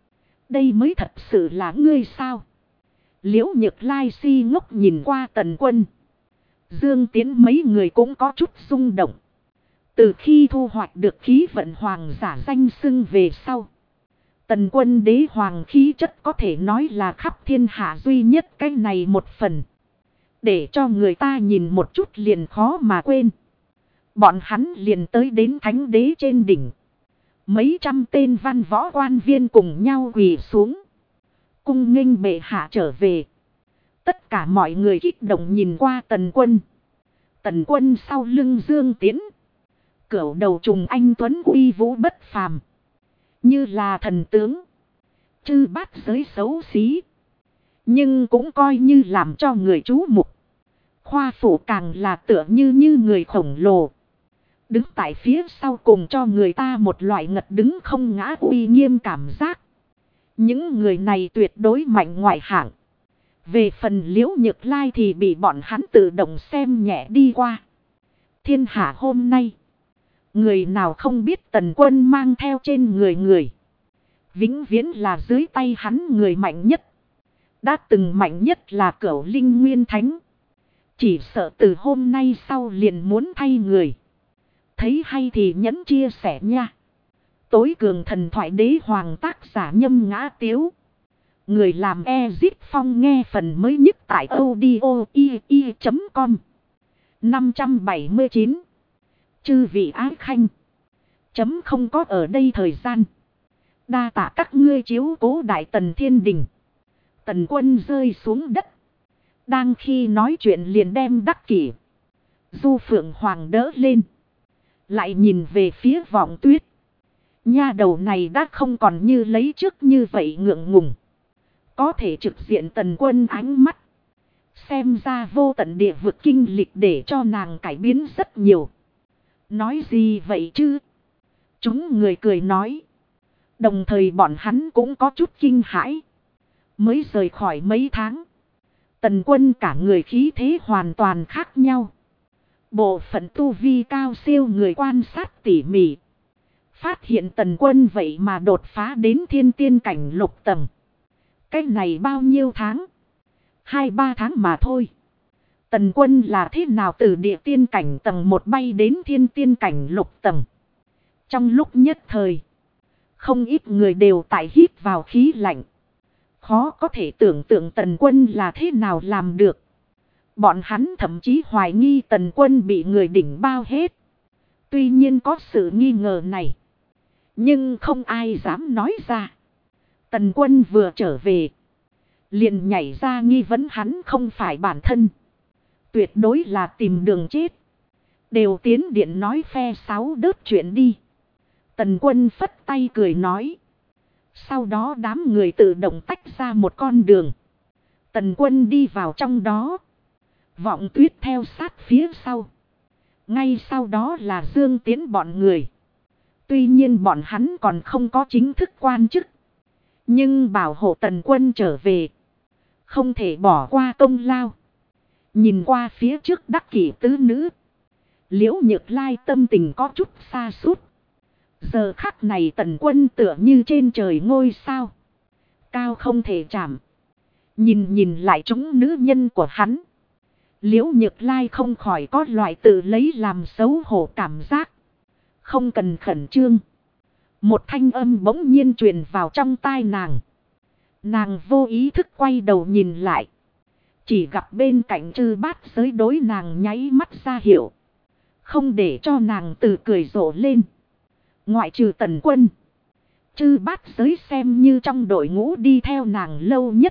Đây mới thật sự là ngươi sao? Liễu Nhược Lai si ngốc nhìn qua Tần Quân. Dương Tiến mấy người cũng có chút rung động. Từ khi thu hoạch được khí vận hoàng giả danh xưng về sau. Tần Quân đế hoàng khí chất có thể nói là khắp thiên hạ duy nhất cái này một phần. Để cho người ta nhìn một chút liền khó mà quên. Bọn hắn liền tới đến thánh đế trên đỉnh. Mấy trăm tên văn võ quan viên cùng nhau quỳ xuống. Cung nghênh bệ hạ trở về. Tất cả mọi người kích động nhìn qua Tần Quân. Tần Quân sau lưng Dương Tiến. Cửu đầu trùng anh tuấn uy vũ bất phàm. Như là thần tướng. Chư bát giới xấu xí. Nhưng cũng coi như làm cho người chú mục. Khoa phủ càng là tựa như người khổng lồ. Đứng tại phía sau cùng cho người ta một loại ngật đứng không ngã uy nghiêm cảm giác. Những người này tuyệt đối mạnh ngoại hạng. Về phần Liễu Nhược Lai thì bị bọn hắn tự động xem nhẹ đi qua. Thiên hạ hôm nay. Người nào không biết Tần Quân mang theo trên người. Vĩnh viễn là dưới tay hắn người mạnh nhất. Đã từng mạnh nhất là Cửu Linh Nguyên Thánh. Chỉ sợ từ hôm nay sau liền muốn thay người. Thấy hay thì nhấn chia sẻ nha. Tối cường thần thoại đế hoàng tác giả Nhâm Ngã Tiếu. Người làm Ezit Phong nghe phần mới nhất tại audio.com. 579. Chư vị ái khanh. Chấm không có ở đây thời gian. Đa tạ các ngươi chiếu cố Đại Tần Thiên Đình. Tần Quân rơi xuống đất. Đang khi nói chuyện liền đem Đắc Kỷ, Du Phượng Hoàng đỡ lên. Lại nhìn về phía Vọng Tuyết. Nha đầu này đã không còn như lấy trước như vậy ngượng ngùng. Có thể trực diện Tần Quân ánh mắt. Xem ra vô tận địa vực kinh lịch để cho nàng cải biến rất nhiều. Nói gì vậy chứ? Chúng người cười nói. Đồng thời bọn hắn cũng có chút kinh hãi. Mới rời khỏi mấy tháng. Tần Quân cả người khí thế hoàn toàn khác nhau. Bộ phận tu vi cao siêu người quan sát tỉ mỉ. Phát hiện Tần Quân vậy mà đột phá đến thiên tiên cảnh lục tầng. Cái này bao nhiêu tháng? 2-3 tháng mà thôi. Tần Quân là thế nào từ địa tiên cảnh tầng 1 bay đến thiên tiên cảnh lục tầng? Trong lúc nhất thời, không ít người đều tại hít vào khí lạnh. Khó có thể tưởng tượng Tần Quân là thế nào làm được. Bọn hắn thậm chí hoài nghi Tần Quân bị người đỉnh bao hết. Tuy nhiên có sự nghi ngờ này. Nhưng không ai dám nói ra. Tần Quân vừa trở về. Liền nhảy ra nghi vấn hắn không phải bản thân. Tuyệt đối là tìm đường chết. Đều tiến điện nói phe 6 đớt chuyện đi. Tần Quân phất tay cười nói. Sau đó đám người tự động tách ra một con đường. Tần Quân đi vào trong đó. Vọng Tuyết theo sát phía sau. Ngay sau đó là Dương Tiến bọn người. Tuy nhiên bọn hắn còn không có chính thức quan chức. Nhưng bảo hộ Tần Quân trở về. Không thể bỏ qua công lao. Nhìn qua phía trước Đắc Kỷ tứ nữ. Liễu Nhược Lai tâm tình có chút xa sút. Giờ khắc này Tần Quân tựa như trên trời ngôi sao. Cao không thể chạm. Nhìn lại chúng nữ nhân của hắn. Liễu Nhược Lai không khỏi có loại tự lấy làm xấu hổ cảm giác. Không cần khẩn trương. Một thanh âm bỗng nhiên truyền vào trong tai nàng. Nàng vô ý thức quay đầu nhìn lại. Chỉ gặp bên cạnh Chư Bát Giới đối nàng nháy mắt ra hiệu. Không để cho nàng từ cười rộ lên. Ngoại trừ Tần Quân. Chư Bát Giới xem như trong đội ngũ đi theo nàng lâu nhất.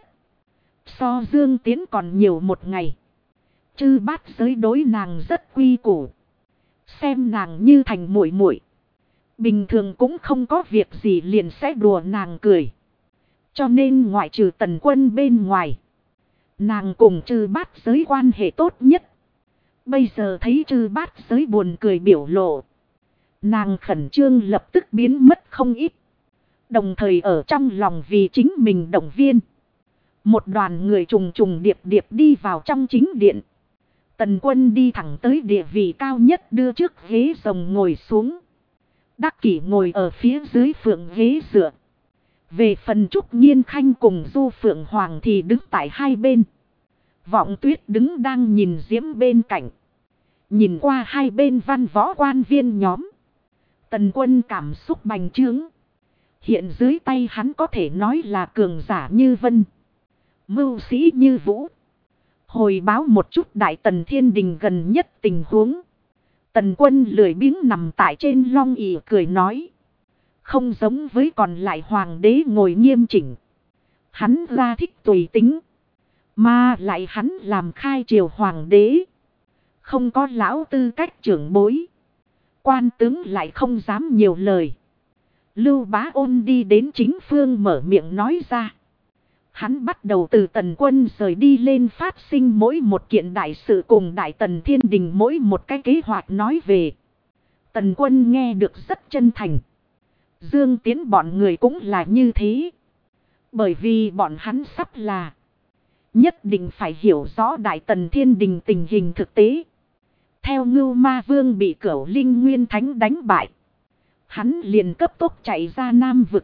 So Dương Tiến còn nhiều một ngày. Chư Bát Giới đối nàng rất quy củ. Xem nàng như thành muội muội. Bình thường cũng không có việc gì liền sẽ đùa nàng cười. Cho nên ngoại trừ Tần Quân bên ngoài. Nàng cùng Chư Bát Giới quan hệ tốt nhất. Bây giờ thấy Chư Bát Giới buồn cười biểu lộ. Nàng khẩn trương lập tức biến mất không ít. Đồng thời ở trong lòng vì chính mình động viên. Một đoàn người trùng trùng điệp điệp đi vào trong chính điện. Tần Quân đi thẳng tới địa vị cao nhất đưa trước ghế rồng ngồi xuống. Đắc Kỷ ngồi ở phía dưới phượng ghế dựa. Về phần Trúc Nhiên Khanh cùng Du Phượng Hoàng thì đứng tại hai bên. Vọng Tuyết đứng đang nhìn Diễm bên cạnh. Nhìn qua hai bên văn võ quan viên nhóm. Tần Quân cảm xúc bành trướng. Hiện dưới tay hắn có thể nói là cường giả như vân, mưu sĩ như vũ. Hồi báo một chút Đại Tần Thiên Đình gần nhất tình huống. Tần Quân lười biếng nằm tại trên long ỷ cười nói. Không giống với còn lại hoàng đế ngồi nghiêm chỉnh. Hắn ra thích tùy tính. Mà lại hắn làm khai triều hoàng đế. Không có lão tư cách trưởng bối. Quan tướng lại không dám nhiều lời. Lưu Bá Ôn đi đến chính phương mở miệng nói ra. Hắn bắt đầu từ Tần Quân rời đi lên phát sinh mỗi một kiện đại sự cùng Đại Tần Thiên Đình mỗi một cái kế hoạch nói về. Tần Quân nghe được rất chân thành. Dương Tiến bọn người cũng là như thế. Bởi vì bọn hắn sắp là nhất định phải hiểu rõ Đại Tần Thiên Đình tình hình thực tế. Theo Ngưu Ma Vương bị Cửu Linh Nguyên Thánh đánh bại. Hắn liền cấp tốc chạy ra Nam Vực.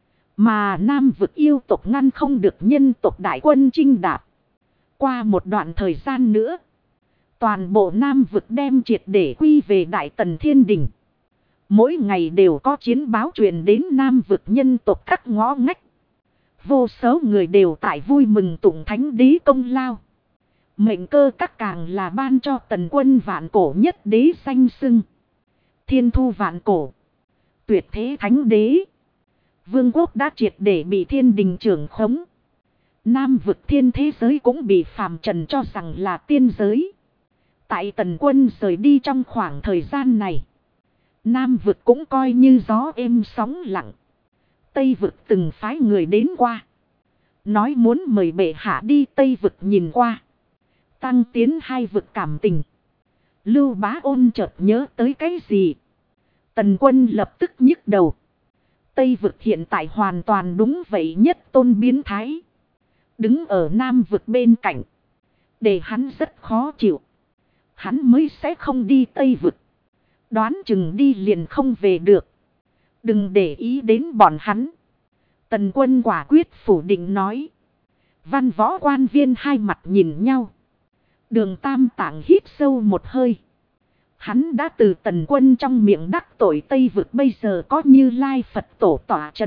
Mà Nam Vực yêu tộc ngăn không được nhân tộc đại quân chinh đạp. Qua một đoạn thời gian nữa. Toàn bộ Nam Vực đem triệt để quy về Đại Tần Thiên Đình. Mỗi ngày đều có chiến báo truyền đến Nam Vực nhân tộc các ngõ ngách. Vô số người đều tại vui mừng tụng thánh đế công lao. Mệnh cơ các càng là ban cho Tần Quân vạn cổ nhất đế danh xưng. Thiên thu vạn cổ. Tuyệt thế thánh đế. Vương quốc đã triệt để bị Thiên Đình trưởng khống. Nam Vực thiên thế giới cũng bị phàm trần cho rằng là tiên giới. Tại Tần Quân rời đi trong khoảng thời gian này. Nam Vực cũng coi như gió êm sóng lặng. Tây Vực từng phái người đến qua. Nói muốn mời bệ hạ đi Tây Vực nhìn qua. Tăng tiến hai vực cảm tình. Lưu Bá Ôn chợt nhớ tới cái gì. Tần Quân lập tức nhức đầu. Tây Vực hiện tại hoàn toàn đúng vậy nhất tôn biến thái. Đứng ở Nam Vực bên cạnh. Để hắn rất khó chịu. Hắn mới sẽ không đi Tây Vực. Đoán chừng đi liền không về được. Đừng để ý đến bọn hắn. Tần Quân quả quyết phủ định nói. Văn võ quan viên hai mặt nhìn nhau. Đường Tam Tạng hít sâu một hơi. Hắn đã từ Tần Quân trong miệng đắc tội Tây Vực, bây giờ có Như Lai Phật tổ tỏa chấn.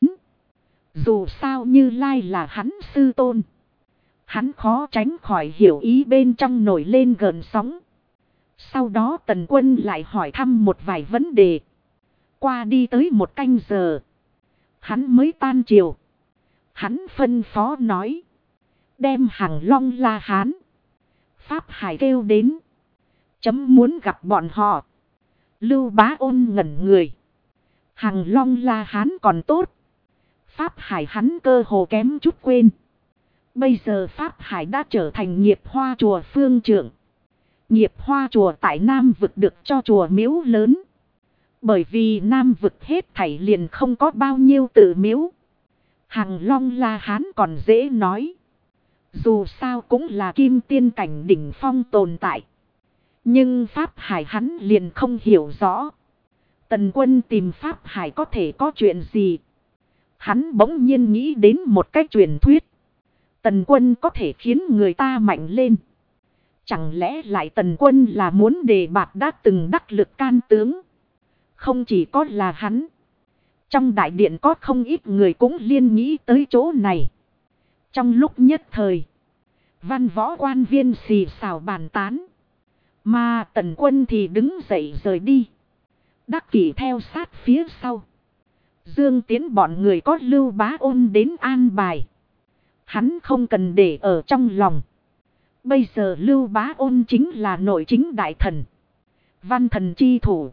Dù sao Như Lai là hắn sư tôn. Hắn khó tránh khỏi hiểu ý bên trong nổi lên gợn sóng. Sau đó Tần Quân lại hỏi thăm một vài vấn đề. Qua đi tới một canh giờ. Hắn mới tan triều. Hắn phân phó nói. Đem Hàng Long La Hán, Pháp Hải kêu đến. Chấm muốn gặp bọn họ. Lưu Bá Ôn ngẩn người. Hàng Long La Hán còn tốt. Pháp Hải hắn cơ hồ kém chút quên. Bây giờ Pháp Hải đã trở thành Nghiệp Hoa chùa phương trưởng. Nghiệp Hoa chùa tại Nam Vực được cho chùa miếu lớn. Bởi vì Nam Vực hết thảy liền không có bao nhiêu tự miếu. Hàng Long La Hán còn dễ nói. Dù sao cũng là kim tiên cảnh đỉnh phong tồn tại. Nhưng Pháp Hải hắn liền không hiểu rõ. Tần Quân tìm Pháp Hải có thể có chuyện gì? Hắn bỗng nhiên nghĩ đến một cái truyền thuyết. Tần Quân có thể khiến người ta mạnh lên. Chẳng lẽ lại Tần Quân là muốn đề bạt đã từng đắc lực can tướng? Không chỉ có là hắn. Trong đại điện có không ít người cũng liên nghĩ tới chỗ này. Trong lúc nhất thời, văn võ quan viên xì xào bàn tán. Mà Tần Quân thì đứng dậy rời đi. Đắc Kỷ theo sát phía sau. Dương Tiến bọn người có Lưu Bá Ôn đến an bài. Hắn không cần để ở trong lòng. Bây giờ Lưu Bá Ôn chính là nội chính đại thần. Văn thần chi thủ.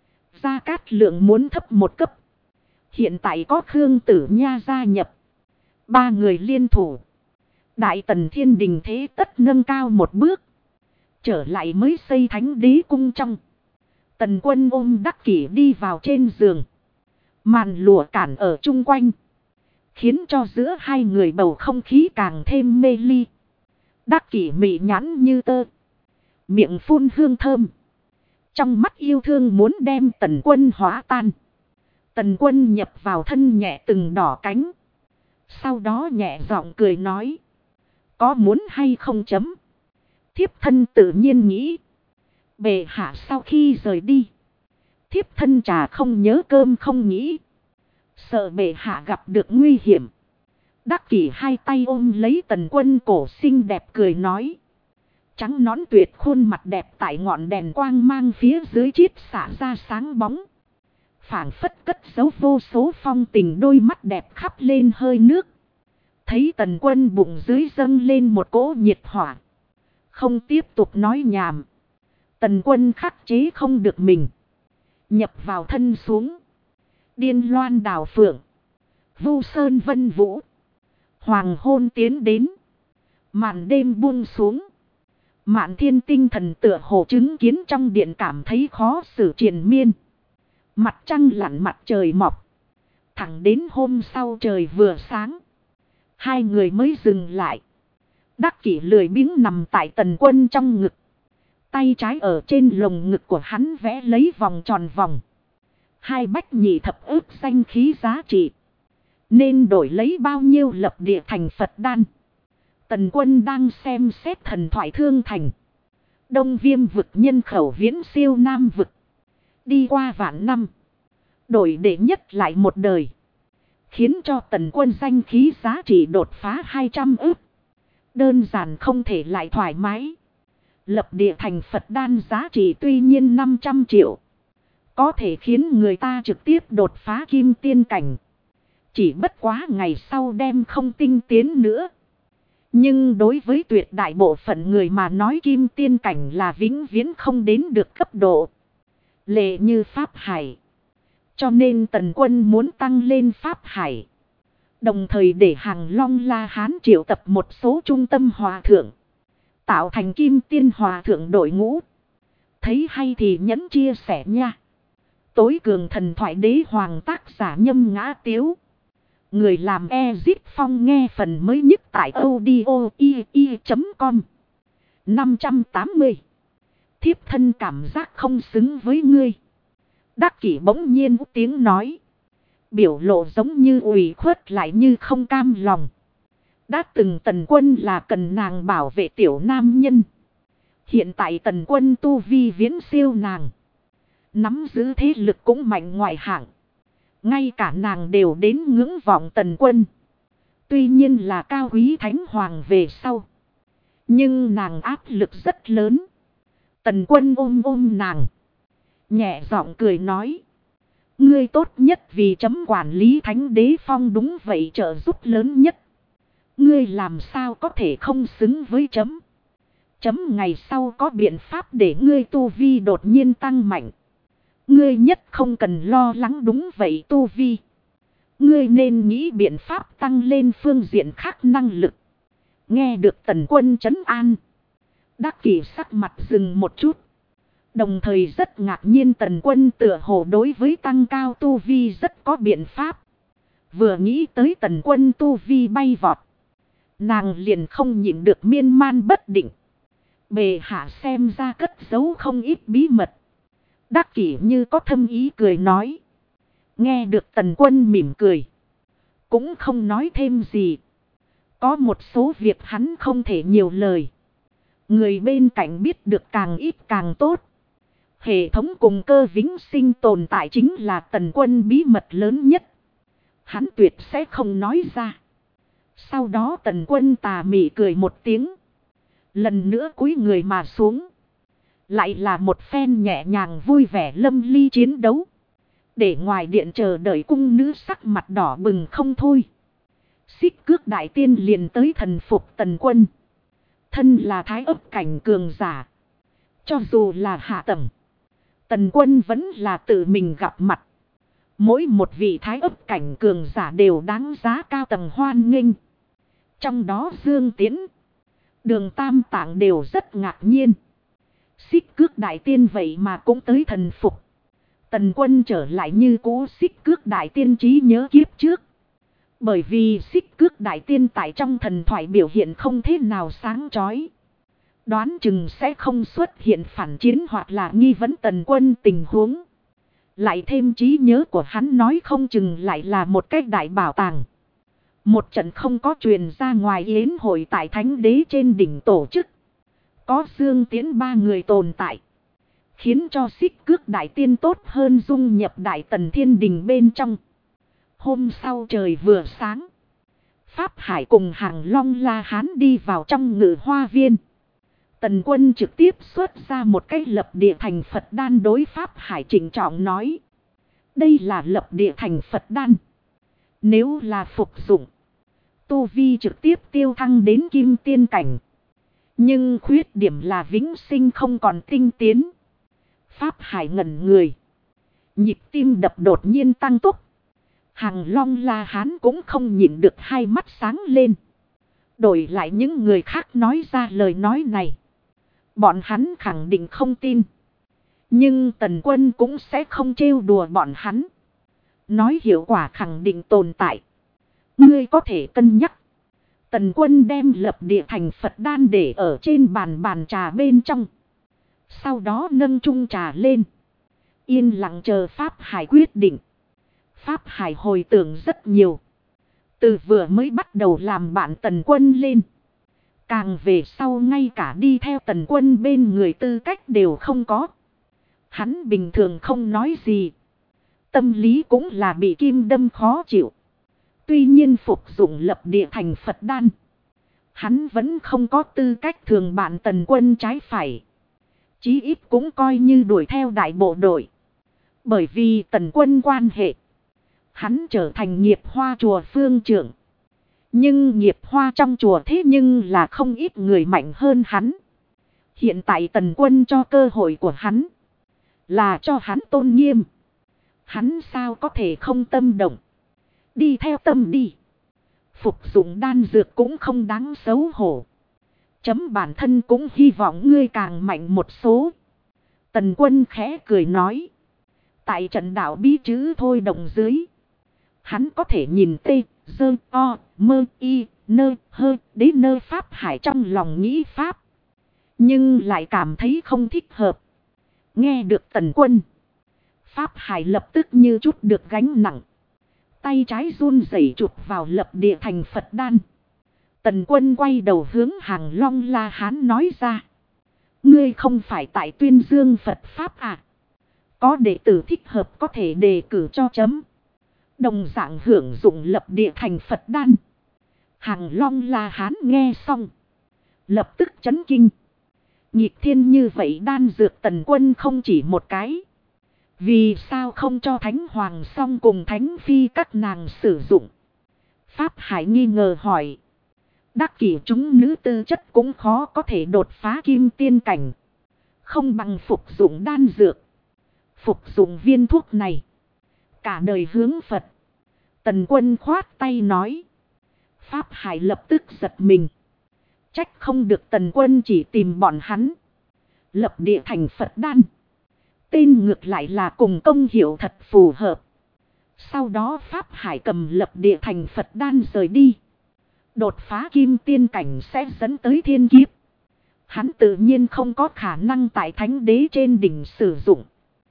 Gia Cát Lượng muốn thấp một cấp. Hiện tại có Khương Tử Nha gia nhập. Ba người liên thủ. Đại Tần Thiên Đình thế tất nâng cao một bước. Trở lại mới xây Thánh Đế cung trong. Tần Quân ôm Đắc Kỷ đi vào trên giường. Màn lụa cản ở chung quanh. Khiến cho giữa hai người bầu không khí càng thêm mê ly. Đắc Kỷ mị nhãn như tơ. Miệng phun hương thơm. Trong mắt yêu thương muốn đem Tần Quân hóa tan. Tần Quân nhập vào thân nhẹ từng đỏ cánh. Sau đó nhẹ giọng cười nói. Có muốn hay không chấm? Thiếp thân tự nhiên nghĩ. Bệ hạ sau khi rời đi. Thiếp thân trà không nhớ cơm không nghĩ. Sợ bệ hạ gặp được nguy hiểm. Đắc Kỷ hai tay ôm lấy Tần Quân cổ xinh đẹp cười nói. Trắng nõn tuyệt khuôn mặt đẹp tại ngọn đèn quang mang phía dưới chiết xả ra sáng bóng. Phảng phất cất giấu vô số phong tình, đôi mắt đẹp khắp lên hơi nước. Thấy Tần Quân bụng dưới dâng lên một cỗ nhiệt hỏa. Không tiếp tục nói nhảm. Tần Quân khắc chế không được mình. Nhập vào thân xuống. Điên loan đào phượng. Vu sơn vân vũ. Hoàng hôn tiến đến. Màn đêm buông xuống. Mạn Thiên tinh thần tựa hồ chứng kiến trong điện cảm thấy khó xử triền miên. Mặt trăng lặn mặt trời mọc. Thẳng đến hôm sau trời vừa sáng. Hai người mới dừng lại. Đắc Kỷ lười biếng nằm tại Tần Quân trong ngực. Tay trái ở trên lồng ngực của hắn vẽ lấy vòng tròn vòng. Hai bách nhị thập ức danh khí giá trị. Nên đổi lấy bao nhiêu lập địa thành Phật đan. Tần Quân đang xem xét thần thoại thương thành. Đông Viêm vực nhân khẩu viễn siêu Nam vực. Đi qua vạn năm. Đổi đệ nhất lại một đời. Khiến cho Tần Quân danh khí giá trị đột phá 200 ức. Đơn giản không thể lại thoải mái. Lập địa thành Phật đan giá trị tuy nhiên 500 triệu. Có thể khiến người ta trực tiếp đột phá kim tiên cảnh. Chỉ bất quá ngày sau đem không tinh tiến nữa. Nhưng đối với tuyệt đại bộ phận người mà nói kim tiên cảnh là vĩnh viễn không đến được cấp độ. Lệ như Pháp Hải. Cho nên Tần Quân muốn tăng lên Pháp Hải. Đồng thời để Hàng Long La Hán triệu tập một số trung tâm hòa thượng. Tạo thành kim tiên hòa thượng đội ngũ. Thấy hay thì nhấn chia sẻ nha. Tối cường thần thoại đế hoàng tác giả Nhâm Ngã Tiếu. Người làm Ezit Phong nghe phần mới nhất tại audio.com 580. Thiếp thân cảm giác không xứng với ngươi. Đắc Kỷ bỗng nhiên tiếng nói. Biểu lộ giống như ủy khuất lại như không cam lòng. Đã từng Tần Quân là cần nàng bảo vệ tiểu nam nhân. Hiện tại Tần Quân tu vi viễn siêu nàng. Nắm giữ thế lực cũng mạnh ngoại hạng. Ngay cả nàng đều đến ngưỡng vọng Tần Quân. Tuy nhiên là cao quý thánh hoàng về sau. Nhưng nàng áp lực rất lớn. Tần Quân ôm nàng. Nhẹ giọng cười nói. Ngươi tốt nhất vì chấm quản lý thánh đế phong, đúng vậy trợ giúp lớn nhất. Ngươi làm sao có thể không xứng với chấm. Chấm ngày sau có biện pháp để ngươi tu vi đột nhiên tăng mạnh. Ngươi nhất không cần lo lắng, đúng vậy tu vi. Ngươi nên nghĩ biện pháp tăng lên phương diện khác năng lực. Nghe được Tần Quân trấn an. Đắc Kỷ sắc mặt dừng một chút. Đồng thời rất ngạc nhiên Tần Quân tựa hồ đối với tăng cao tu vi rất có biện pháp. Vừa nghĩ tới Tần Quân tu vi bay vọt. Nàng liền không nhịn được miên man bất định. Bệ hạ xem ra cất giấu không ít bí mật. Đắc Kỷ như có thâm ý cười nói. Nghe được Tần Quân mỉm cười. Cũng không nói thêm gì. Có một số việc hắn không thể nhiều lời. Người bên cạnh biết được càng ít càng tốt. Hệ thống cùng cơ vĩnh sinh tồn tại chính là Tần Quân bí mật lớn nhất. Hắn tuyệt sẽ không nói ra. Sau đó Tần Quân tà mị cười một tiếng. Lần nữa cúi người mà xuống. Lại là một phen nhẹ nhàng vui vẻ lâm ly chiến đấu. Để ngoài điện chờ đợi cung nữ sắc mặt đỏ bừng không thôi. Xích Cước đại tiên liền tới thần phục Tần Quân. Thân là thái ấp cảnh cường giả. Cho dù là hạ tầng. Tần Quân vẫn là tự mình gặp mặt. Mỗi một vị thái ấp cảnh cường giả đều đáng giá cao tầng hoan nghênh. Trong đó Dương Tiễn, Đường Tam Tạng đều rất ngạc nhiên. Xích Cước đại tiên vậy mà cũng tới thần phục. Tần Quân trở lại như cũ Xích Cước đại tiên trí nhớ kiếp trước. Bởi vì Xích Cước đại tiên tại trong thần thoại biểu hiện không thế nào sáng chói. Đoán chừng sẽ không xuất hiện phản chiến hoặc là nghi vấn Tần Quân tình huống. Lại thêm trí nhớ của hắn nói không chừng lại là một cái đại bảo tàng. Một trận không có truyền ra ngoài yến hội tại Thánh Đế trên đỉnh tổ chức. Có Dương Tiễn ba người tồn tại. Khiến cho Xích Cước Đại Tiên tốt hơn dung nhập Đại Tần Thiên Đình bên trong. Hôm sau trời vừa sáng. Pháp Hải cùng Hàng Long La Hán đi vào trong Ngự Hoa Viên. Tần Quân trực tiếp xuất ra một cái lập địa thành Phật đan đối Pháp Hải trịnh trọng nói. Đây là lập địa thành Phật đan. Nếu là phục dụng, tu vi trực tiếp tiêu thăng đến kim tiên cảnh. Nhưng khuyết điểm là vĩnh sinh không còn tinh tiến. Pháp Hải ngẩn người. Nhịp tim đập đột nhiên tăng tốc. Hàng Long La Hán cũng không nhịn được hai mắt sáng lên. Đổi lại những người khác nói ra lời nói này. Bọn hắn khẳng định không tin. Nhưng Tần Quân cũng sẽ không trêu đùa bọn hắn. Nói hiệu quả khẳng định tồn tại. Ngươi có thể cân nhắc. Tần Quân đem lập địa thành Phật đan để ở trên bàn trà bên trong. Sau đó nâng chung trà lên. Yên lặng chờ Pháp Hải quyết định. Pháp Hải hồi tưởng rất nhiều. Từ vừa mới bắt đầu làm bạn Tần Quân lên. Càng về sau ngay cả đi theo Tần Quân bên người tư cách đều không có. Hắn bình thường không nói gì. Tâm lý cũng là bị kim đâm khó chịu. Tuy nhiên phục dụng lập địa thành Phật đan. Hắn vẫn không có tư cách thường bạn Tần Quân trái phải. Chí ít cũng coi như đuổi theo đại bộ đội. Bởi vì Tần Quân quan hệ. Hắn trở thành nghiệp hoa chùa phương trưởng. Nhưng nghiệp hoa trong chùa thế nhưng là không ít người mạnh hơn hắn. Hiện tại Tần Quân cho cơ hội của hắn. Là cho hắn tôn nghiêm. Hắn sao có thể không tâm động. Đi theo tâm đi. Phục dụng đan dược cũng không đáng xấu hổ. Chấm bản thân cũng hy vọng ngươi càng mạnh một số. Tần Quân khẽ cười nói. Tại trận đạo bí chữ thôi đồng dưới. Hắn có thể nhìn tê, dơ, o, mơ, y, nơ, hơ, đế nơ Pháp Hải trong lòng nghĩ Pháp. Nhưng lại cảm thấy không thích hợp. Nghe được Tần Quân. Pháp Hải lập tức như chút được gánh nặng. Tay trái run rẩy chụp vào lập địa thành Phật đan. Tần Quân quay đầu hướng Hàng Long La Hán nói ra. Ngươi không phải tại tuyên dương Phật Pháp à? Có đệ tử thích hợp có thể đề cử cho chấm. Đồng dạng hưởng dụng lập địa thành Phật đan. Hàng Long La Hán nghe xong. Lập tức chấn kinh. Nhịp thiên như vậy đan dược Tần Quân không chỉ một cái. Vì sao không cho Thánh Hoàng song cùng Thánh Phi các nàng sử dụng? Pháp Hải nghi ngờ hỏi. Đắc kỷ chúng nữ tư chất cũng khó có thể đột phá kim tiên cảnh. Không bằng phục dụng đan dược. Phục dụng viên thuốc này. Cả đời hướng Phật. Tần Quân khoát tay nói. Pháp Hải lập tức giật mình. Trách không được Tần Quân chỉ tìm bọn hắn. Lập địa thành Phật đan. Tên ngược lại là cùng công hiệu thật phù hợp. Sau đó Pháp Hải cầm lập địa thành Phật đan rời đi. Đột phá kim tiên cảnh sẽ dẫn tới thiên kiếp. Hắn tự nhiên không có khả năng tại Thánh Đế trên đỉnh sử dụng.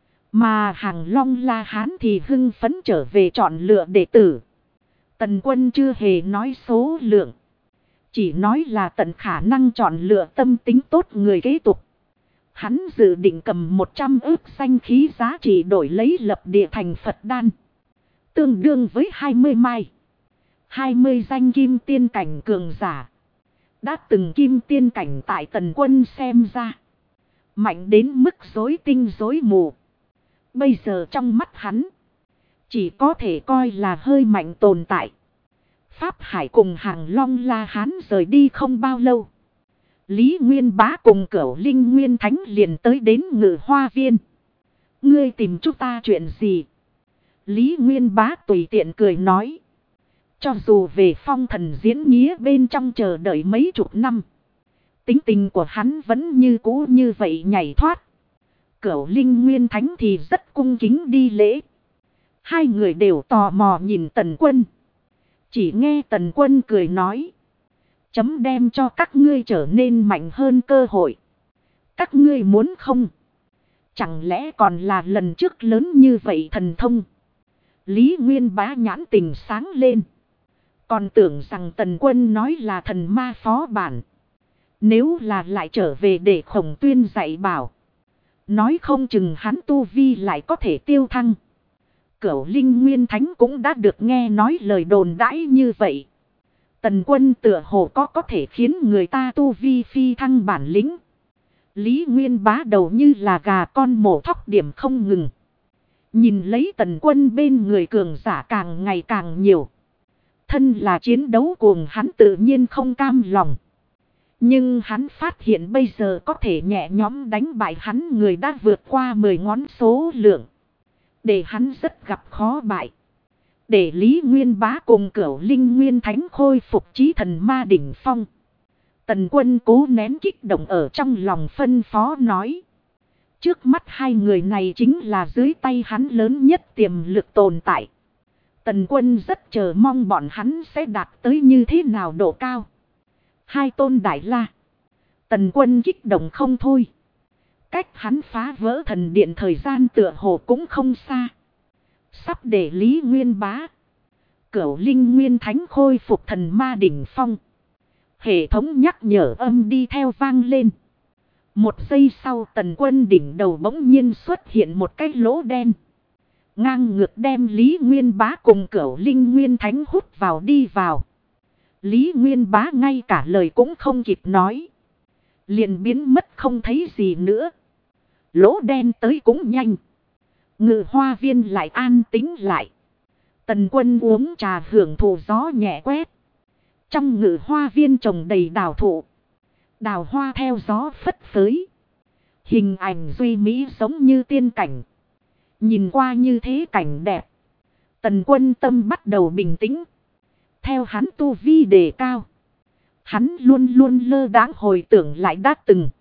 Mà Hàng Long La Hán thì hưng phấn trở về chọn lựa đệ tử. Tần Quân chưa hề nói số lượng. Chỉ nói là tận khả năng chọn lựa tâm tính tốt người kế tục. Hắn dự định cầm 100 ức danh khí giá trị đổi lấy lập địa thành Phật đan. Tương đương với 20 mai. 20 danh kim tiên cảnh cường giả. Đã từng kim tiên cảnh tại Tần Quân xem ra. Mạnh đến mức rối tinh rối mù. Bây giờ trong mắt hắn. Chỉ có thể coi là hơi mạnh tồn tại. Pháp Hải cùng Hàng Long La Hán rời đi không bao lâu. Lý Nguyên Bá cùng Cửu Linh Nguyên Thánh liền tới đến Ngự Hoa Viên. Ngươi tìm chúng ta chuyện gì? Lý Nguyên Bá tùy tiện cười nói. Cho dù về phong thần diễn nghĩa bên trong chờ đợi mấy chục năm. Tính tình của hắn vẫn như cũ như vậy nhảy thoát. Cửu Linh Nguyên Thánh thì rất cung kính đi lễ. Hai người đều tò mò nhìn Tần Quân. Chỉ nghe Tần Quân cười nói. Chấm đem cho các ngươi trở nên mạnh hơn cơ hội. Các ngươi muốn không? Chẳng lẽ còn là lần trước lớn như vậy thần thông? Lý Nguyên Bá nhãn tình sáng lên. Còn tưởng rằng Tần Quân nói là thần ma phó bản. Nếu là lại trở về để Khổng Tuyên dạy bảo. Nói không chừng hắn tu vi lại có thể tiêu thăng. Cửu Linh Nguyên Thánh cũng đã được nghe nói lời đồn đãi như vậy. Tần Quân tựa hồ có thể khiến người ta tu vi phi thăng bản lĩnh. Lý Nguyên Bá đầu như là gà con mổ thóc điểm không ngừng. Nhìn lấy Tần Quân bên người cường giả càng ngày càng nhiều. Thân là chiến đấu cuồng hắn tự nhiên không cam lòng. Nhưng hắn phát hiện bây giờ có thể nhẹ nhõm đánh bại hắn người đã vượt qua 10 ngón số lượng. Để hắn rất gặp khó bại. Để Lý Nguyên Bá cùng Cửu Linh Nguyên Thánh khôi phục chí thần ma đỉnh phong. Tần Quân cố nén kích động ở trong lòng phân phó nói. Trước mắt hai người này chính là dưới tay hắn lớn nhất tiềm lực tồn tại. Tần Quân rất chờ mong bọn hắn sẽ đạt tới như thế nào độ cao. Hai tôn đại la. Tần Quân kích động không thôi. Cách hắn phá vỡ thần điện thời gian tựa hồ cũng không xa. Sắp để Lý Nguyên Bá, Cửu Linh Nguyên Thánh khôi phục thần ma đỉnh phong. Hệ thống nhắc nhở âm đi theo vang lên. Một giây sau Tần Quân đỉnh đầu bỗng nhiên xuất hiện một cái lỗ đen. Ngang ngược đem Lý Nguyên Bá cùng Cửu Linh Nguyên Thánh hút vào đi vào. Lý Nguyên Bá ngay cả lời cũng không kịp nói. Liền biến mất không thấy gì nữa. Lỗ đen tới cũng nhanh. Ngự hoa viên lại an tĩnh lại. Tần Quân uống trà hưởng thụ gió nhẹ quét. Trong ngự hoa viên trồng đầy đào thụ. Đào hoa theo gió phất phới. Hình ảnh duy mỹ giống như tiên cảnh. Nhìn qua như thế cảnh đẹp. Tần Quân tâm bắt đầu bình tĩnh. Theo hắn tu vi đề cao. Hắn luôn luôn lơ đãng hồi tưởng lại đã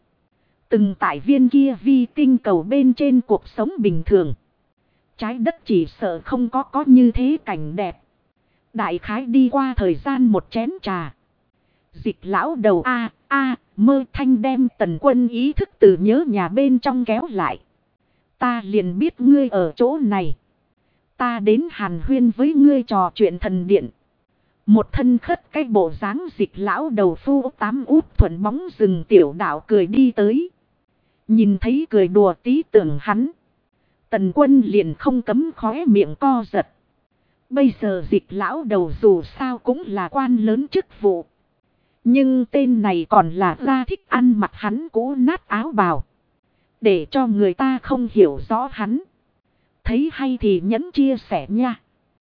từng tại viên kia vi tinh cầu bên trên cuộc sống bình thường. Trái đất chỉ sợ không có như thế cảnh đẹp. Đại khái đi qua thời gian một chén trà. Dịch lão đầu mơ thanh đem Tần Quân ý thức từ nhớ nhà bên trong kéo lại. Ta liền biết ngươi ở chỗ này. Ta đến hàn huyên với ngươi trò chuyện thần điện. Một thân khất cái bộ dáng dịch lão đầu phu tám út thuận bóng rừng tiểu đạo cười đi tới. Nhìn thấy cười đùa tí tưởng hắn. Tần Quân liền không cấm khóe miệng co giật. Bây giờ dịch lão đầu dù sao cũng là quan lớn chức vụ. Nhưng tên này còn là ra thích ăn mặc hắn cũ nát áo bào. Để cho người ta không hiểu rõ hắn. Thấy hay thì nhẫn chia sẻ nha.